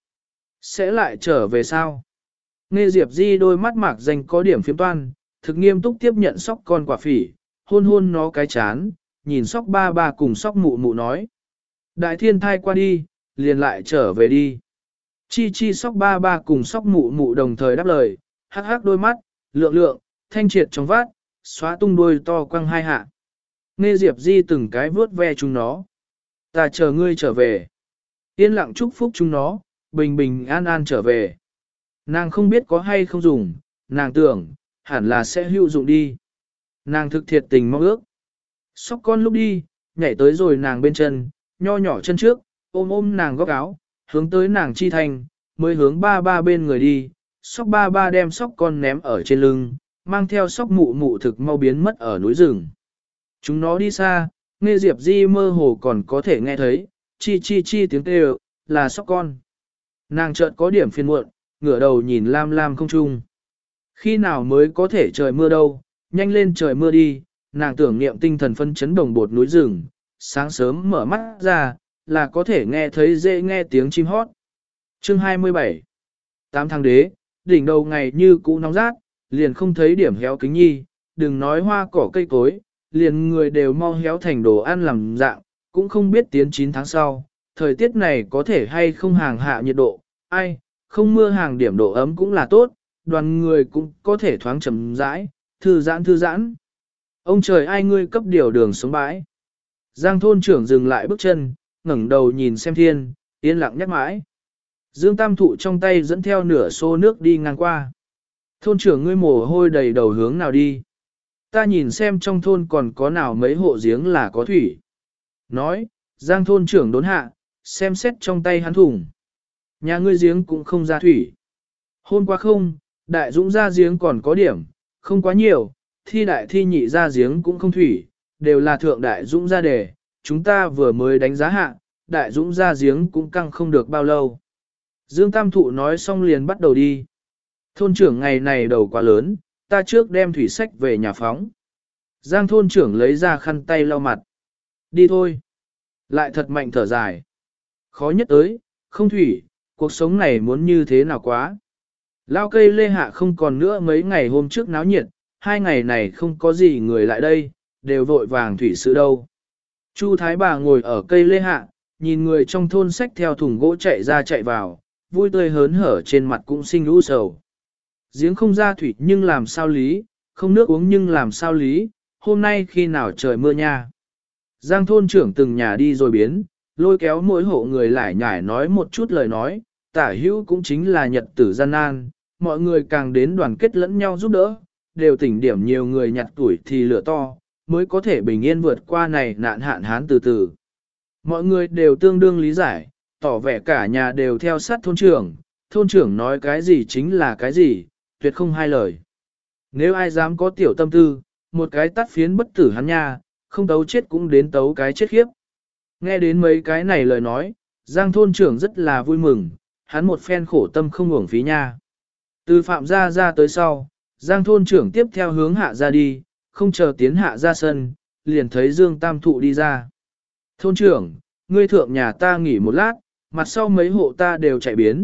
Speaker 1: Sẽ lại trở về sao? Nghe Diệp Di đôi mắt mạc danh có điểm phiếm toan, thực nghiêm túc tiếp nhận sóc con quả phỉ, hôn hôn nó cái chán, nhìn sóc ba ba cùng sóc mụ mụ nói. Đại thiên thai qua đi, liền lại trở về đi. Chi chi sóc ba ba cùng sóc mụ mụ đồng thời đáp lời, hắc hắc đôi mắt, lượng lượng, thanh triệt trong vát, xóa tung đôi to quăng hai hạ. Nghe Diệp Di từng cái vướt ve chúng nó. Ta chờ ngươi trở về. Yên lặng chúc phúc chúng nó, bình bình an an trở về. Nàng không biết có hay không dùng, nàng tưởng, hẳn là sẽ hữu dụng đi. Nàng thực thiệt tình mong ước. Sóc con lúc đi, nhảy tới rồi nàng bên chân, nho nhỏ chân trước, ôm ôm nàng góc áo, hướng tới nàng chi thành, mới hướng ba ba bên người đi. Sóc ba ba đem sóc con ném ở trên lưng, mang theo sóc mụ mụ thực mau biến mất ở núi rừng. Chúng nó đi xa, Nghe Diệp Di mơ hồ còn có thể nghe thấy, chi chi chi tiếng kêu, là sóc con. Nàng chợt có điểm phiền muộn, ngửa đầu nhìn lam lam không trung. Khi nào mới có thể trời mưa đâu, nhanh lên trời mưa đi, nàng tưởng niệm tinh thần phân chấn đồng bột núi rừng, sáng sớm mở mắt ra, là có thể nghe thấy dễ nghe tiếng chim hót. Chương hai mươi bảy Tám tháng đế, đỉnh đầu ngày như cũ nóng rát, liền không thấy điểm héo kính nhi, đừng nói hoa cỏ cây cối, liền người đều mau héo thành đồ ăn làm dạng, cũng không biết tiến chín tháng sau, thời tiết này có thể hay không hàng hạ nhiệt độ, ai, không mưa hàng điểm độ ấm cũng là tốt, đoàn người cũng có thể thoáng chậm rãi, thư giãn thư giãn. Ông trời ai ngươi cấp điều đường sống bãi. Giang thôn trưởng dừng lại bước chân, ngẩng đầu nhìn xem thiên, yên lặng nhắc mãi. Dương Tam Thụ trong tay dẫn theo nửa xô nước đi ngang qua. Thôn trưởng ngươi mồ hôi đầy đầu hướng nào đi. Ta nhìn xem trong thôn còn có nào mấy hộ giếng là có thủy. Nói, Giang thôn trưởng đốn hạ, xem xét trong tay hắn thùng. Nhà ngươi giếng cũng không ra thủy. Hôm qua không, đại dũng ra giếng còn có điểm, không quá nhiều, thi đại thi nhị ra giếng cũng không thủy, đều là thượng đại dũng ra đề, chúng ta vừa mới đánh giá hạ, đại dũng ra giếng cũng căng không được bao lâu. Dương Tam Thụ nói xong liền bắt đầu đi. Thôn trưởng ngày này đầu quá lớn, ta trước đem thủy sách về nhà phóng. Giang thôn trưởng lấy ra khăn tay lau mặt. Đi thôi. Lại thật mạnh thở dài. Khó nhất tới, không thủy, cuộc sống này muốn như thế nào quá. Lao cây lê hạ không còn nữa mấy ngày hôm trước náo nhiệt, hai ngày này không có gì người lại đây, đều vội vàng thủy sự đâu. Chu Thái bà ngồi ở cây lê hạ, nhìn người trong thôn xách theo thùng gỗ chạy ra chạy vào, vui tươi hớn hở trên mặt cũng sinh lũ sầu. Giếng không ra thủy nhưng làm sao lý, không nước uống nhưng làm sao lý, hôm nay khi nào trời mưa nha. Giang thôn trưởng từng nhà đi rồi biến, lôi kéo mỗi hộ người lại nhải nói một chút lời nói, tả hữu cũng chính là nhật tử gian nan, mọi người càng đến đoàn kết lẫn nhau giúp đỡ, đều tỉnh điểm nhiều người nhặt tuổi thì lửa to, mới có thể bình yên vượt qua này nạn hạn hán từ từ. Mọi người đều tương đương lý giải, tỏ vẻ cả nhà đều theo sát thôn trưởng, thôn trưởng nói cái gì chính là cái gì, tuyệt không hai lời. Nếu ai dám có tiểu tâm tư, một cái tắt phiến bất tử hắn nha, không tấu chết cũng đến tấu cái chết khiếp. Nghe đến mấy cái này lời nói, Giang thôn trưởng rất là vui mừng, hắn một phen khổ tâm không uổng phí nha. Từ phạm gia ra tới sau, Giang thôn trưởng tiếp theo hướng hạ ra đi, không chờ tiến hạ ra sân, liền thấy Dương Tam Thụ đi ra. Thôn trưởng, ngươi thượng nhà ta nghỉ một lát, mặt sau mấy hộ ta đều chạy biến,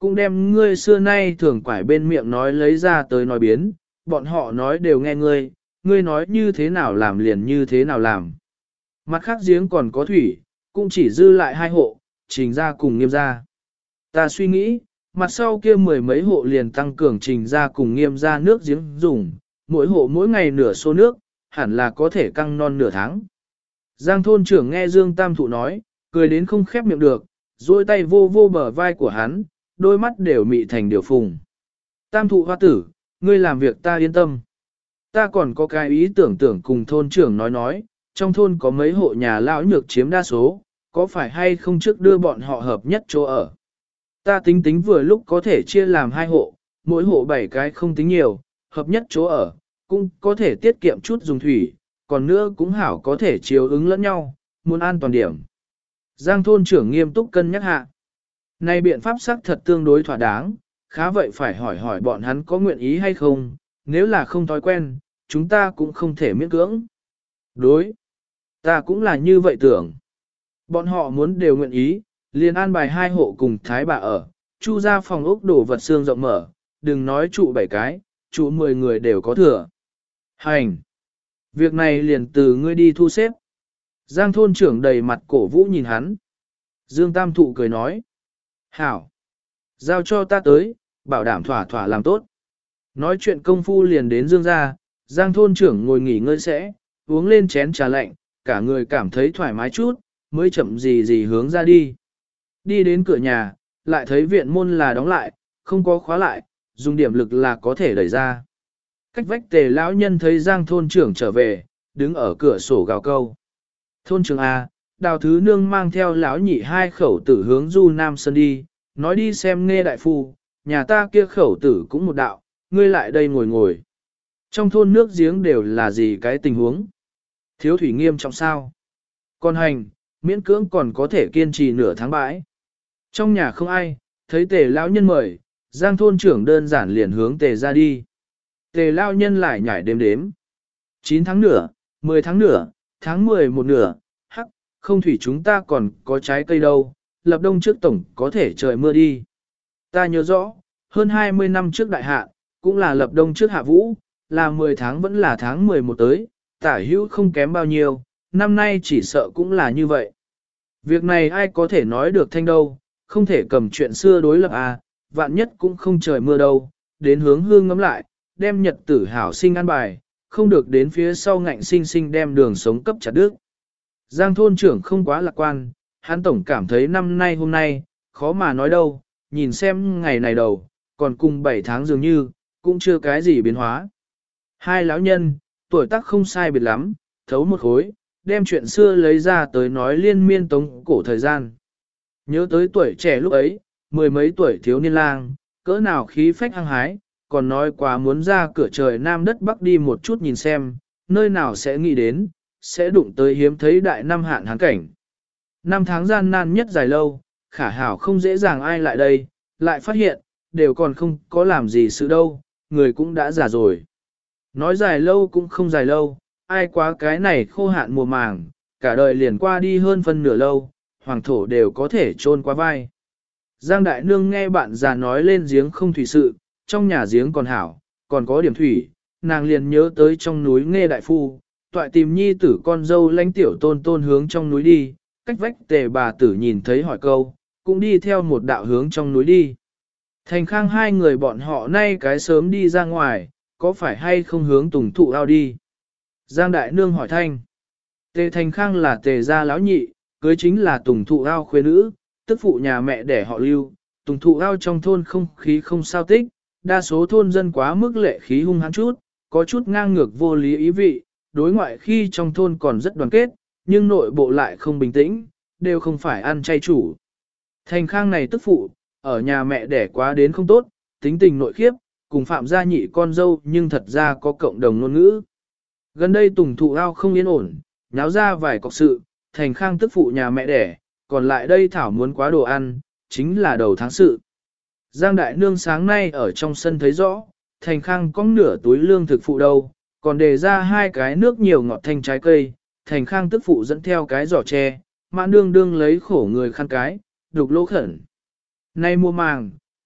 Speaker 1: cũng đem ngươi xưa nay thường quải bên miệng nói lấy ra tới nói biến, bọn họ nói đều nghe ngươi, ngươi nói như thế nào làm liền như thế nào làm. Mặt khác giếng còn có thủy, cũng chỉ dư lại hai hộ, trình ra cùng nghiêm ra. Ta suy nghĩ, mặt sau kia mười mấy hộ liền tăng cường trình ra cùng nghiêm ra nước giếng dùng, mỗi hộ mỗi ngày nửa số nước, hẳn là có thể căng non nửa tháng. Giang thôn trưởng nghe Dương Tam Thụ nói, cười đến không khép miệng được, duỗi tay vô vô bờ vai của hắn, đôi mắt đều mị thành điều phùng. Tam Thụ hoa tử, ngươi làm việc ta yên tâm. Ta còn có cái ý tưởng tưởng cùng thôn trưởng nói nói, trong thôn có mấy hộ nhà lão nhược chiếm đa số, có phải hay không trước đưa bọn họ hợp nhất chỗ ở. Ta tính tính vừa lúc có thể chia làm hai hộ, mỗi hộ bảy cái không tính nhiều, hợp nhất chỗ ở, cũng có thể tiết kiệm chút dùng thủy, còn nữa cũng hảo có thể chiếu ứng lẫn nhau, muốn an toàn điểm. Giang thôn trưởng nghiêm túc cân nhắc hạ. Này biện pháp sắc thật tương đối thỏa đáng, khá vậy phải hỏi hỏi bọn hắn có nguyện ý hay không, nếu là không thói quen, chúng ta cũng không thể miễn cưỡng. Đối, ta cũng là như vậy tưởng. Bọn họ muốn đều nguyện ý, liền an bài hai hộ cùng thái bà ở, chu ra phòng ốc đổ vật xương rộng mở, đừng nói trụ bảy cái, trụ mười người đều có thừa. Hành! Việc này liền từ ngươi đi thu xếp. Giang thôn trưởng đầy mặt cổ vũ nhìn hắn. Dương Tam Thụ cười nói. Hảo! Giao cho ta tới, bảo đảm thỏa thỏa làm tốt. Nói chuyện công phu liền đến Dương gia, Giang thôn trưởng ngồi nghỉ ngơi sẽ, uống lên chén trà lạnh, cả người cảm thấy thoải mái chút, mới chậm gì gì hướng ra đi. Đi đến cửa nhà, lại thấy viện môn là đóng lại, không có khóa lại, dùng điểm lực là có thể đẩy ra. Cách vách tề lão nhân thấy Giang thôn trưởng trở về, đứng ở cửa sổ gào câu. Thôn trưởng A, đào thứ nương mang theo lão nhị hai khẩu tử hướng du Nam Sơn đi, nói đi xem nghe đại phu, nhà ta kia khẩu tử cũng một đạo, ngươi lại đây ngồi ngồi. Trong thôn nước giếng đều là gì cái tình huống? Thiếu thủy nghiêm trọng sao? Còn hành, miễn cưỡng còn có thể kiên trì nửa tháng bãi. Trong nhà không ai, thấy tề lão nhân mời, Giang thôn trưởng đơn giản liền hướng tề ra đi. Tề lão nhân lại nhảy đếm đếm. chín tháng nửa, mười tháng nửa, tháng mười một nửa, hắc, không thủy chúng ta còn có trái cây đâu, lập đông trước tổng có thể trời mưa đi. Ta nhớ rõ, hơn hai mươi năm trước đại hạ, cũng là lập đông trước hạ vũ, là mười tháng vẫn là tháng mười một tới, tả hữu không kém bao nhiêu, năm nay chỉ sợ cũng là như vậy. Việc này ai có thể nói được thanh đâu, không thể cầm chuyện xưa đối lập à, vạn nhất cũng không trời mưa đâu, đến hướng hương ngắm lại, đem nhật tử hảo sinh ăn bài, không được đến phía sau ngạnh sinh sinh đem đường sống cấp chặt đứt. Giang thôn trưởng không quá lạc quan, hắn tổng cảm thấy năm nay hôm nay, khó mà nói đâu, nhìn xem ngày này đầu, còn cùng bảy tháng dường như, cũng chưa cái gì biến hóa. Hai lão nhân, tuổi tác không sai biệt lắm, thấu một khối, đem chuyện xưa lấy ra tới nói liên miên tống cổ thời gian. Nhớ tới tuổi trẻ lúc ấy, mười mấy tuổi thiếu niên lang, cỡ nào khí phách hăng hái, còn nói quá muốn ra cửa trời nam đất bắc đi một chút nhìn xem, nơi nào sẽ nghĩ đến, sẽ đụng tới hiếm thấy đại năm hạn hán cảnh. Năm tháng gian nan nhất dài lâu, khả hảo không dễ dàng ai lại đây, lại phát hiện, đều còn không có làm gì sự đâu, người cũng đã già rồi. Nói dài lâu cũng không dài lâu, ai quá cái này khô hạn mùa màng, cả đời liền qua đi hơn phân nửa lâu, hoàng thổ đều có thể trôn qua vai. Giang Đại Nương nghe bạn già nói lên giếng không thủy sự, trong nhà giếng còn hảo, còn có điểm thủy, nàng liền nhớ tới trong núi nghe đại phu, toại tìm nhi tử con dâu lãnh tiểu tôn tôn hướng trong núi đi, cách vách tề bà tử nhìn thấy hỏi câu, cũng đi theo một đạo hướng trong núi đi. Thành Khang hai người bọn họ nay cái sớm đi ra ngoài, có phải hay không hướng Tùng Thụ ao đi? Giang Đại Nương hỏi thanh. Tề Thành Khang là tề gia lão nhị, cưới chính là Tùng Thụ ao khuê nữ, tức phụ nhà mẹ đẻ họ Lưu. Tùng Thụ ao trong thôn không khí không sao tích, đa số thôn dân quá mức lệ khí hung hăng chút, có chút ngang ngược vô lý ý vị, đối ngoại khi trong thôn còn rất đoàn kết, nhưng nội bộ lại không bình tĩnh, đều không phải ăn chay chủ. Thành Khang này tức phụ, ở nhà mẹ đẻ quá đến không tốt, tính tình nội khiếp, cùng Phạm gia nhị con dâu nhưng thật ra có cộng đồng ngôn ngữ. Gần đây Tùng Thụ ao không yên ổn, nháo ra vài cọc sự, Thành Khang tức phụ nhà mẹ đẻ, còn lại đây Thảo muốn quá đồ ăn, chính là đầu tháng sự. Giang Đại Nương sáng nay ở trong sân thấy rõ, Thành Khang có nửa túi lương thực phụ đâu, còn đề ra hai cái nước nhiều ngọt thanh trái cây, Thành Khang tức phụ dẫn theo cái giỏ tre, mãn đương đương lấy khổ người khăn cái, đục lỗ khẩn. Nay mùa màng,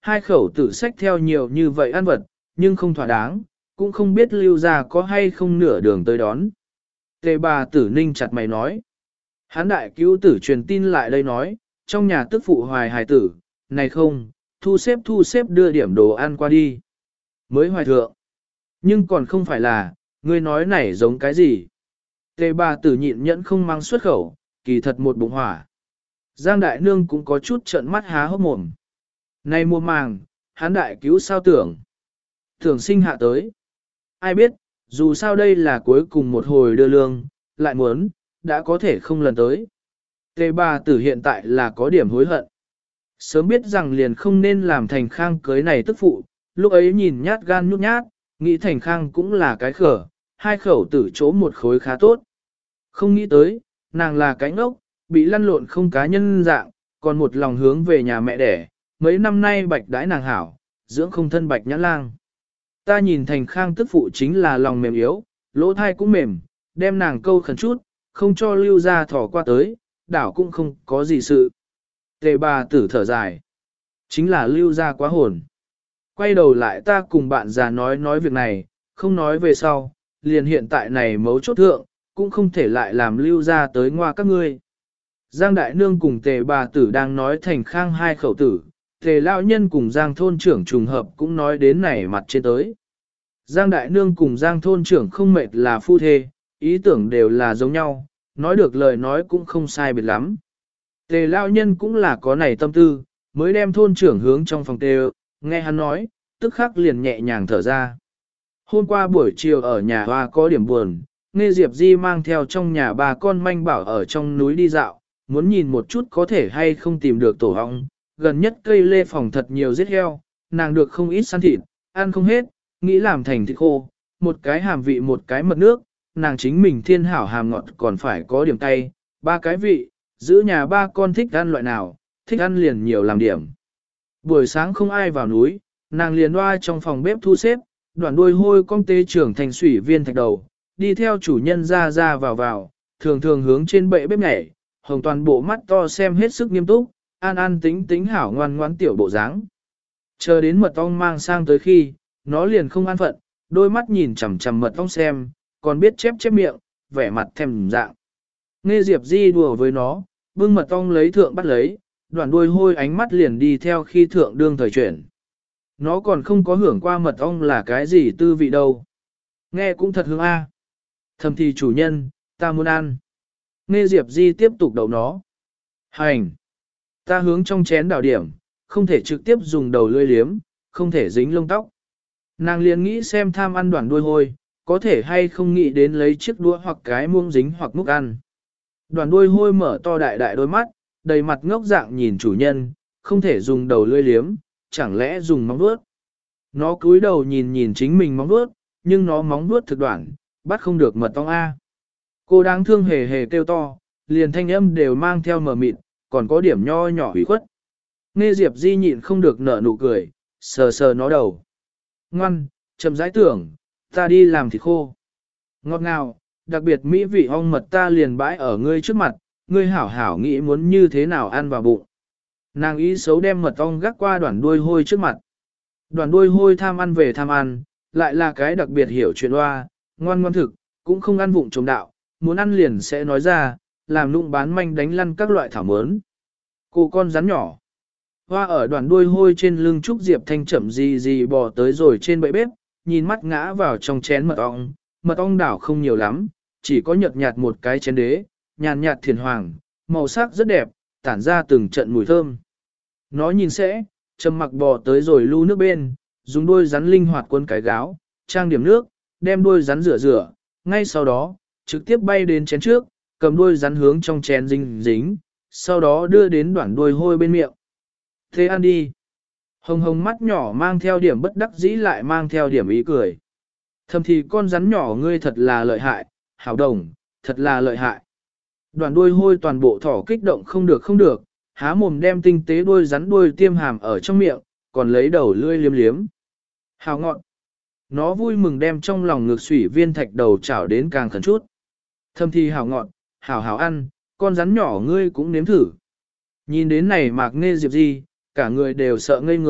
Speaker 1: hai khẩu tử sách theo nhiều như vậy ăn vật, nhưng không thỏa đáng, cũng không biết lưu ra có hay không nửa đường tới đón. Tề bà tử ninh chặt mày nói. Hán đại cứu tử truyền tin lại đây nói, trong nhà tức phụ hoài hài tử, này không, thu xếp thu xếp đưa điểm đồ ăn qua đi. Mới hoài thượng. Nhưng còn không phải là, ngươi nói này giống cái gì. Tề bà tử nhịn nhẫn không mang xuất khẩu, kỳ thật một bụng hỏa. Giang đại nương cũng có chút trợn mắt há hốc mồm. Này mua màng, hán đại cứu sao tưởng. Tưởng sinh hạ tới. Ai biết, dù sao đây là cuối cùng một hồi đưa lương, lại muốn, đã có thể không lần tới. Tề bà tử hiện tại là có điểm hối hận. Sớm biết rằng liền không nên làm Thành Khang cưới này tức phụ, lúc ấy nhìn nhát gan nhút nhát, nghĩ Thành Khang cũng là cái khở, hai khẩu tử chỗ một khối khá tốt. Không nghĩ tới, nàng là cái ngốc, bị lăn lộn không cá nhân dạng, còn một lòng hướng về nhà mẹ đẻ, mấy năm nay bạch đãi nàng hảo, dưỡng không thân bạch nhãn lang. Ta nhìn Thành Khang tức phụ chính là lòng mềm yếu, lỗ thai cũng mềm, đem nàng câu khẩn chút, không cho lưu ra thỏ qua tới, đảo cũng không có gì sự. Tề bà tử thở dài. Chính là lưu ra quá hồn. Quay đầu lại ta cùng bạn già nói nói việc này, không nói về sau, liền hiện tại này mấu chốt thượng, cũng không thể lại làm lưu ra tới ngoa các ngươi. Giang Đại Nương cùng tề bà tử đang nói Thành Khang hai khẩu tử, tề lão nhân cùng Giang thôn trưởng trùng hợp cũng nói đến này mặt trên tới. Giang Đại Nương cùng Giang thôn trưởng không mệt là phu thê, ý tưởng đều là giống nhau, nói được lời nói cũng không sai biệt lắm. Tề lão nhân cũng là có này tâm tư, mới đem thôn trưởng hướng trong phòng tề, nghe hắn nói, tức khắc liền nhẹ nhàng thở ra. Hôm qua buổi chiều ở nhà hoa có điểm buồn, nghe Diệp Di mang theo trong nhà bà con manh bảo ở trong núi đi dạo, muốn nhìn một chút có thể hay không tìm được tổ ong, gần nhất cây lê phòng thật nhiều giết heo, nàng được không ít săn thịt, ăn không hết, nghĩ làm thành thịt khô, một cái hàm vị một cái mật nước, nàng chính mình thiên hảo hàm ngọt còn phải có điểm cay, ba cái vị, giữ nhà ba con thích ăn loại nào, thích ăn liền nhiều làm điểm. Buổi sáng không ai vào núi, nàng liền loa trong phòng bếp thu xếp, đoạn đuôi hôi con tê trưởng thành sủy viên thạch đầu, đi theo chủ nhân ra ra vào vào, thường thường hướng trên bệ bếp nhảy, hồng toàn bộ mắt to xem hết sức nghiêm túc, an an tính tính hảo ngoan ngoãn tiểu bộ dáng. Chờ đến mật ong mang sang tới khi, nó liền không an phận, đôi mắt nhìn chằm chằm mật ong xem, còn biết chép chép miệng, vẻ mặt thèm dạng. Nghe Diệp Di đùa với nó, bưng mật ong lấy thượng bắt lấy, đoạn đuôi hôi ánh mắt liền đi theo khi thượng đương thời chuyển. Nó còn không có hưởng qua mật ong là cái gì tư vị đâu. Nghe cũng thật hương a. Thầm thì chủ nhân, ta muốn ăn. Nghe Diệp Di tiếp tục đậu nó. Hành. Ta hướng trong chén đảo điểm, không thể trực tiếp dùng đầu lưỡi liếm, không thể dính lông tóc. Nàng liền nghĩ xem tham ăn đoạn đuôi hôi, có thể hay không nghĩ đến lấy chiếc đũa hoặc cái muông dính hoặc múc ăn. Đoạn đuôi hôi mở to đại đại đôi mắt, đầy mặt ngốc dạng nhìn chủ nhân, không thể dùng đầu lưỡi liếm, chẳng lẽ dùng móng vuốt. Nó cúi đầu nhìn nhìn chính mình móng vuốt, nhưng nó móng vuốt thực đoạn, bắt không được mật ong A. Cô đáng thương hề hề kêu to, liền thanh âm đều mang theo mờ mịt, còn có điểm nho nhỏ hủy khuất. Nghe Diệp Di nhịn không được nở nụ cười, sờ sờ nó đầu. Ngoan, chậm rãi tưởng, ta đi làm thịt khô. Ngọt ngào, đặc biệt mỹ vị ong mật ta liền bãi ở ngươi trước mặt, ngươi hảo hảo nghĩ muốn như thế nào ăn vào bụng. Nàng ý xấu đem mật ong gác qua đoạn đuôi hôi trước mặt. Đoạn đuôi hôi tham ăn về tham ăn, lại là cái đặc biệt hiểu chuyện hoa, ngoan ngoan thực, cũng không ăn vụng trồng đạo, muốn ăn liền sẽ nói ra, làm nụng bán manh đánh lăn các loại thảo mớn. Cô con rắn nhỏ, hoa ở đoạn đuôi hôi trên lưng Trúc Diệp Thanh chậm gì gì bò tới rồi trên bệ bếp, nhìn mắt ngã vào trong chén mật ong, mật ong đảo không nhiều lắm, chỉ có nhợt nhạt một cái chén đế, nhàn nhạt thiền hoàng, màu sắc rất đẹp, tản ra từng trận mùi thơm. Nó nhìn sẽ, trầm mặc bò tới rồi lu nước bên, dùng đuôi rắn linh hoạt cuốn cái gáo, trang điểm nước, đem đuôi rắn rửa rửa, ngay sau đó, trực tiếp bay đến chén trước, cầm đuôi rắn hướng trong chén dính dính, sau đó đưa đến đoạn đuôi hôi bên miệng. Thế ăn đi. Hồng hồng mắt nhỏ mang theo điểm bất đắc dĩ lại mang theo điểm ý cười. Thầm thì con rắn nhỏ ngươi thật là lợi hại, hảo đồng, thật là lợi hại. Đoạn đuôi hôi toàn bộ thỏ kích động không được không được, há mồm đem tinh tế đuôi rắn đuôi tiêm hàm ở trong miệng, còn lấy đầu lươi liếm liếm. Hảo ngọn. Nó vui mừng đem trong lòng ngược sủy viên thạch đầu chảo đến càng khẩn chút. Thầm thì hảo ngọn, hảo hảo ăn, con rắn nhỏ ngươi cũng nếm thử. Nhìn đến này mạc nghe Diệp Di, cả người đều sợ ngây người,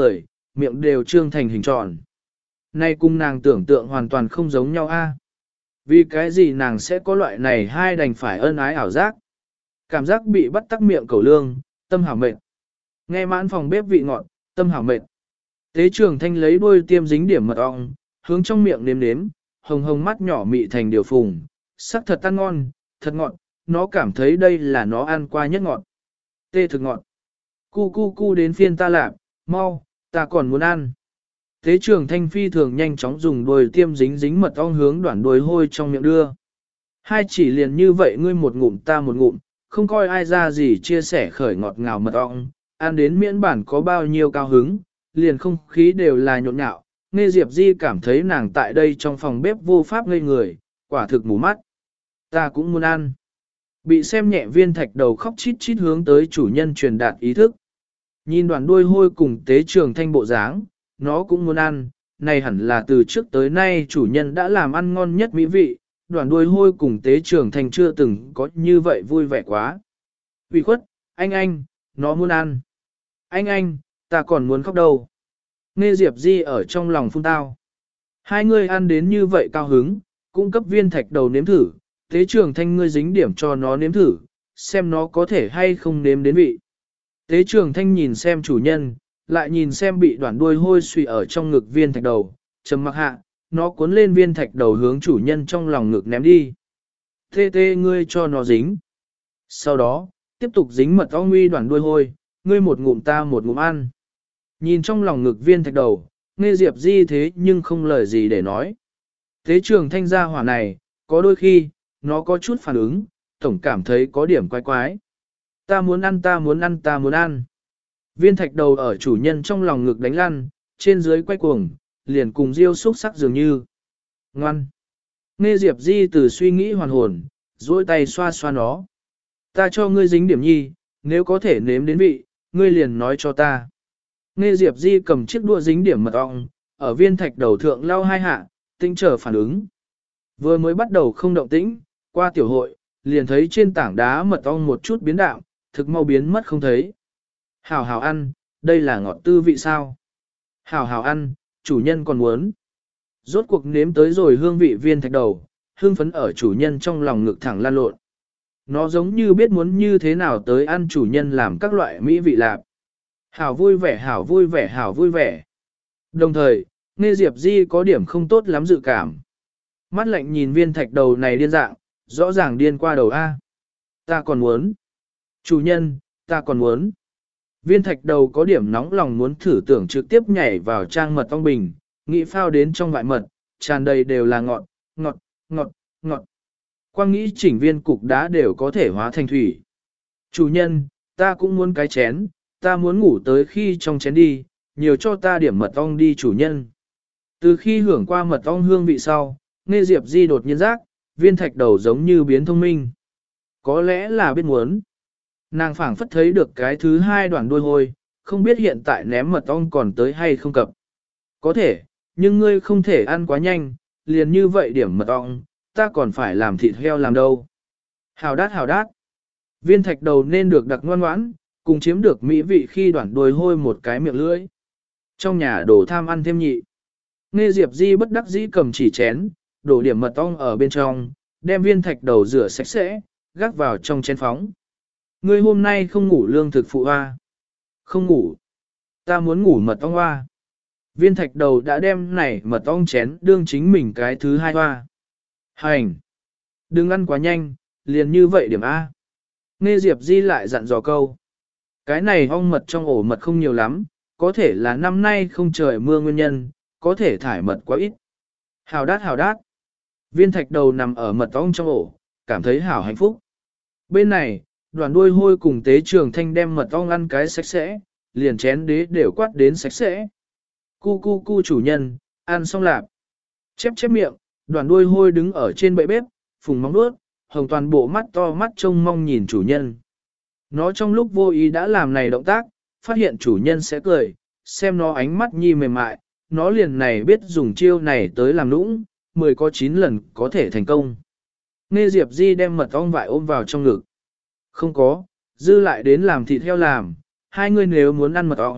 Speaker 1: miệng đều trương thành hình tròn. Nay cùng nàng tưởng tượng hoàn toàn không giống nhau a. Vì cái gì nàng sẽ có loại này hai đành phải ân ái ảo giác. Cảm giác bị bắt tắc miệng cầu lương, tâm hảo mệt. Nghe mãn phòng bếp vị ngọt, tâm hảo mệt. Tế Trường Thanh lấy đuôi tiêm dính điểm mật ong, hướng trong miệng nếm nếm, hồng hồng mắt nhỏ mị thành điều phùng, sắc thật ăn ngon, thật ngọt, nó cảm thấy đây là nó ăn qua nhất ngọt. Tê thực ngọt. Cu cu cu đến phiên ta lạp, mau, ta còn muốn ăn. Tế Trường Thanh phi thường nhanh chóng dùng đuôi tiêm dính dính mật ong hướng đoạn đuôi hôi trong miệng đưa. Hai chỉ liền như vậy ngươi một ngụm ta một ngụm, không coi ai ra gì chia sẻ khởi ngọt ngào mật ong, ăn đến miễn bản có bao nhiêu cao hứng, liền không khí đều là nhộn nhạo. Nghe Diệp Di cảm thấy nàng tại đây trong phòng bếp vô pháp ngây người, quả thực mù mắt. Ta cũng muốn ăn. Bị xem nhẹ viên thạch đầu khóc chít chít hướng tới chủ nhân truyền đạt ý thức. Nhìn đoàn đuôi hôi cùng Tế Trường Thanh bộ dáng, nó cũng muốn ăn, này hẳn là từ trước tới nay chủ nhân đã làm ăn ngon nhất mỹ vị, đoàn đuôi hôi cùng Tế Trường Thanh chưa từng có như vậy vui vẻ quá. Ủy khuất, anh anh, nó muốn ăn. Anh anh, ta còn muốn khóc đâu. Nghe Diệp Di ở trong lòng phun tao. Hai người ăn đến như vậy cao hứng, cung cấp viên thạch đầu nếm thử, Tế Trường Thanh ngươi dính điểm cho nó nếm thử, xem nó có thể hay không nếm đến vị. Tế Trường Thanh nhìn xem chủ nhân, lại nhìn xem bị đoạn đuôi hôi suy ở trong ngực viên thạch đầu, trầm mặc hạ, nó cuốn lên viên thạch đầu hướng chủ nhân trong lòng ngực ném đi. Tê tê ngươi cho nó dính. Sau đó, tiếp tục dính mật ong uy đoạn đuôi hôi, ngươi một ngụm ta một ngụm ăn. Nhìn trong lòng ngực viên thạch đầu, nghe Diệp Di thế nhưng không lời gì để nói. Tế Trường Thanh gia hỏa này, có đôi khi, nó có chút phản ứng, tổng cảm thấy có điểm quái quái. Ta muốn ăn ta muốn ăn ta muốn ăn. Viên thạch đầu ở chủ nhân trong lòng ngực đánh lăn, trên dưới quay cuồng, liền cùng riêu xúc sắc dường như. Ngoan. Nghe Diệp Di từ suy nghĩ hoàn hồn, duỗi tay xoa xoa nó. Ta cho ngươi dính điểm nhi, nếu có thể nếm đến vị, ngươi liền nói cho ta. Nghe Diệp Di cầm chiếc đũa dính điểm mật ong, ở viên thạch đầu thượng lau hai hạ, tinh chờ phản ứng. Vừa mới bắt đầu không động tĩnh, qua tiểu hội, liền thấy trên tảng đá mật ong một chút biến đạo, thực mau biến mất không thấy. Hảo hảo ăn, đây là ngọt tư vị sao? Hảo hảo ăn, chủ nhân còn muốn. Rốt cuộc nếm tới rồi hương vị viên thạch đầu, hương phấn ở chủ nhân trong lòng ngực thẳng lan lộn. Nó giống như biết muốn như thế nào tới ăn chủ nhân làm các loại mỹ vị lạp. Hảo vui vẻ hảo vui vẻ hảo vui vẻ. Đồng thời, nghe Diệp Di có điểm không tốt lắm dự cảm. Mắt lạnh nhìn viên thạch đầu này điên dạng, rõ ràng điên qua đầu A. Ta còn muốn. Chủ nhân, ta còn muốn. Viên thạch đầu có điểm nóng lòng muốn thử tưởng trực tiếp nhảy vào trang mật ong bình, nghĩ phao đến trong vại mật, tràn đầy đều là ngọt, ngọt, ngọt, ngọt. Quang nghĩ chỉnh viên cục đá đều có thể hóa thành thủy. Chủ nhân, ta cũng muốn cái chén, ta muốn ngủ tới khi trong chén đi, nhiều cho ta điểm mật ong đi chủ nhân. Từ khi hưởng qua mật ong hương vị sau, nghe Diệp Di đột nhiên giác, viên thạch đầu giống như biến thông minh. Có lẽ là biết muốn. Nàng phảng phất thấy được cái thứ hai đoạn đuôi hôi, không biết hiện tại ném mật ong còn tới hay không cập. Có thể, nhưng ngươi không thể ăn quá nhanh, liền như vậy điểm mật ong, ta còn phải làm thịt heo làm đâu. Hào đát hào đát. Viên thạch đầu nên được đặc ngoan ngoãn, cùng chiếm được mỹ vị khi đoạn đuôi hôi một cái miệng lưỡi. Trong nhà đổ tham ăn thêm nhị. Nghe Diệp Di bất đắc dĩ cầm chỉ chén, đổ điểm mật ong ở bên trong, đem viên thạch đầu rửa sạch sẽ, gác vào trong chén phóng. Ngươi hôm nay không ngủ lương thực phụ hoa. Không ngủ. Ta muốn ngủ mật ong hoa. Viên thạch đầu đã đem này mật ong chén đương chính mình cái thứ hai hoa. Hành. Đừng ăn quá nhanh, liền như vậy điểm A. Nghe Diệp Di lại dặn dò câu. Cái này ong mật trong ổ mật không nhiều lắm, có thể là năm nay không trời mưa nguyên nhân, có thể thải mật quá ít. Hào đát hào đát. Viên thạch đầu nằm ở mật ong trong ổ, cảm thấy hảo hạnh phúc. Bên này, đoàn đuôi hôi cùng Tế Trường Thanh đem mật ong ăn cái sạch sẽ, liền chén đế đều quát đến sạch sẽ. Cu cu cu chủ nhân, ăn xong lạp. Chép chép miệng, đoàn đuôi hôi đứng ở trên bệ bếp, phùng móng đuốt, hồng toàn bộ mắt to mắt trông mong nhìn chủ nhân. Nó trong lúc vô ý đã làm này động tác, phát hiện chủ nhân sẽ cười, xem nó ánh mắt nhi mềm mại, nó liền này biết dùng chiêu này tới làm nũng, mười có chín lần có thể thành công. Nghe Diệp Di đem mật ong vải ôm vào trong ngực. Không có, dư lại đến làm thịt heo làm, hai người nếu muốn ăn mật ong,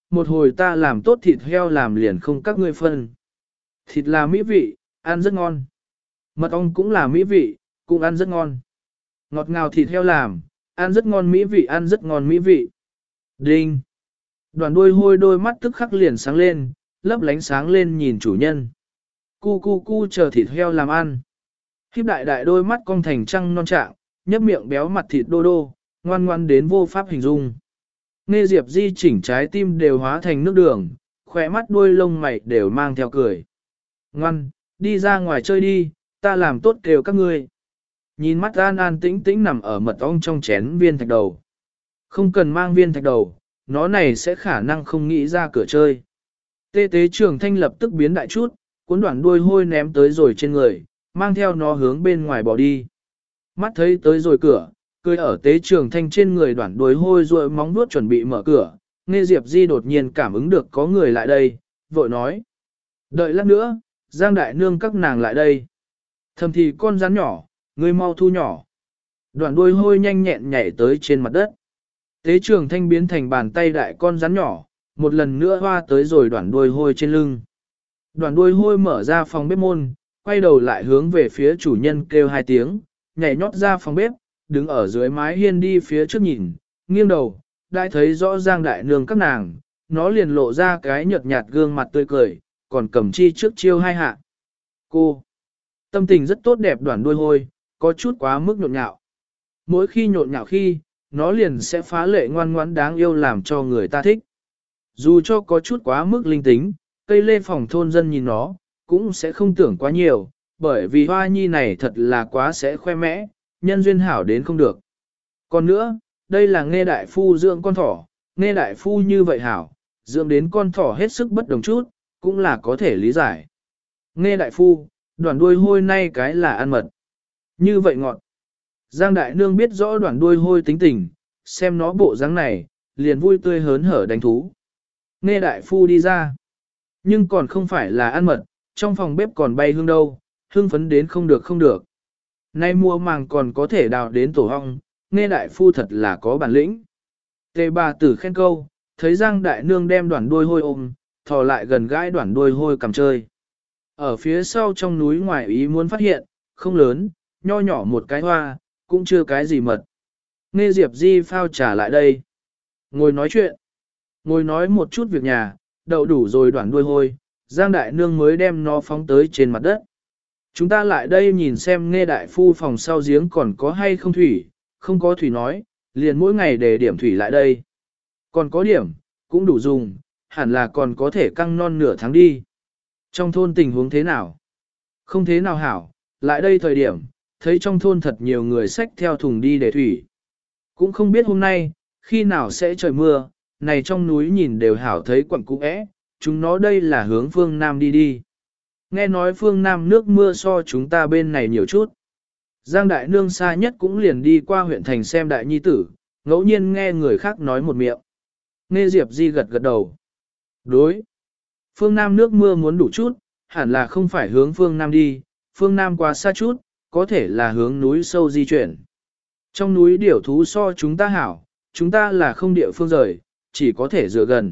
Speaker 1: một hồi ta làm tốt thịt heo làm liền không các ngươi phân. Thịt là mỹ vị, ăn rất ngon. Mật ong cũng là mỹ vị, cũng ăn rất ngon. Ngọt ngào thịt heo làm, ăn rất ngon mỹ vị, ăn rất ngon mỹ vị. Đinh! Đoàn đuôi hôi đôi mắt tức khắc liền sáng lên, lấp lánh sáng lên nhìn chủ nhân. Cu cu cu chờ thịt heo làm ăn. Khiếp đại đại đôi mắt cong thành trăng non trạng, nhấp miệng béo mặt thịt đô đô, ngoan ngoan đến vô pháp hình dung. Nghe Diệp Di chỉnh trái tim đều hóa thành nước đường, khỏe mắt đuôi lông mày đều mang theo cười. Ngoan, đi ra ngoài chơi đi, ta làm tốt kêu các ngươi. Nhìn mắt an an tĩnh tĩnh nằm ở mật ong trong chén viên thạch đầu. Không cần mang viên thạch đầu, nó này sẽ khả năng không nghĩ ra cửa chơi. Tê tế trường thanh lập tức biến đại chút, cuốn đoạn đuôi hôi ném tới rồi trên người, mang theo nó hướng bên ngoài bỏ đi. Mắt thấy tới rồi cửa, cười ở tế trường thanh trên người đoạn đuôi hôi rồi móng vuốt chuẩn bị mở cửa, nghe Diệp Di đột nhiên cảm ứng được có người lại đây, vội nói. Đợi lát nữa, Giang Đại Nương các nàng lại đây. Thầm thì con rắn nhỏ, ngươi mau thu nhỏ. Đoạn đuôi hôi nhanh nhẹn nhảy tới trên mặt đất. Tế trường thanh biến thành bàn tay đại con rắn nhỏ, một lần nữa hoa tới rồi đoạn đuôi hôi trên lưng. Đoạn đuôi hôi mở ra phòng bếp môn, quay đầu lại hướng về phía chủ nhân kêu hai tiếng, nhảy nhót ra phòng bếp, đứng ở dưới mái hiên đi phía trước nhìn, nghiêng đầu, đã thấy rõ Giang Đại Nương các nàng, nó liền lộ ra cái nhợt nhạt gương mặt tươi cười, còn cầm chi trước chiêu hai hạ. Cô, tâm tình rất tốt đẹp đoạn đuôi hôi, có chút quá mức nhộn nhạo. Mỗi khi nhộn nhạo khi, nó liền sẽ phá lệ ngoan ngoãn đáng yêu làm cho người ta thích. Dù cho có chút quá mức linh tính, cây lê phòng thôn dân nhìn nó, cũng sẽ không tưởng quá nhiều, bởi vì hoa nhi này thật là quá sẽ khoe mẽ, nhân duyên hảo đến không được. Còn nữa, đây là nghe đại phu dưỡng con thỏ, nghe đại phu như vậy hảo, dưỡng đến con thỏ hết sức bất đồng chút, cũng là có thể lý giải. Nghe đại phu, đoạn đuôi hôi nay cái là ăn mật. Như vậy ngọt. Giang Đại Nương biết rõ đoạn đuôi hôi tính tình, xem nó bộ dáng này, liền vui tươi hớn hở đánh thú. Nghe đại phu đi ra. Nhưng còn không phải là ăn mật, trong phòng bếp còn bay hương đâu, hương phấn đến không được không được. Nay mùa màng còn có thể đào đến tổ hong, nghe đại phu thật là có bản lĩnh. Tề bà tử khen câu, thấy Giang Đại Nương đem đoạn đuôi hôi ôm, thò lại gần gãi đoạn đuôi hôi cầm chơi. Ở phía sau trong núi ngoài ý muốn phát hiện, không lớn, nho nhỏ một cái hoa, cũng chưa cái gì mật. Nghe Diệp Di phao trà lại đây. Ngồi nói chuyện. Ngồi nói một chút việc nhà, đậu đủ rồi đoạn đuôi hôi, Giang Đại Nương mới đem nó phóng tới trên mặt đất. Chúng ta lại đây nhìn xem nghe đại phu phòng sau giếng còn có hay không thủy, không có thủy nói, liền mỗi ngày để điểm thủy lại đây. Còn có điểm, cũng đủ dùng, hẳn là còn có thể căng non nửa tháng đi. Trong thôn tình huống thế nào? Không thế nào hảo, lại đây thời điểm, thấy trong thôn thật nhiều người xách theo thùng đi để thủy. Cũng không biết hôm nay, khi nào sẽ trời mưa, này trong núi nhìn đều hảo thấy quặng cũ é, chúng nó đây là hướng phương Nam đi đi. Nghe nói phương Nam nước mưa so chúng ta bên này nhiều chút. Giang Đại Nương xa nhất cũng liền đi qua huyện thành xem đại nhi tử, ngẫu nhiên nghe người khác nói một miệng. Nghe Diệp Di gật gật đầu. Đối. Phương Nam nước mưa muốn đủ chút, hẳn là không phải hướng phương Nam đi, phương Nam quá xa chút, có thể là hướng núi sâu di chuyển. Trong núi điểu thú so chúng ta hảo, chúng ta là không địa phương rời, chỉ có thể dựa gần.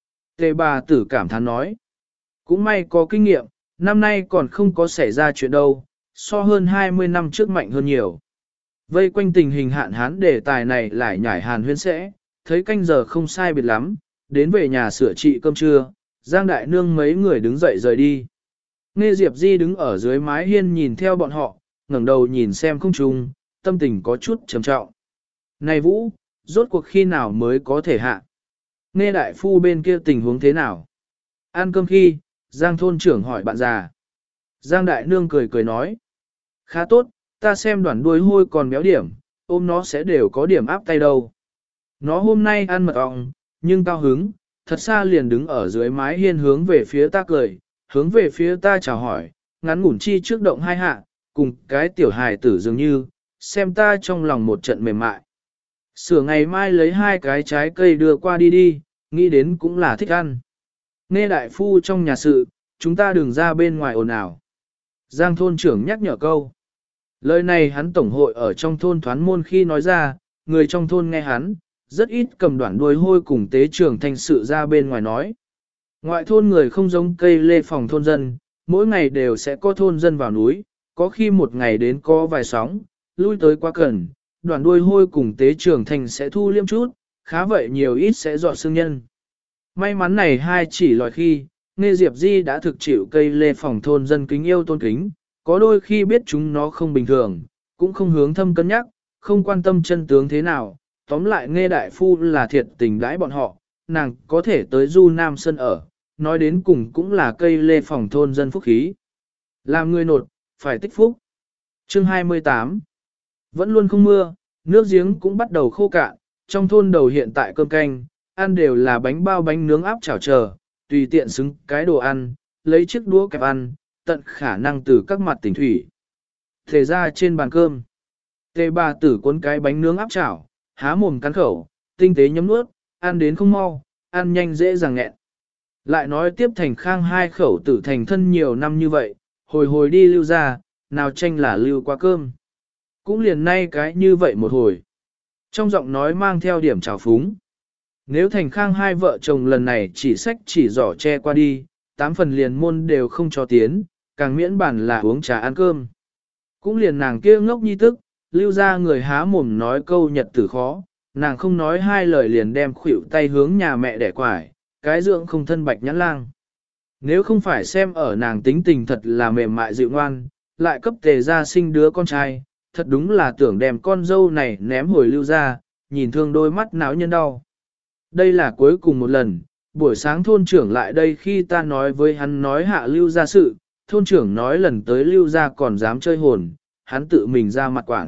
Speaker 1: Tề bà tử cảm thán nói. Cũng may có kinh nghiệm, năm nay còn không có xảy ra chuyện đâu, so hơn hai mươi năm trước mạnh hơn nhiều. Vây quanh tình hình hạn hán đề tài này lại nhảy hàn huyên sẽ, thấy canh giờ không sai biệt lắm, đến về nhà sửa trị cơm trưa, Giang Đại Nương mấy người đứng dậy rời đi. Nghe Diệp Di đứng ở dưới mái hiên nhìn theo bọn họ, ngẩng đầu nhìn xem không trung, tâm tình có chút trầm trọng. Này Vũ, rốt cuộc khi nào mới có thể hạ? Nghe đại phu bên kia tình huống thế nào? Ăn cơm khi, Giang thôn trưởng hỏi bạn già. Giang Đại Nương cười cười nói. Khá tốt, ta xem đoạn đuôi hôi còn béo điểm, ôm nó sẽ đều có điểm áp tay đâu. Nó hôm nay ăn mật ong, nhưng cao hứng, thật xa liền đứng ở dưới mái hiên hướng về phía ta cười, hướng về phía ta chào hỏi, ngắn ngủn chi trước động hai hạ, cùng cái tiểu hài tử dường như, xem ta trong lòng một trận mềm mại. Sửa ngày mai lấy hai cái trái cây đưa qua đi đi, nghĩ đến cũng là thích ăn. Nghe đại phu trong nhà sự, chúng ta đừng ra bên ngoài ồn ào. Giang thôn trưởng nhắc nhở câu. Lời này hắn tổng hội ở trong thôn thoán môn khi nói ra, người trong thôn nghe hắn, rất ít cầm đoạn đuôi hôi cùng tế trưởng thành sự ra bên ngoài nói. Ngoại thôn người không giống cây lê phòng thôn dân, mỗi ngày đều sẽ có thôn dân vào núi, có khi một ngày đến có vài sóng, lui tới quá cần, đoạn đuôi hôi cùng tế trưởng thành sẽ thu liêm chút, khá vậy nhiều ít sẽ dọn xương nhân. May mắn này hai chỉ lòi khi, Nghe Diệp Di đã thực chịu cây lê phòng thôn dân kính yêu tôn kính, có đôi khi biết chúng nó không bình thường, cũng không hướng thâm cân nhắc, không quan tâm chân tướng thế nào, tóm lại Nghe Đại Phu là thiệt tình đãi bọn họ, nàng có thể tới Du Nam Sơn ở, nói đến cùng cũng là cây lê phòng thôn dân phúc khí. Làm người nột, phải tích phúc. Chương hai mươi tám Vẫn luôn không mưa, nước giếng cũng bắt đầu khô cạn, trong thôn đầu hiện tại cơm canh, ăn đều là bánh bao bánh nướng áp chảo chờ, tùy tiện xứng cái đồ ăn, lấy chiếc đũa kẹp ăn, tận khả năng từ các mặt tỉnh thủy. Thề ra trên bàn cơm, tề bà tử cuốn cái bánh nướng áp chảo, há mồm cắn khẩu, tinh tế nhấm nuốt, ăn đến không mau, ăn nhanh dễ dàng nghẹn. Lại nói tiếp Thành Khang hai khẩu tử thành thân nhiều năm như vậy, hồi hồi đi lưu ra, nào tranh là lưu qua cơm. Cũng liền nay cái như vậy một hồi. Trong giọng nói mang theo điểm trào phúng. Nếu Thành Khang hai vợ chồng lần này chỉ sách chỉ giỏ che qua đi, tám phần liền môn đều không cho tiến, càng miễn bản là uống trà ăn cơm. Cũng liền nàng kia ngốc nhi tức, lưu ra người há mồm nói câu nhật tử khó, nàng không nói hai lời liền đem khuỷu tay hướng nhà mẹ đẻ quải, cái dưỡng không thân bạch nhãn lang. Nếu không phải xem ở nàng tính tình thật là mềm mại dịu ngoan, lại cấp tề ra sinh đứa con trai, thật đúng là tưởng đem con dâu này ném hồi lưu ra, nhìn thương đôi mắt náo nhân đau. Đây là cuối cùng một lần, buổi sáng thôn trưởng lại đây khi ta nói với hắn nói hạ lưu ra sự, thôn trưởng nói lần tới lưu ra còn dám chơi hồn, hắn tự mình ra mặt quản.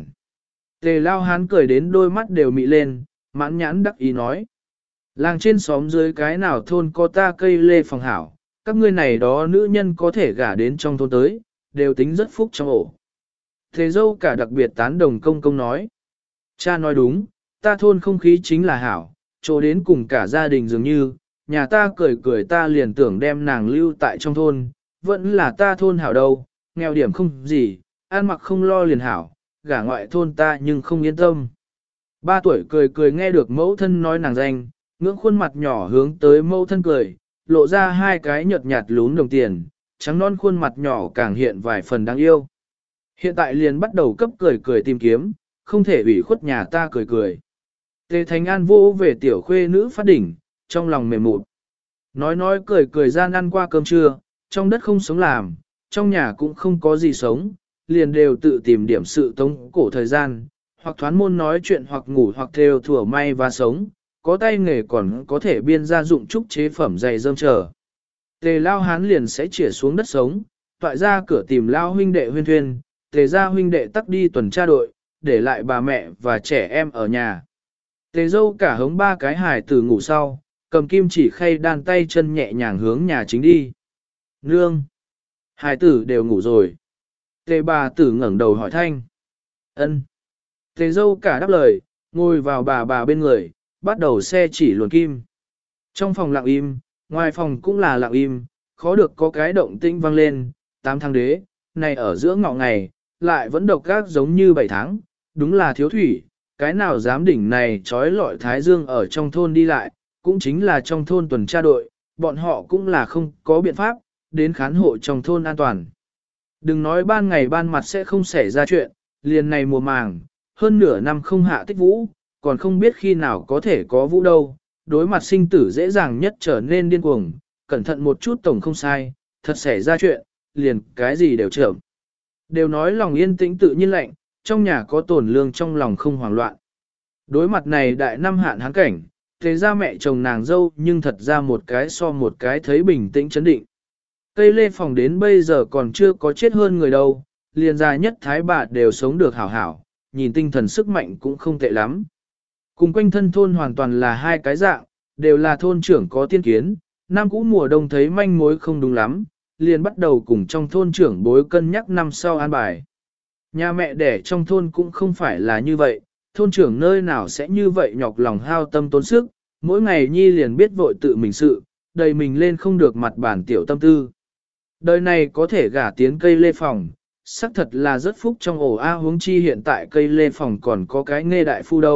Speaker 1: Tề lao hắn cười đến đôi mắt đều mị lên, mãn nhãn đắc ý nói. Làng trên xóm dưới cái nào thôn có ta cây lê phòng hảo, các ngươi này đó nữ nhân có thể gả đến trong thôn tới, đều tính rất phúc trong ổ. Thế dâu cả đặc biệt tán đồng công công nói. Cha nói đúng, ta thôn không khí chính là hảo, chỗ đến cùng cả gia đình dường như, nhà ta cười cười ta liền tưởng đem nàng lưu tại trong thôn, vẫn là ta thôn hảo đâu, nghèo điểm không gì, ăn mặc không lo liền hảo, gả ngoại thôn ta nhưng không yên tâm. Ba tuổi cười cười nghe được mẫu thân nói nàng danh, ngưỡng khuôn mặt nhỏ hướng tới mẫu thân cười, lộ ra hai cái nhợt nhạt lún đồng tiền, trắng non khuôn mặt nhỏ càng hiện vài phần đáng yêu. Hiện tại liền bắt đầu cấp cười cười tìm kiếm, không thể ủy khuất nhà ta cười cười. Tề Thành An vô về tiểu khuê nữ phát đỉnh, trong lòng mềm mụt. Nói nói cười cười gian ăn qua cơm trưa, trong đất không sống làm, trong nhà cũng không có gì sống, liền đều tự tìm điểm sự tống cổ thời gian, hoặc thoán môn nói chuyện hoặc ngủ hoặc theo thủa may và sống, có tay nghề còn có thể biên ra dụng trúc chế phẩm dày dơm chờ. Tề lao hán liền sẽ chỉa xuống đất sống, toại ra cửa tìm lao huynh đệ huyên thuyên, tề ra huynh đệ tắc đi tuần tra đội, để lại bà mẹ và trẻ em ở nhà. Tề dâu cả hống ba cái hài tử ngủ sau, cầm kim chỉ khay đan tay chân nhẹ nhàng hướng nhà chính đi. Nương! Hài tử đều ngủ rồi. Tề bà tử ngẩng đầu hỏi thanh. Ân. Tề dâu cả đáp lời, ngồi vào bà bà bên người, bắt đầu xe chỉ luồn kim. Trong phòng lặng im, ngoài phòng cũng là lặng im, khó được có cái động tĩnh vang lên, tám tháng đế, này ở giữa ngọ ngày, lại vẫn độc gác giống như bảy tháng, đúng là thiếu thủy, cái nào dám đỉnh này trói lọi thái dương ở trong thôn đi lại, cũng chính là trong thôn tuần tra đội, bọn họ cũng là không có biện pháp, đến khán hộ trong thôn an toàn. Đừng nói ban ngày ban mặt sẽ không xảy ra chuyện, liền này mùa màng, hơn nửa năm không hạ tích vũ, còn không biết khi nào có thể có vũ đâu, đối mặt sinh tử dễ dàng nhất trở nên điên cuồng, cẩn thận một chút tổng không sai, thật xảy ra chuyện, liền cái gì đều chậm. Đều nói lòng yên tĩnh tự nhiên lạnh, trong nhà có tổn lương trong lòng không hoảng loạn. Đối mặt này đại năm hạn hán cảnh, thế ra mẹ chồng nàng dâu nhưng thật ra một cái so một cái thấy bình tĩnh chấn định. Cây lê phòng đến bây giờ còn chưa có chết hơn người đâu, liền gia nhất thái bà đều sống được hảo hảo, nhìn tinh thần sức mạnh cũng không tệ lắm. Cùng quanh thân thôn hoàn toàn là hai cái dạng, đều là thôn trưởng có tiên kiến, năm cũ mùa đông thấy manh mối không đúng lắm, liền bắt đầu cùng trong thôn trưởng bối cân nhắc năm sau an bài. Nhà mẹ đẻ trong thôn cũng không phải là như vậy, thôn trưởng nơi nào sẽ như vậy nhọc lòng hao tâm tốn sức, mỗi ngày nhi liền biết vội tự mình sự, đầy mình lên không được mặt bản tiểu tâm tư. Đời này có thể gả tiến cây lê phòng, xác thật là rất phúc trong ổ A huống chi hiện tại cây lê phòng còn có cái nghe đại phu đâu,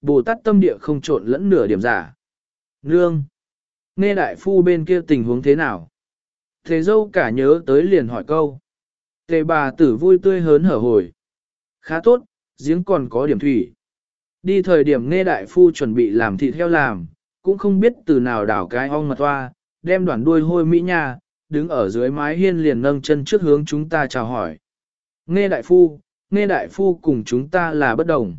Speaker 1: Bồ Tát tâm địa không trộn lẫn nửa điểm giả. Nương! Nghe đại phu bên kia tình huống thế nào? Thế dâu cả nhớ tới liền hỏi câu. Tề bà tử vui tươi hớn hở hồi. Khá tốt, giếng còn có điểm thủy. Đi thời điểm nghe đại phu chuẩn bị làm thịt heo làm, cũng không biết từ nào đảo cái ong mật toa, đem đoạn đuôi hôi mỹ nha, đứng ở dưới mái hiên liền nâng chân trước hướng chúng ta chào hỏi. Nghe đại phu, nghe đại phu cùng chúng ta là bất đồng.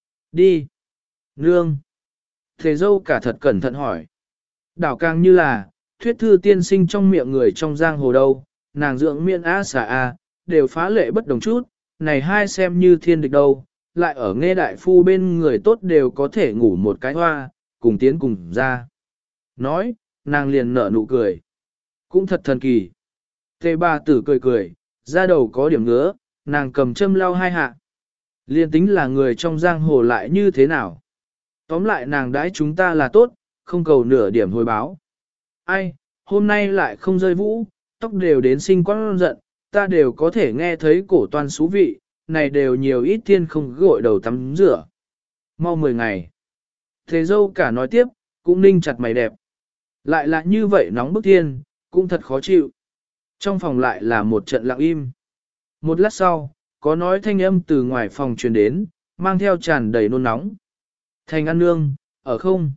Speaker 1: Đi. Nương. Thế dâu cả thật cẩn thận hỏi. Đảo càng như là, thuyết thư tiên sinh trong miệng người trong giang hồ đâu, nàng dưỡng miệng á xà a, đều phá lệ bất đồng chút, này hai xem như thiên địch đâu, lại ở nghe đại phu bên người tốt đều có thể ngủ một cái hoa, cùng tiến cùng ra. Nói, nàng liền nở nụ cười. Cũng thật thần kỳ. Tề bà tử cười cười, da đầu có điểm ngứa, nàng cầm châm lau hai hạ. Liên tính là người trong giang hồ lại như thế nào. Tóm lại nàng đãi chúng ta là tốt, không cầu nửa điểm hồi báo. Ai, hôm nay lại không rơi vũ, tóc đều đến sinh quang giận, ta đều có thể nghe thấy cổ toan xú vị, này đều nhiều ít thiên không gội đầu tắm rửa. Mau mười ngày. Thế dâu cả nói tiếp, cũng ninh chặt mày đẹp. Lại là như vậy nóng bức thiên, cũng thật khó chịu. Trong phòng lại là một trận lặng im. Một lát sau, có nói thanh âm từ ngoài phòng truyền đến, mang theo tràn đầy nôn nóng. Thành ăn nương, ở không?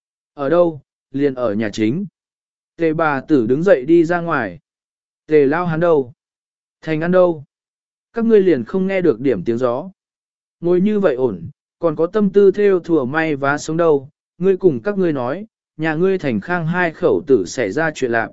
Speaker 1: Ở đâu? Liền ở nhà chính. Tề bà tử đứng dậy đi ra ngoài. Tề lao hắn đâu? Thành ăn đâu? Các ngươi liền không nghe được điểm tiếng gió. Ngồi như vậy ổn, còn có tâm tư theo thùa may vá sống đâu. Ngươi cùng các ngươi nói, nhà ngươi Thành Khang hai khẩu tử xảy ra chuyện lạc.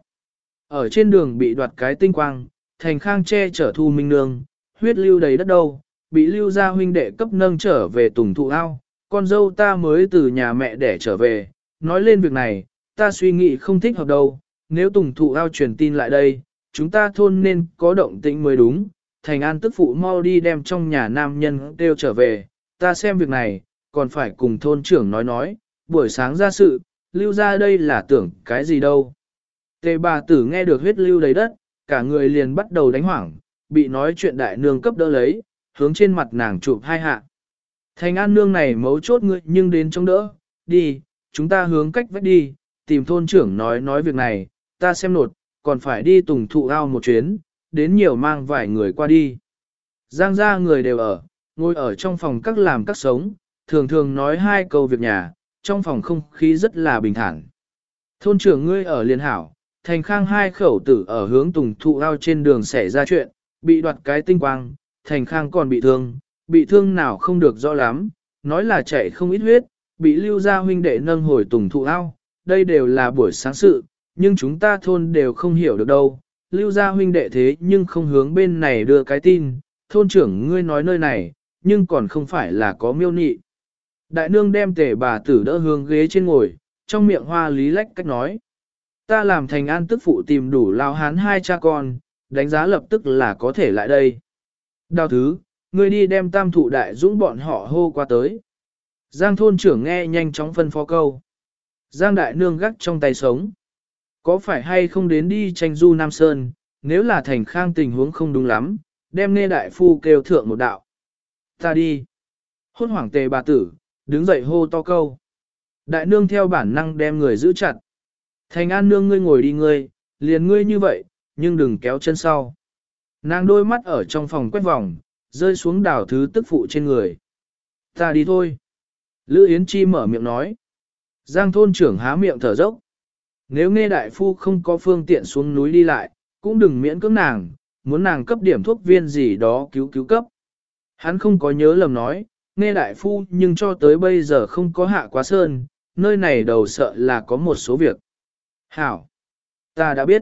Speaker 1: Ở trên đường bị đoạt cái tinh quang, Thành Khang che chở Thu Minh Nương, huyết lưu đầy đất đâu, bị lưu gia huynh đệ cấp nâng trở về Tùng Thụ Ao, con dâu ta mới từ nhà mẹ để trở về, nói lên việc này, ta suy nghĩ không thích hợp đâu, nếu Tùng Thụ Ao truyền tin lại đây, chúng ta thôn nên có động tĩnh mới đúng, Thành An tức phụ mau đi đem trong nhà nam nhân kêu trở về, ta xem việc này, còn phải cùng thôn trưởng nói nói, buổi sáng ra sự, lưu ra đây là tưởng cái gì đâu. Tề bà tử nghe được huyết lưu đầy đất, cả người liền bắt đầu đánh hoảng, bị nói chuyện đại nương cấp đỡ lấy, hướng trên mặt nàng chụp hai hạ. Thành An nương này mấu chốt ngươi nhưng đến chống đỡ, đi, chúng ta hướng cách vách đi, tìm thôn trưởng nói nói việc này, ta xem nột, còn phải đi Tùng Thụ Ao một chuyến, đến nhiều mang vài người qua đi. Giang gia người đều ở, ngồi ở trong phòng các làm các sống, thường thường nói hai câu việc nhà, trong phòng không khí rất là bình thản. Thôn trưởng ngươi ở Liên Hảo, Thành Khang hai khẩu tử ở hướng Tùng Thụ Ao trên đường xảy ra chuyện, bị đoạt cái tinh quang, Thành Khang còn bị thương, bị thương nào không được rõ lắm, nói là chảy không ít huyết, bị lưu gia huynh đệ nâng hồi Tùng Thụ Ao, đây đều là buổi sáng sự, nhưng chúng ta thôn đều không hiểu được đâu, lưu gia huynh đệ thế nhưng không hướng bên này đưa cái tin, thôn trưởng ngươi nói nơi này, nhưng còn không phải là có miêu nị. Đại nương đem Tề bà tử đỡ hướng ghế trên ngồi, trong miệng hoa lý lách cách nói. Ta làm Thành An tức phụ tìm đủ lao hán hai cha con, đánh giá lập tức là có thể lại đây. Đào thứ, ngươi đi đem tam thụ đại dũng bọn họ hô qua tới. Giang thôn trưởng nghe nhanh chóng phân phó câu. Giang đại nương gắt trong tay sống. Có phải hay không đến đi tranh du Nam Sơn, nếu là Thành Khang tình huống không đúng lắm, đem nghe đại phu kêu thượng một đạo. Ta đi. Hốt hoảng Tề bà tử, đứng dậy hô to câu. Đại nương theo bản năng đem người giữ chặt. Thành An nương ngươi ngồi đi ngươi, liền ngươi như vậy, nhưng đừng kéo chân sau. Nàng đôi mắt ở trong phòng quét vòng, rơi xuống đảo thứ tức phụ trên người. Ta đi thôi. Lữ Yến Chi mở miệng nói. Giang thôn trưởng há miệng thở dốc. Nếu nghe đại phu không có phương tiện xuống núi đi lại, cũng đừng miễn cưỡng nàng, muốn nàng cấp điểm thuốc viên gì đó cứu cứu cấp. Hắn không có nhớ lầm nói, nghe đại phu nhưng cho tới bây giờ không có hạ quá sơn, nơi này đầu sợ là có một số việc. Hảo! Ta đã biết.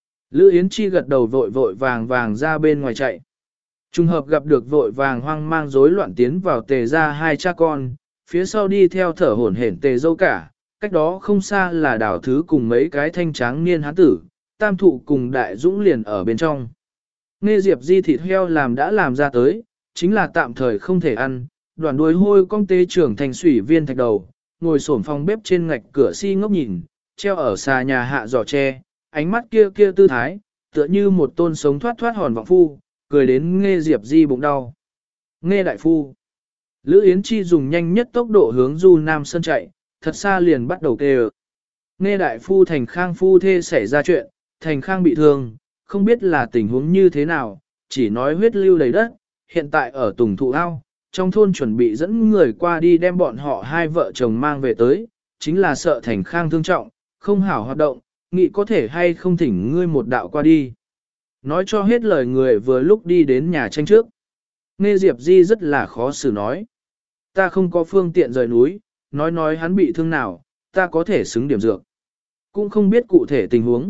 Speaker 1: Lữ Yến Chi gật đầu vội vội vàng vàng ra bên ngoài chạy. Trùng hợp gặp được vội vàng hoang mang rối loạn tiến vào Tề ra hai cha con, phía sau đi theo thở hổn hển Tề dâu cả, cách đó không xa là đảo thứ cùng mấy cái thanh tráng niên hán tử, tam thụ cùng đại dũng liền ở bên trong. Nghe Diệp Di thịt heo làm đã làm ra tới, chính là tạm thời không thể ăn, đoàn đuôi hôi cong tê trưởng thành sủy viên thạch đầu, ngồi xổm phòng bếp trên ngạch cửa si ngốc nhìn, treo ở xà nhà hạ giỏ tre, ánh mắt kia kia tư thái, tựa như một tôn sống thoát thoát hòn vọng phu, cười đến nghe Diệp Di bụng đau. Nghe đại phu, Lữ Yến Chi dùng nhanh nhất tốc độ hướng Du Nam Sơn chạy, thật xa liền bắt đầu kêu. Nghe đại phu Thành Khang phu thê xảy ra chuyện, Thành Khang bị thương, không biết là tình huống như thế nào, chỉ nói huyết lưu đầy đất, hiện tại ở Tùng Thụ Ao, trong thôn chuẩn bị dẫn người qua đi đem bọn họ hai vợ chồng mang về tới, chính là sợ Thành Khang thương trọng, không hảo hoạt động, nghĩ có thể hay không thỉnh ngươi một đạo qua đi. Nói cho hết lời người vừa lúc đi đến nhà tranh trước. Nghe Diệp Di rất là khó xử nói. Ta không có phương tiện rời núi, nói nói hắn bị thương nào, ta có thể xứng điểm dược. Cũng không biết cụ thể tình huống.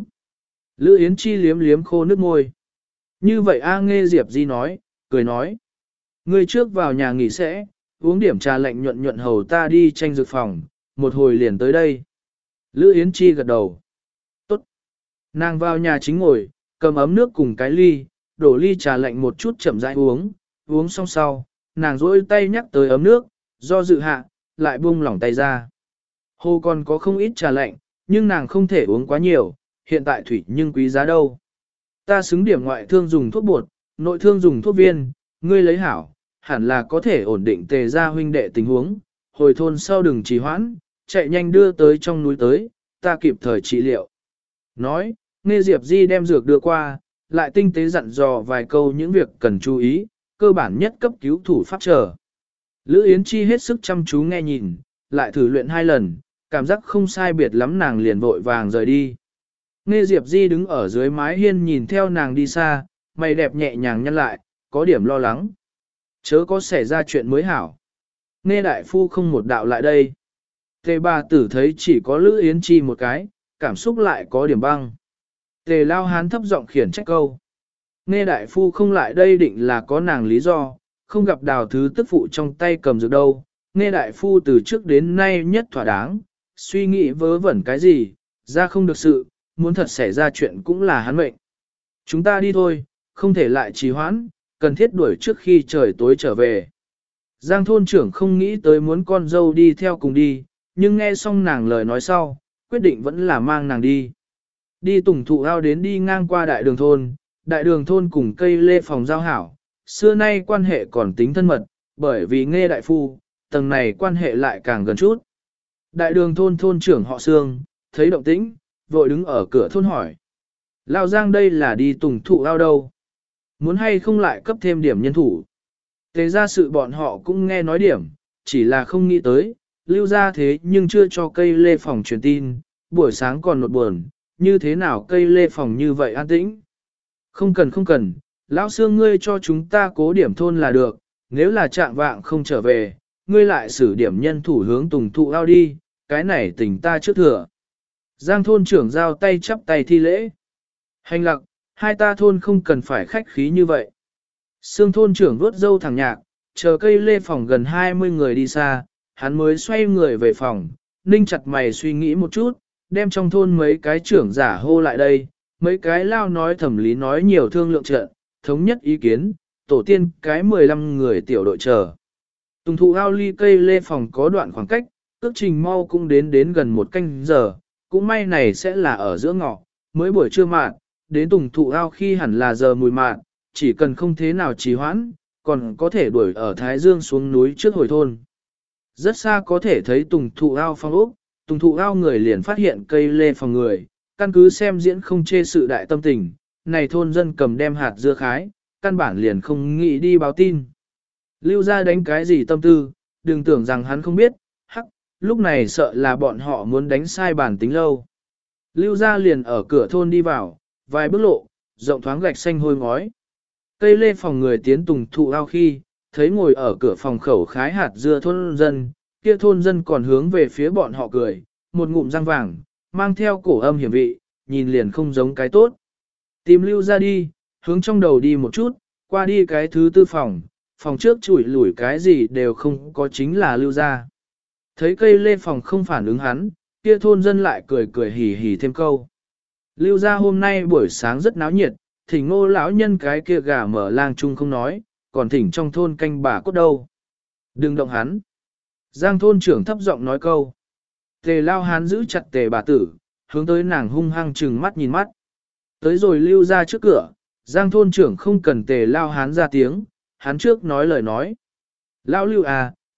Speaker 1: Lữ Yến Chi liếm liếm khô nước môi. Như vậy A Nghe Diệp Di nói, cười nói. Ngươi trước vào nhà nghỉ sẽ, uống điểm trà lạnh nhuận nhuận hầu ta đi tranh dược phòng, một hồi liền tới đây. Lữ Yến Chi gật đầu. Tốt. Nàng vào nhà chính ngồi, cầm ấm nước cùng cái ly, đổ ly trà lạnh một chút chậm rãi uống, uống xong sau, nàng rỗi tay nhắc tới ấm nước, do dự hạ, lại buông lỏng tay ra. Hồ còn có không ít trà lạnh, nhưng nàng không thể uống quá nhiều, hiện tại thủy nhưng quý giá đâu. Ta xứng điểm ngoại thương dùng thuốc bột, nội thương dùng thuốc viên, ngươi lấy hảo, hẳn là có thể ổn định tề gia huynh đệ tình huống, hồi thôn sau đừng trì hoãn, chạy nhanh đưa tới trong núi tới, ta kịp thời trị liệu. Nói, Nghe Diệp Di đem dược đưa qua, lại tinh tế dặn dò vài câu những việc cần chú ý, cơ bản nhất cấp cứu thủ pháp trở. Lữ Yến Chi hết sức chăm chú nghe nhìn, lại thử luyện hai lần, cảm giác không sai biệt lắm nàng liền vội vàng rời đi. Nghe Diệp Di đứng ở dưới mái hiên nhìn theo nàng đi xa, mày đẹp nhẹ nhàng nhăn lại, có điểm lo lắng. Chớ có xảy ra chuyện mới hảo. Nghe đại phu không một đạo lại đây. Tề bà tử thấy chỉ có Lữ Yến Chi một cái, cảm xúc lại có điểm băng. Tề lao hán thấp giọng khiển trách câu. Nghe đại phu không lại đây định là có nàng lý do, không gặp đào thứ tức phụ trong tay cầm dược đâu. Nghe đại phu từ trước đến nay nhất thỏa đáng, suy nghĩ vớ vẩn cái gì, ra không được sự, muốn thật xảy ra chuyện cũng là hắn mệnh. Chúng ta đi thôi, không thể lại trì hoãn, cần thiết đuổi trước khi trời tối trở về. Giang thôn trưởng không nghĩ tới muốn con dâu đi theo cùng đi, nhưng nghe xong nàng lời nói sau, quyết định vẫn là mang nàng đi. Đi Tùng Thụ Ao đến đi ngang qua đại đường thôn, đại đường thôn cùng cây lê phòng giao hảo, xưa nay quan hệ còn tính thân mật, bởi vì nghe đại phu, tầng này quan hệ lại càng gần chút. Đại đường thôn thôn trưởng họ Sương, thấy động tĩnh, vội đứng ở cửa thôn hỏi. Lao Giang đây là đi Tùng Thụ Ao đâu? Muốn hay không lại cấp thêm điểm nhân thủ? Thế ra sự bọn họ cũng nghe nói điểm, chỉ là không nghĩ tới, lưu ra thế nhưng chưa cho cây lê phòng truyền tin, buổi sáng còn nột buồn, như thế nào cây lê phòng như vậy an tĩnh? Không cần không cần, lão Sương ngươi cho chúng ta cố điểm thôn là được, nếu là trạng vạng không trở về, ngươi lại xử điểm nhân thủ hướng Tùng Thụ Ao đi, cái này tình ta trước thừa. Giang thôn trưởng giao tay chắp tay thi lễ. Hành lặc, hai ta thôn không cần phải khách khí như vậy. Sương thôn trưởng vuốt râu thẳng nhạc, chờ cây lê phòng gần hai mươi người đi xa, hắn mới xoay người về phòng, ninh chặt mày suy nghĩ một chút, đem trong thôn mấy cái trưởng giả hô lại đây, mấy cái lao nói thẩm lý nói nhiều thương lượng trận, thống nhất ý kiến, tổ tiên cái mười lăm người tiểu đội chờ. Tùng Thụ Ao ly cây lê phòng có đoạn khoảng cách, ước trình mau cũng đến đến gần một canh giờ, cũng may này sẽ là ở giữa ngọ, mới buổi trưa mạn, đến Tùng Thụ Ao khi hẳn là giờ mùi mạn, chỉ cần không thế nào trì hoãn, còn có thể đuổi ở Thái Dương xuống núi trước hồi thôn. Rất xa có thể thấy Tùng Thụ Ao phong ốc, Tùng Thụ Ao người liền phát hiện cây lê phòng người, căn cứ xem diễn không chê sự đại tâm tình, này thôn dân cầm đem hạt dưa khái, căn bản liền không nghĩ đi báo tin. Lưu ra đánh cái gì tâm tư, đừng tưởng rằng hắn không biết, hắc, lúc này sợ là bọn họ muốn đánh sai bản tính lâu. Lưu ra liền ở cửa thôn đi vào, vài bước lộ, rộng thoáng gạch xanh hôi ngói. Cây lê phòng người tiến Tùng Thụ Ao khi, thấy ngồi ở cửa phòng khẩu khái hạt dưa thôn dân, kia thôn dân còn hướng về phía bọn họ cười, một ngụm răng vàng, mang theo cổ âm hiểm vị, nhìn liền không giống cái tốt. Tìm Lưu ra đi, hướng trong đầu đi một chút, qua đi cái thứ tư phòng, phòng trước chủi lủi cái gì đều không có chính là Lưu ra. Thấy cây lê phòng không phản ứng hắn, kia thôn dân lại cười cười hì hì thêm câu. Lưu ra hôm nay buổi sáng rất náo nhiệt, thỉnh ngô lão nhân cái kia gà mở lang chung không nói, còn thỉnh trong thôn canh bà cốt đâu. Đừng động hắn. Giang thôn trưởng thấp giọng nói câu. Tề lao hán giữ chặt tề bà tử, hướng tới nàng hung hăng trừng mắt nhìn mắt. Tới rồi Lưu ra trước cửa, Giang thôn trưởng không cần tề lao hán ra tiếng, hắn trước nói lời nói. Lão Lưu à,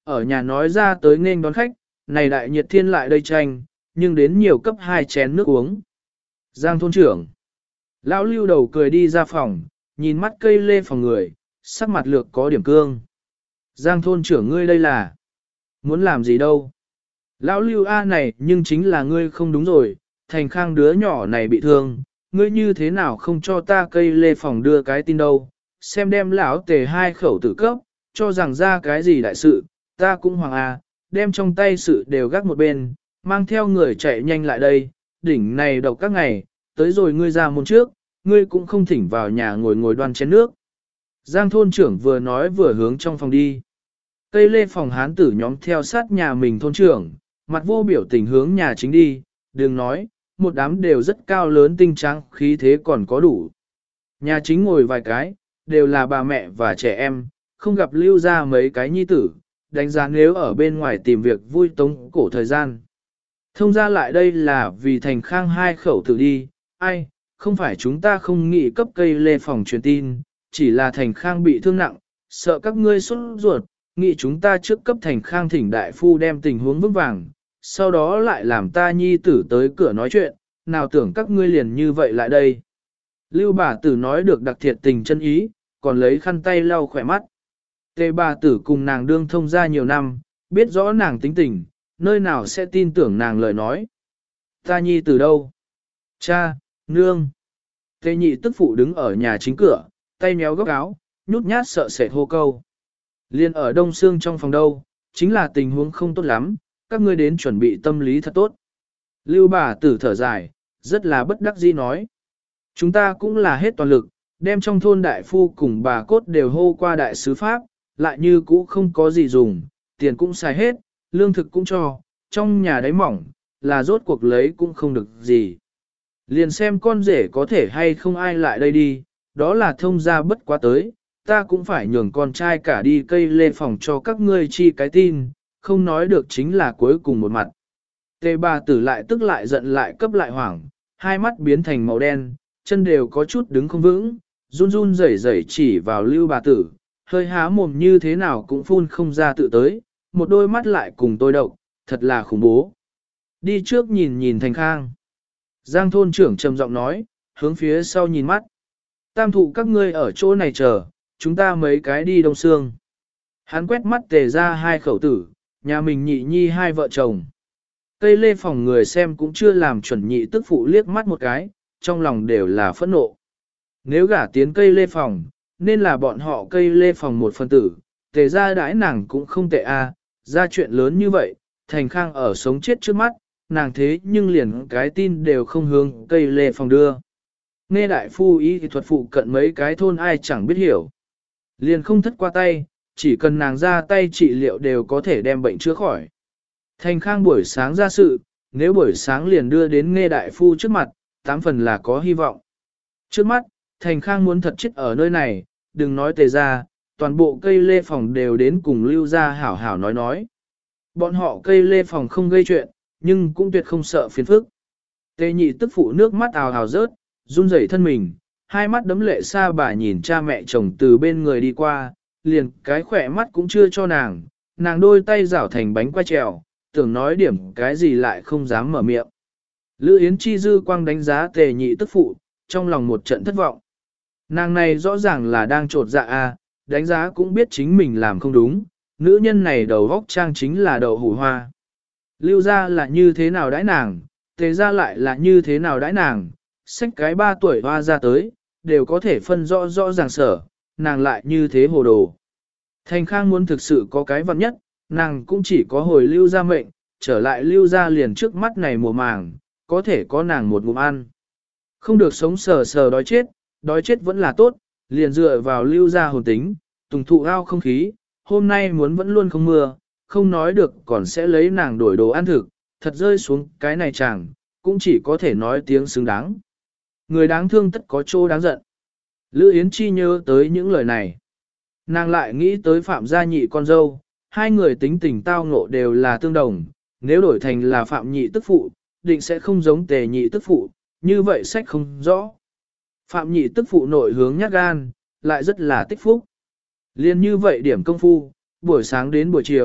Speaker 1: ở nhà nói ra tới nên đón khách, này đại nhiệt thiên lại đây tranh, nhưng đến nhiều cấp hai chén nước uống. Giang thôn trưởng. Lão lưu đầu cười đi ra phòng, nhìn mắt cây lê phòng người, sắc mặt lược có điểm cương. Giang thôn trưởng ngươi đây là, muốn làm gì đâu? Lão lưu A này nhưng chính là ngươi không đúng rồi, thành khang đứa nhỏ này bị thương, ngươi như thế nào không cho ta cây lê phòng đưa cái tin đâu, xem đem lão tề hai khẩu tử cấp, cho rằng ra cái gì đại sự, ta cũng hoàng A, đem trong tay sự đều gác một bên, mang theo người chạy nhanh lại đây, đỉnh này độc các ngày, tới rồi ngươi ra môn trước, ngươi cũng không thỉnh vào nhà ngồi ngồi đoan chén nước. Giang thôn trưởng vừa nói vừa hướng trong phòng đi. Cây lê phòng hán tử nhóm theo sát nhà mình thôn trưởng, mặt vô biểu tình hướng nhà chính đi, đừng nói, một đám đều rất cao lớn tinh trắng, khí thế còn có đủ. Nhà chính ngồi vài cái, đều là bà mẹ và trẻ em, không gặp lưu ra mấy cái nhi tử, đánh giá nếu ở bên ngoài tìm việc vui tống cổ thời gian. Thông ra lại đây là vì thành khang hai khẩu tử đi, ai, không phải chúng ta không nghĩ cấp cây lê phòng truyền tin, chỉ là thành khang bị thương nặng, sợ các ngươi sốt ruột, nghĩ chúng ta trước cấp thành khang thỉnh đại phu đem tình huống vững vàng, sau đó lại làm ta nhi tử tới cửa nói chuyện, nào tưởng các ngươi liền như vậy lại đây. Lưu bà tử nói được đặc thiệt tình chân ý, còn lấy khăn tay lau khỏe mắt. Tề bà tử cùng nàng đương thông ra nhiều năm, biết rõ nàng tính tình, nơi nào sẽ tin tưởng nàng lời nói. Ta nhi tử đâu? Cha, nương. Tề nhị tức phụ đứng ở nhà chính cửa, tay méo góc áo, nhút nhát sợ sệt hô câu. Liên ở đông xương trong phòng đâu, chính là tình huống không tốt lắm, các ngươi đến chuẩn bị tâm lý thật tốt. Lưu bà tử thở dài, rất là bất đắc dĩ nói. Chúng ta cũng là hết toàn lực, đem trong thôn đại phu cùng bà cốt đều hô qua đại sứ Pháp, lại như cũ không có gì dùng, tiền cũng xài hết, lương thực cũng cho, trong nhà đáy mỏng, là rốt cuộc lấy cũng không được gì. Liền xem con rể có thể hay không ai lại đây đi, đó là thông gia bất quá tới, ta cũng phải nhường con trai cả đi cây lê phòng cho các ngươi chi cái tin, không nói được chính là cuối cùng một mặt. Tề bà tử lại tức lại giận lại cấp lại hoảng, hai mắt biến thành màu đen, chân đều có chút đứng không vững, run run rẩy rẩy chỉ vào lưu bà tử, hơi há mồm như thế nào cũng phun không ra tự tới, một đôi mắt lại cùng tôi độc, thật là khủng bố. Đi trước nhìn nhìn Thành Khang. Giang thôn trưởng trầm giọng nói, hướng phía sau nhìn mắt. Tam thụ các ngươi ở chỗ này chờ, chúng ta mấy cái đi đông xương. Hắn quét mắt tề ra hai khẩu tử, nhà mình nhị nhi hai vợ chồng. Cây lê phòng người xem cũng chưa làm chuẩn nhị tức phụ liếc mắt một cái, trong lòng đều là phẫn nộ. Nếu gả tiến cây lê phòng, nên là bọn họ cây lê phòng một phân tử, tề ra đãi nàng cũng không tệ a, ra chuyện lớn như vậy, Thành Khang ở sống chết trước mắt, nàng thế nhưng liền cái tin đều không hướng cây lê phòng đưa. Nghe đại phu ý thì thuật phụ cận mấy cái thôn ai chẳng biết hiểu. Liền không thất qua tay, chỉ cần nàng ra tay trị liệu đều có thể đem bệnh chữa khỏi. Thành Khang buổi sáng ra sự, nếu buổi sáng liền đưa đến nghe đại phu trước mặt, tám phần là có hy vọng. Trước mắt, Thành Khang muốn thật chết ở nơi này, đừng nói tề ra, toàn bộ cây lê phòng đều đến cùng lưu ra hảo hảo nói nói. Bọn họ cây lê phòng không gây chuyện, nhưng cũng tuyệt không sợ phiền phức. Tề nhị tức phụ nước mắt ào ào rớt, run rẩy thân mình, hai mắt đấm lệ xa bà nhìn cha mẹ chồng từ bên người đi qua, liền cái khỏe mắt cũng chưa cho nàng, nàng đôi tay rảo thành bánh qua trèo, tưởng nói điểm cái gì lại không dám mở miệng. Lữ Yến Chi dư quang đánh giá tề nhị tức phụ, trong lòng một trận thất vọng. Nàng này rõ ràng là đang trột dạ a, đánh giá cũng biết chính mình làm không đúng, nữ nhân này đầu góc trang chính là đậu hủ hoa. Lưu ra là như thế nào đãi nàng, tề ra lại là như thế nào đãi nàng, sách cái ba tuổi hoa ra tới, đều có thể phân rõ rõ ràng sở, nàng lại như thế hồ đồ. Thành Khang muốn thực sự có cái vặn nhất, nàng cũng chỉ có hồi lưu ra mệnh, trở lại lưu ra liền trước mắt này mùa màng, có thể có nàng một ngụm ăn. Không được sống sờ sờ đói chết, đói chết vẫn là tốt, liền dựa vào lưu ra hồn tính, tùng thụ ao không khí, hôm nay muốn vẫn luôn không mưa, không nói được còn sẽ lấy nàng đổi đồ ăn thực, thật rơi xuống cái này chẳng, cũng chỉ có thể nói tiếng xứng đáng. Người đáng thương tất có chỗ đáng giận. Lữ Yến Chi nhớ tới những lời này. Nàng lại nghĩ tới Phạm Gia Nhị con dâu, hai người tính tình tao ngộ đều là tương đồng, nếu đổi thành là Phạm Nhị tức phụ, định sẽ không giống Tề Nhị tức phụ, như vậy sách không rõ. Phạm Nhị tức phụ nội hướng nhát gan, lại rất là tích phúc. Liên như vậy điểm công phu, buổi sáng đến buổi chiều,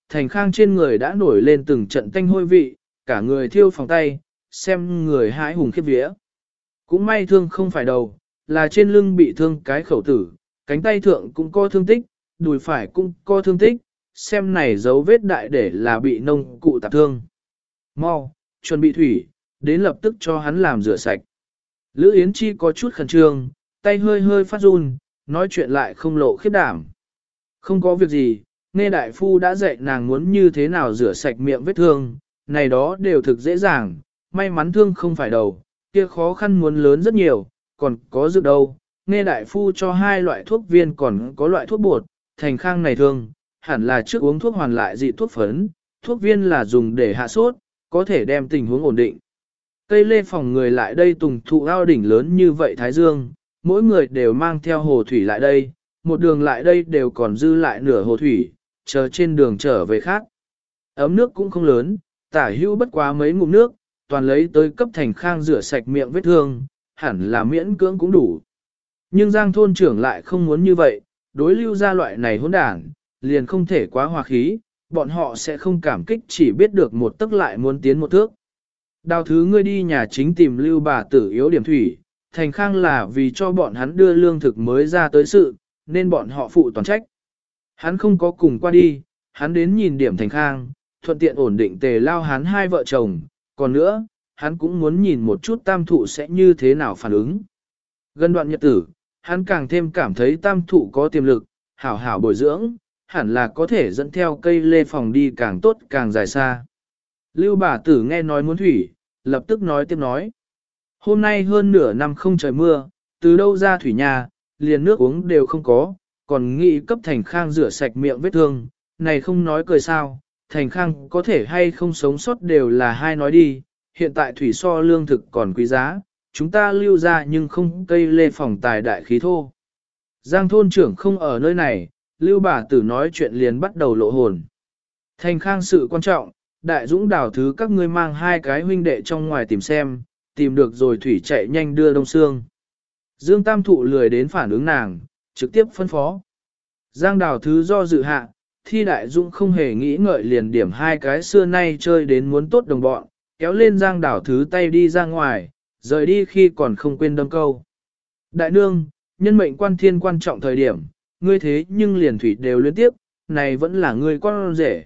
Speaker 1: Thành Khang trên người đã nổi lên từng trận tanh hôi vị, cả người thiêu phòng tay, xem người hãi hùng khiếp vía. Cũng may thương không phải đầu, là trên lưng bị thương cái khẩu tử, cánh tay thượng cũng có thương tích, đùi phải cũng có thương tích, xem này dấu vết đại để là bị nông cụ tạp thương. Mau, chuẩn bị thủy, đến lập tức cho hắn làm rửa sạch. Lữ Yến Chi có chút khẩn trương, tay hơi hơi phát run, nói chuyện lại không lộ khiếp đảm. Không có việc gì, nghe đại phu đã dạy nàng muốn như thế nào rửa sạch miệng vết thương, này đó đều thực dễ dàng, may mắn thương không phải đầu, kia khó khăn muốn lớn rất nhiều, còn có dược đâu. Nghe đại phu cho hai loại thuốc viên còn có loại thuốc bột, Thành Khang này thương, hẳn là trước uống thuốc hoàn lại dị thuốc phấn, thuốc viên là dùng để hạ sốt, có thể đem tình huống ổn định. Cây lê phòng người lại đây tùng thụ ao đỉnh lớn như vậy Thái Dương, mỗi người đều mang theo hồ thủy lại đây, một đường lại đây đều còn dư lại nửa hồ thủy, chờ trên đường trở về khác. Ấm nước cũng không lớn, tả hữu bất quá mấy ngụm nước, toàn lấy tới cấp Thành Khang rửa sạch miệng vết thương, hẳn là miễn cưỡng cũng đủ. Nhưng Giang thôn trưởng lại không muốn như vậy, đối lưu ra loại này hỗn đảng, liền không thể quá hòa khí, bọn họ sẽ không cảm kích chỉ biết được một tức lại muốn tiến một thước. Đào thứ ngươi đi nhà chính tìm lưu bà tử yếu điểm thủy, Thành Khang là vì cho bọn hắn đưa lương thực mới ra tới sự, nên bọn họ phụ toàn trách. Hắn không có cùng qua đi, hắn đến nhìn điểm Thành Khang, thuận tiện ổn định tề lao hắn hai vợ chồng, còn nữa, hắn cũng muốn nhìn một chút tam thụ sẽ như thế nào phản ứng. Gần đoạn nhật tử, hắn càng thêm cảm thấy tam thụ có tiềm lực, hảo hảo bồi dưỡng, hẳn là có thể dẫn theo cây lê phòng đi càng tốt càng dài xa. Lưu bà tử nghe nói muốn thủy, lập tức nói tiếp nói. Hôm nay hơn nửa năm không trời mưa, từ đâu ra thủy nhà, liền nước uống đều không có, còn nghĩ cấp Thành Khang rửa sạch miệng vết thương, này không nói cười sao, Thành Khang có thể hay không sống sót đều là hai nói đi, hiện tại thủy so lương thực còn quý giá, chúng ta lưu ra nhưng không cây lê phòng tài đại khí thô. Giang thôn trưởng không ở nơi này, lưu bà tử nói chuyện liền bắt đầu lộ hồn. Thành Khang sự quan trọng, đại dũng đào thứ các ngươi mang hai cái huynh đệ trong ngoài tìm xem, tìm được rồi thủy chạy nhanh đưa Đông Sương. Dương Tam Thụ lười đến phản ứng nàng, trực tiếp phân phó. Giang đào thứ do dự hạ, thi đại dũng không hề nghĩ ngợi liền điểm hai cái xưa nay chơi đến muốn tốt đồng bọn, kéo lên Giang đào thứ tay đi ra ngoài, rời đi khi còn không quên đâm câu. Đại nương, nhân mệnh quan thiên quan trọng thời điểm, ngươi thế nhưng liền thủy đều liên tiếp, này vẫn là ngươi con rể.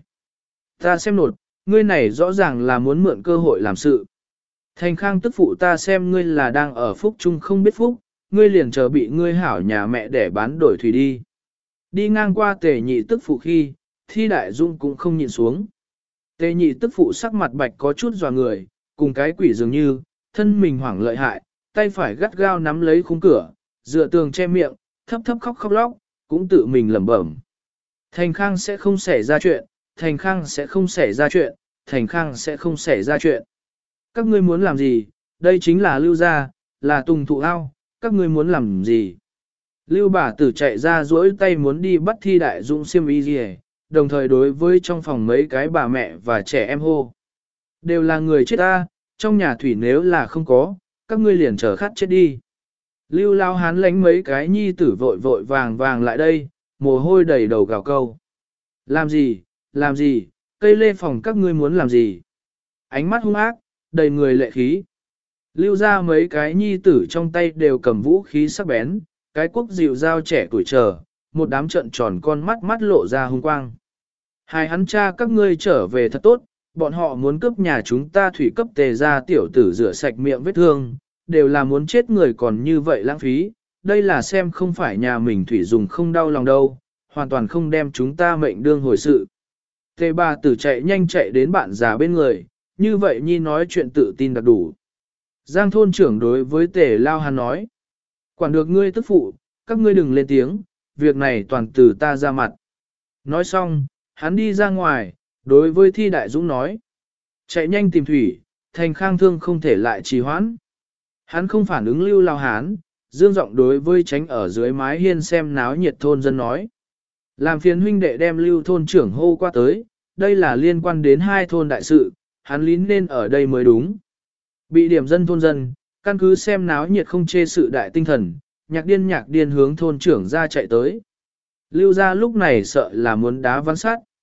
Speaker 1: Ta xem nột, ngươi này rõ ràng là muốn mượn cơ hội làm sự. Thành Khang tức phụ ta xem ngươi là đang ở phúc chung không biết phúc, ngươi liền chờ bị ngươi hảo nhà mẹ để bán đổi thủy đi. Đi ngang qua tề nhị tức phụ khi, thi đại dung cũng không nhìn xuống. Tề nhị tức phụ sắc mặt bạch có chút dò người, cùng cái quỷ dường như, thân mình hoảng lợi hại, tay phải gắt gao nắm lấy khung cửa, dựa tường che miệng, thấp thấp khóc khóc lóc, cũng tự mình lẩm bẩm. Thành Khang sẽ không xảy ra chuyện, Thành Khang sẽ không xảy ra chuyện, Thành Khang sẽ không xảy ra chuyện. Các ngươi muốn làm gì, đây chính là lưu gia, là tùng thụ ao, các ngươi muốn làm gì. Lưu bà tử chạy ra duỗi tay muốn đi bắt thi đại dũng xiêm y gì, đồng thời đối với trong phòng mấy cái bà mẹ và trẻ em hô. Đều là người chết ta, trong nhà thủy nếu là không có, các ngươi liền chờ khát chết đi. Lưu lao hán lánh mấy cái nhi tử vội vội vàng vàng lại đây, mồ hôi đầy đầu gào câu. Làm gì, làm gì, cây lê phòng các ngươi muốn làm gì? Ánh mắt hung ác, đầy người lệ khí. Lưu ra mấy cái nhi tử trong tay đều cầm vũ khí sắc bén, cái quốc dịu dao trẻ tuổi chờ, một đám trận tròn con mắt mắt lộ ra hung quang. Hai hắn cha các ngươi trở về thật tốt, bọn họ muốn cướp nhà chúng ta thủy cấp tề ra tiểu tử rửa sạch miệng vết thương, đều là muốn chết người còn như vậy lãng phí, đây là xem không phải nhà mình thủy dùng không đau lòng đâu, hoàn toàn không đem chúng ta mệnh đương hồi sự. Tề bà tử chạy nhanh chạy đến bạn già bên người, như vậy nhi nói chuyện tự tin đặc đủ. Giang thôn trưởng đối với tề lao hán nói, quản được ngươi tức phụ, các ngươi đừng lên tiếng, việc này toàn từ ta ra mặt. Nói xong, hắn đi ra ngoài, đối với thi đại dũng nói, chạy nhanh tìm thủy, Thành Khang thương không thể lại trì hoãn. Hắn không phản ứng lưu lao hán, dương giọng đối với tránh ở dưới mái hiên xem náo nhiệt thôn dân nói. Làm phiền huynh đệ đem lưu thôn trưởng hô qua tới, đây là liên quan đến hai thôn đại sự, hắn lín nên ở đây mới đúng. Bị điểm dân thôn dân, căn cứ xem náo nhiệt không chê sự đại tinh thần, nhạc điên nhạc điên hướng thôn trưởng ra chạy tới. Lưu ra lúc này sợ là muốn đá ván sát.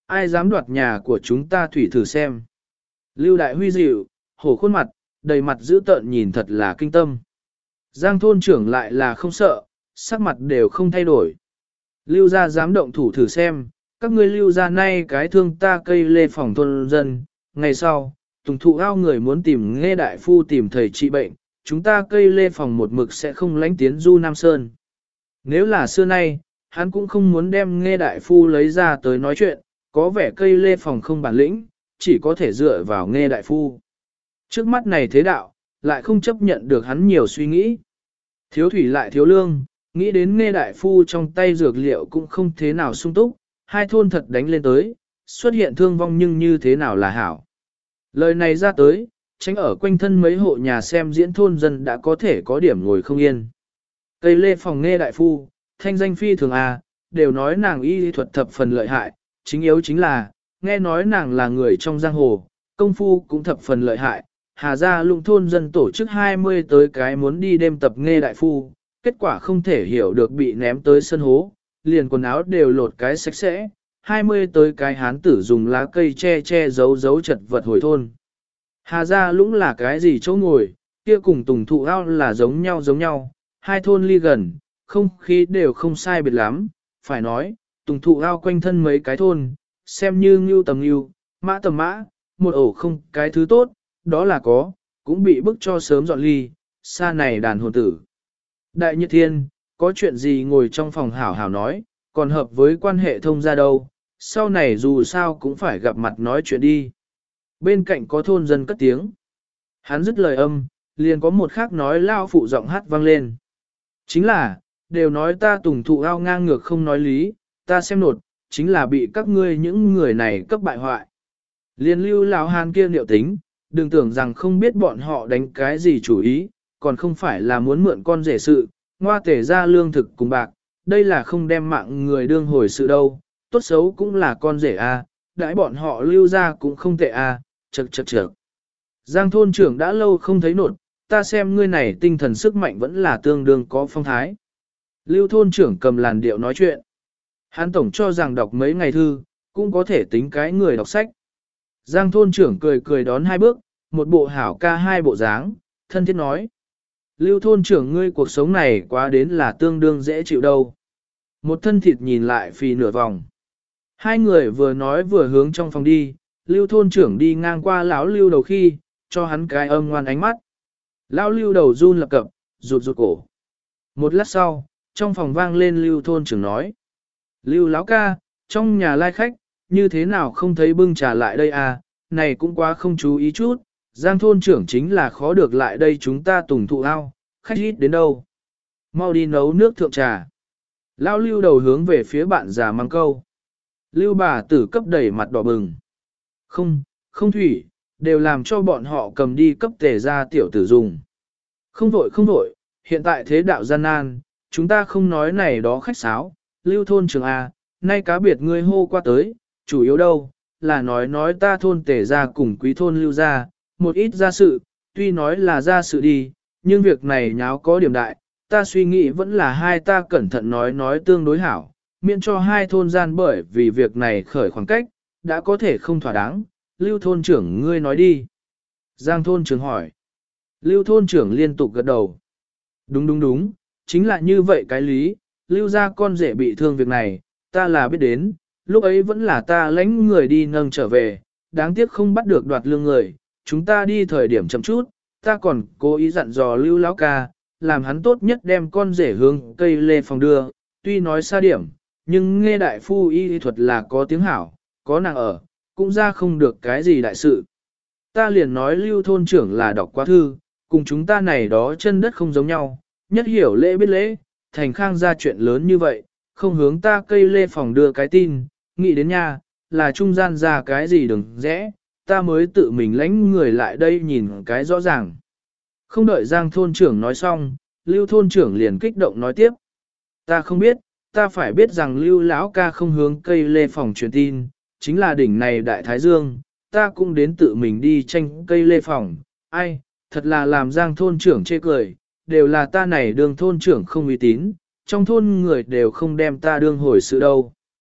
Speaker 1: Ai dám đoạt nhà của chúng ta thủy thử xem. Lưu Đại Huy dịu, hổ khuôn mặt, đầy mặt dữ tợn nhìn thật là kinh tâm. Giang thôn trưởng lại là không sợ, sắc mặt đều không thay đổi. Lưu gia dám động thủ thử xem, các ngươi lưu gia nay cái thương ta cây lê phòng thôn dân. Ngày sau, Tùng Thụ ao người muốn tìm Nghe đại phu tìm thầy trị bệnh, chúng ta cây lê phòng một mực sẽ không lánh tiến du Nam Sơn. Nếu là xưa nay, hắn cũng không muốn đem Nghe đại phu lấy ra tới nói chuyện, có vẻ cây lê phòng không bản lĩnh, chỉ có thể dựa vào Nghe đại phu. Trước mắt này thế đạo, lại không chấp nhận được hắn nhiều suy nghĩ. Thiếu thủy lại thiếu lương, nghĩ đến Nghe đại phu trong tay dược liệu cũng không thế nào sung túc, hai thôn thật đánh lên tới, xuất hiện thương vong nhưng như thế nào là hảo. Lời này ra tới, tránh ở quanh thân mấy hộ nhà xem diễn thôn dân đã có thể có điểm ngồi không yên. Cây lê phòng Nghe đại phu, thanh danh phi thường à, đều nói nàng y thuật thập phần lợi hại, chính yếu chính là, nghe nói nàng là người trong giang hồ, công phu cũng thập phần lợi hại. Hà gia lũng thôn dân tổ chức hai mươi tới cái muốn đi đêm tập Nghe đại phu, kết quả không thể hiểu được bị ném tới sân hố, liền quần áo đều lột cái sạch sẽ, hai mươi tới cái hán tử dùng lá cây che che giấu giấu chật vật hồi thôn. Hà gia lũng là cái gì chỗ ngồi, kia cùng Tùng Thụ ao là giống nhau giống nhau, hai thôn ly gần, không khí đều không sai biệt lắm, phải nói, Tùng Thụ ao quanh thân mấy cái thôn, xem như ngưu tầm ngưu, mã tầm mã, một ổ không cái thứ tốt, đó là có, cũng bị bức cho sớm dọn ly, xa này đàn hồn tử. Đại Nhật Thiên, có chuyện gì ngồi trong phòng hảo hảo nói, còn hợp với quan hệ thông gia đâu, sau này dù sao cũng phải gặp mặt nói chuyện đi. Bên cạnh có thôn dân cất tiếng. Hắn dứt lời âm, liền có một khác nói lao phụ giọng hát vang lên. Chính là, đều nói ta Tùng Thụ ao ngang ngược không nói lý, ta xem nột, chính là bị các ngươi những người này cấp bại hoại. Liên lưu lão hàn kia liệu tính, đừng tưởng rằng không biết bọn họ đánh cái gì chủ ý, còn không phải là muốn mượn con rể sự, ngoa tể ra lương thực cùng bạc, đây là không đem mạng người đương hồi sự đâu, tốt xấu cũng là con rể a, à, đãi bọn họ lưu ra cũng không tệ a, à, chật chật chật. Giang thôn trưởng đã lâu không thấy nột, ta xem ngươi này tinh thần sức mạnh vẫn là tương đương có phong thái. Lưu thôn trưởng cầm làn điệu nói chuyện. Hắn tổng cho rằng đọc mấy ngày thư, cũng có thể tính cái người đọc sách. Giang thôn trưởng cười cười đón hai bước, một bộ hảo ca hai bộ dáng, thân thiết nói. Lưu thôn trưởng ngươi cuộc sống này quá đến là tương đương dễ chịu đâu. Một thân thịt nhìn lại phì nửa vòng. Hai người vừa nói vừa hướng trong phòng đi, Lưu thôn trưởng đi ngang qua lão Lưu đầu khi, cho hắn cái âm ngoan ánh mắt. Lão Lưu đầu run lập cập, rụt rụt cổ. Một lát sau, trong phòng vang lên Lưu thôn trưởng nói. Lưu lão ca, trong nhà lai khách, như thế nào không thấy bưng trà lại đây à, này cũng quá không chú ý chút, Giang thôn trưởng chính là khó được lại đây chúng ta Tùng Thụ ao, khách ít đến đâu. Mau đi nấu nước thượng trà. Lão Lưu đầu hướng về phía bạn già mang câu. Lưu bà tử cấp đẩy mặt đỏ bừng. Không, không thủy, đều làm cho bọn họ cầm đi cấp tề ra tiểu tử dùng. Không vội không vội, hiện tại thế đạo gian nan, chúng ta không nói này đó khách sáo, Lưu thôn trưởng à, nay cá biệt ngươi hô qua tới, chủ yếu đâu, là nói nói ta thôn tề ra cùng quý thôn Lưu ra, một ít gia sự, tuy nói là gia sự đi, nhưng việc này nháo có điểm đại, ta suy nghĩ vẫn là hai ta cẩn thận nói nói tương đối hảo, miễn cho hai thôn gian bởi vì việc này khởi khoảng cách, đã có thể không thỏa đáng. Lưu thôn trưởng ngươi nói đi. Giang thôn trưởng hỏi. Lưu thôn trưởng liên tục gật đầu. Đúng đúng đúng, chính là như vậy cái lý, Lưu ra con rể bị thương việc này, ta là biết đến, lúc ấy vẫn là ta lãnh người đi nâng trở về, đáng tiếc không bắt được đoạt lương người, chúng ta đi thời điểm chậm chút, ta còn cố ý dặn dò Lưu lão ca, làm hắn tốt nhất đem con rể hướng cây lê phòng đưa, tuy nói xa điểm, nhưng nghe đại phu y thuật là có tiếng hảo, có nàng ở, cũng ra không được cái gì đại sự. Ta liền nói Lưu thôn trưởng là đọc quá thư, cùng chúng ta này đó chân đất không giống nhau, nhất hiểu lễ biết lễ, thành khang ra chuyện lớn như vậy, không hướng ta cây lê phòng đưa cái tin, nghĩ đến nha, là trung gian ra cái gì đừng rẽ, ta mới tự mình lãnh người lại đây nhìn cái rõ ràng. Không đợi Giang thôn trưởng nói xong, Lưu thôn trưởng liền kích động nói tiếp. Ta không biết, ta phải biết rằng Lưu lão ca không hướng cây lê phòng truyền tin, chính là đỉnh này đại thái dương, ta cũng đến tự mình đi tranh cây lê phòng. Ai, thật là làm Giang thôn trưởng chê cười, đều là ta này đương thôn trưởng không uy tín, trong thôn người đều không đem ta đương hồi sự đâu.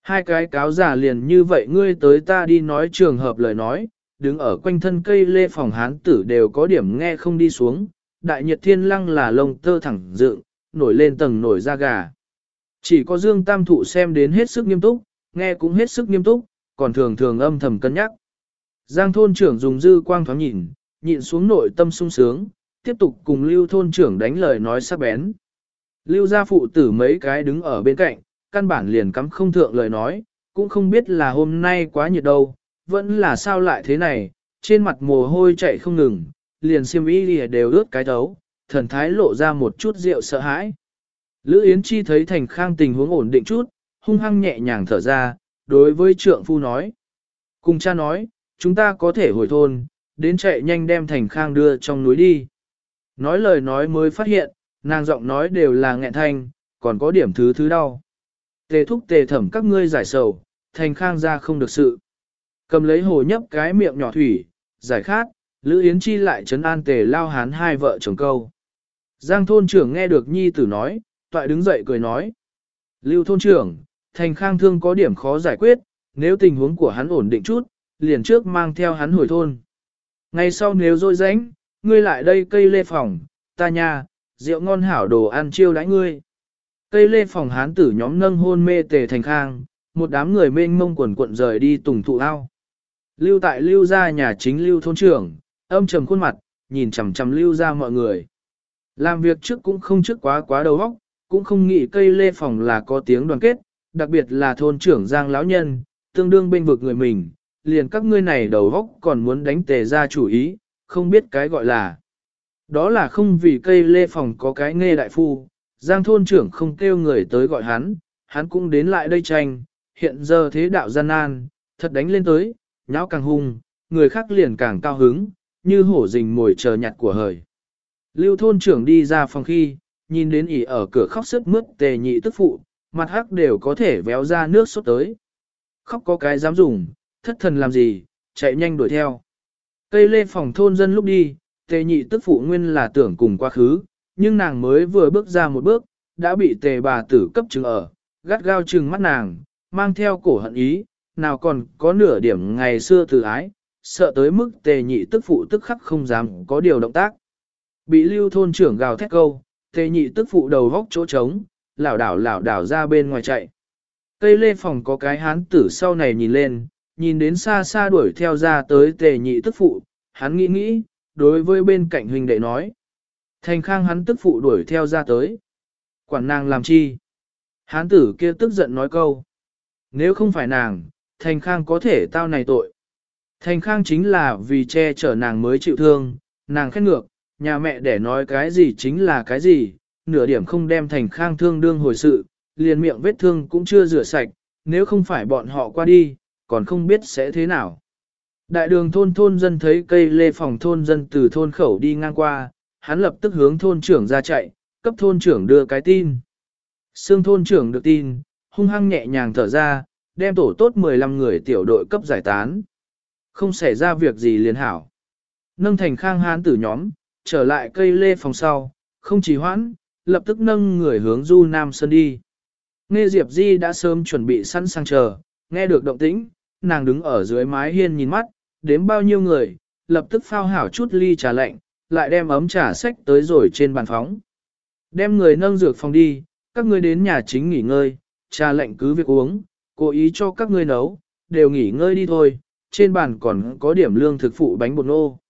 Speaker 1: Hai cái cáo giả liền như vậy ngươi tới ta đi nói trường hợp lời nói, đứng ở quanh thân cây lê phòng hán tử đều có điểm nghe không đi xuống, đại nhiệt thiên lăng là lông tơ thẳng dựng, nổi lên tầng nổi da gà. Chỉ có Dương Tam Thụ xem đến hết sức nghiêm túc, nghe cũng hết sức nghiêm túc, còn thường thường âm thầm cân nhắc. Giang thôn trưởng dùng dư quang thoáng nhìn, nhịn xuống nội tâm sung sướng, tiếp tục cùng Lưu thôn trưởng đánh lời nói sắc bén. Lưu gia phụ tử mấy cái đứng ở bên cạnh, căn bản liền cắm không thượng lời nói, cũng không biết là hôm nay quá nhiệt đâu, vẫn là sao lại thế này, trên mặt mồ hôi chạy không ngừng, liền xiêm y đều ướt cái thấu, thần thái lộ ra một chút rượu sợ hãi. Lữ Yến Chi thấy Thành Khang tình huống ổn định chút, hung hăng nhẹ nhàng thở ra, đối với trượng phu nói. Cùng cha nói, chúng ta có thể hồi thôn, đến chạy nhanh đem Thành Khang đưa trong núi đi. Nói lời nói mới phát hiện, nàng giọng nói đều là nghẹn thanh, còn có điểm thứ thứ đau. Tề thúc tề thẩm các ngươi giải sầu, Thành Khang ra không được sự. Cầm lấy hồ nhấp cái miệng nhỏ thủy, giải khát, Lữ Yến Chi lại trấn an tề lao hán hai vợ chồng câu. Giang thôn trưởng nghe được nhi tử nói, toại đứng dậy cười nói. Lưu thôn trưởng, Thành Khang thương có điểm khó giải quyết, nếu tình huống của hắn ổn định chút, liền trước mang theo hắn hồi thôn. Ngày sau nếu dôi rãnh, ngươi lại đây cây lê phòng, ta nha, rượu ngon hảo đồ ăn chiêu đãi ngươi. Cây lê phòng hán tử nhóm nâng hôn mê tề Thành Khang, một đám người mênh mông quần cuộn rời đi tùng thụ ao. Lưu tại lưu gia nhà chính lưu thôn trưởng, âm trầm khuôn mặt, nhìn chằm chằm lưu gia mọi người. Làm việc trước cũng không trước quá quá đầu óc, cũng không nghĩ cây lê phòng là có tiếng đoàn kết, đặc biệt là thôn trưởng Giang lão nhân, tương đương bên vực người mình, liền các ngươi này đầu óc còn muốn đánh tề ra chủ ý, không biết cái gọi là. Đó là không vì cây lê phòng có cái nghe đại phu, Giang thôn trưởng không kêu người tới gọi hắn, hắn cũng đến lại đây tranh, hiện giờ thế đạo gian nan, thật đánh lên tới, nháo càng hung, người khác liền càng cao hứng, như hổ rình mồi chờ nhặt của hời. Lưu thôn trưởng đi ra phòng khi, nhìn đến ỉ ở cửa khóc sướt mướt tề nhị tức phụ, mặt hắc đều có thể véo ra nước sốt tới. Khóc có cái dám dùng, thất thần làm gì, chạy nhanh đuổi theo. Cây lê phòng thôn dân lúc đi, tề nhị tức phụ nguyên là tưởng cùng quá khứ, nhưng nàng mới vừa bước ra một bước, đã bị tề bà tử cấp chứng ở, gắt gao trừng mắt nàng, mang theo cổ hận ý, nào còn có nửa điểm ngày xưa từ ái, sợ tới mức tề nhị tức phụ tức khắc không dám có điều động tác. Bị lưu thôn trưởng gào thét câu, tề nhị tức phụ đầu vóc chỗ trống, lảo đảo lảo đảo ra bên ngoài chạy. Cây lê phòng có cái hán tử sau này nhìn lên, nhìn đến xa xa đuổi theo ra tới tề nhị tức phụ, hắn nghĩ nghĩ, đối với bên cạnh huynh đệ nói. Thành Khang hắn tức phụ đuổi theo ra tới. Quản nàng làm chi? Hán tử kia tức giận nói câu. Nếu không phải nàng, Thành Khang có thể tao này tội. Thành Khang chính là vì che chở nàng mới chịu thương, nàng khét ngược, nhà mẹ để nói cái gì chính là cái gì, nửa điểm không đem Thành Khang thương đương hồi sự, liền miệng vết thương cũng chưa rửa sạch, nếu không phải bọn họ qua đi, còn không biết sẽ thế nào. Đại đường thôn thôn dân thấy cây lê phòng thôn dân từ thôn khẩu đi ngang qua, hắn lập tức hướng thôn trưởng ra chạy, cấp thôn trưởng đưa cái tin. Sương thôn trưởng được tin, hung hăng nhẹ nhàng thở ra, đem tổ tốt mười lăm người tiểu đội cấp giải tán. Không xảy ra việc gì liền hảo. Nâng Thành Khang hán tử nhóm, trở lại cây lê phòng sau, không trì hoãn, lập tức nâng người hướng Du Nam Sơn đi. Nghe Diệp Di đã sớm chuẩn bị sẵn sàng chờ, nghe được động tĩnh, nàng đứng ở dưới mái hiên nhìn mắt, đếm bao nhiêu người, lập tức phao hảo chút ly trà lạnh, lại đem ấm trà xách tới rồi trên bàn phóng. Đem người nâng dược phòng đi, các ngươi đến nhà chính nghỉ ngơi, trà lạnh cứ việc uống, cố ý cho các ngươi nấu, đều nghỉ ngơi đi thôi, trên bàn còn có điểm lương thực phụ bánh bột nô.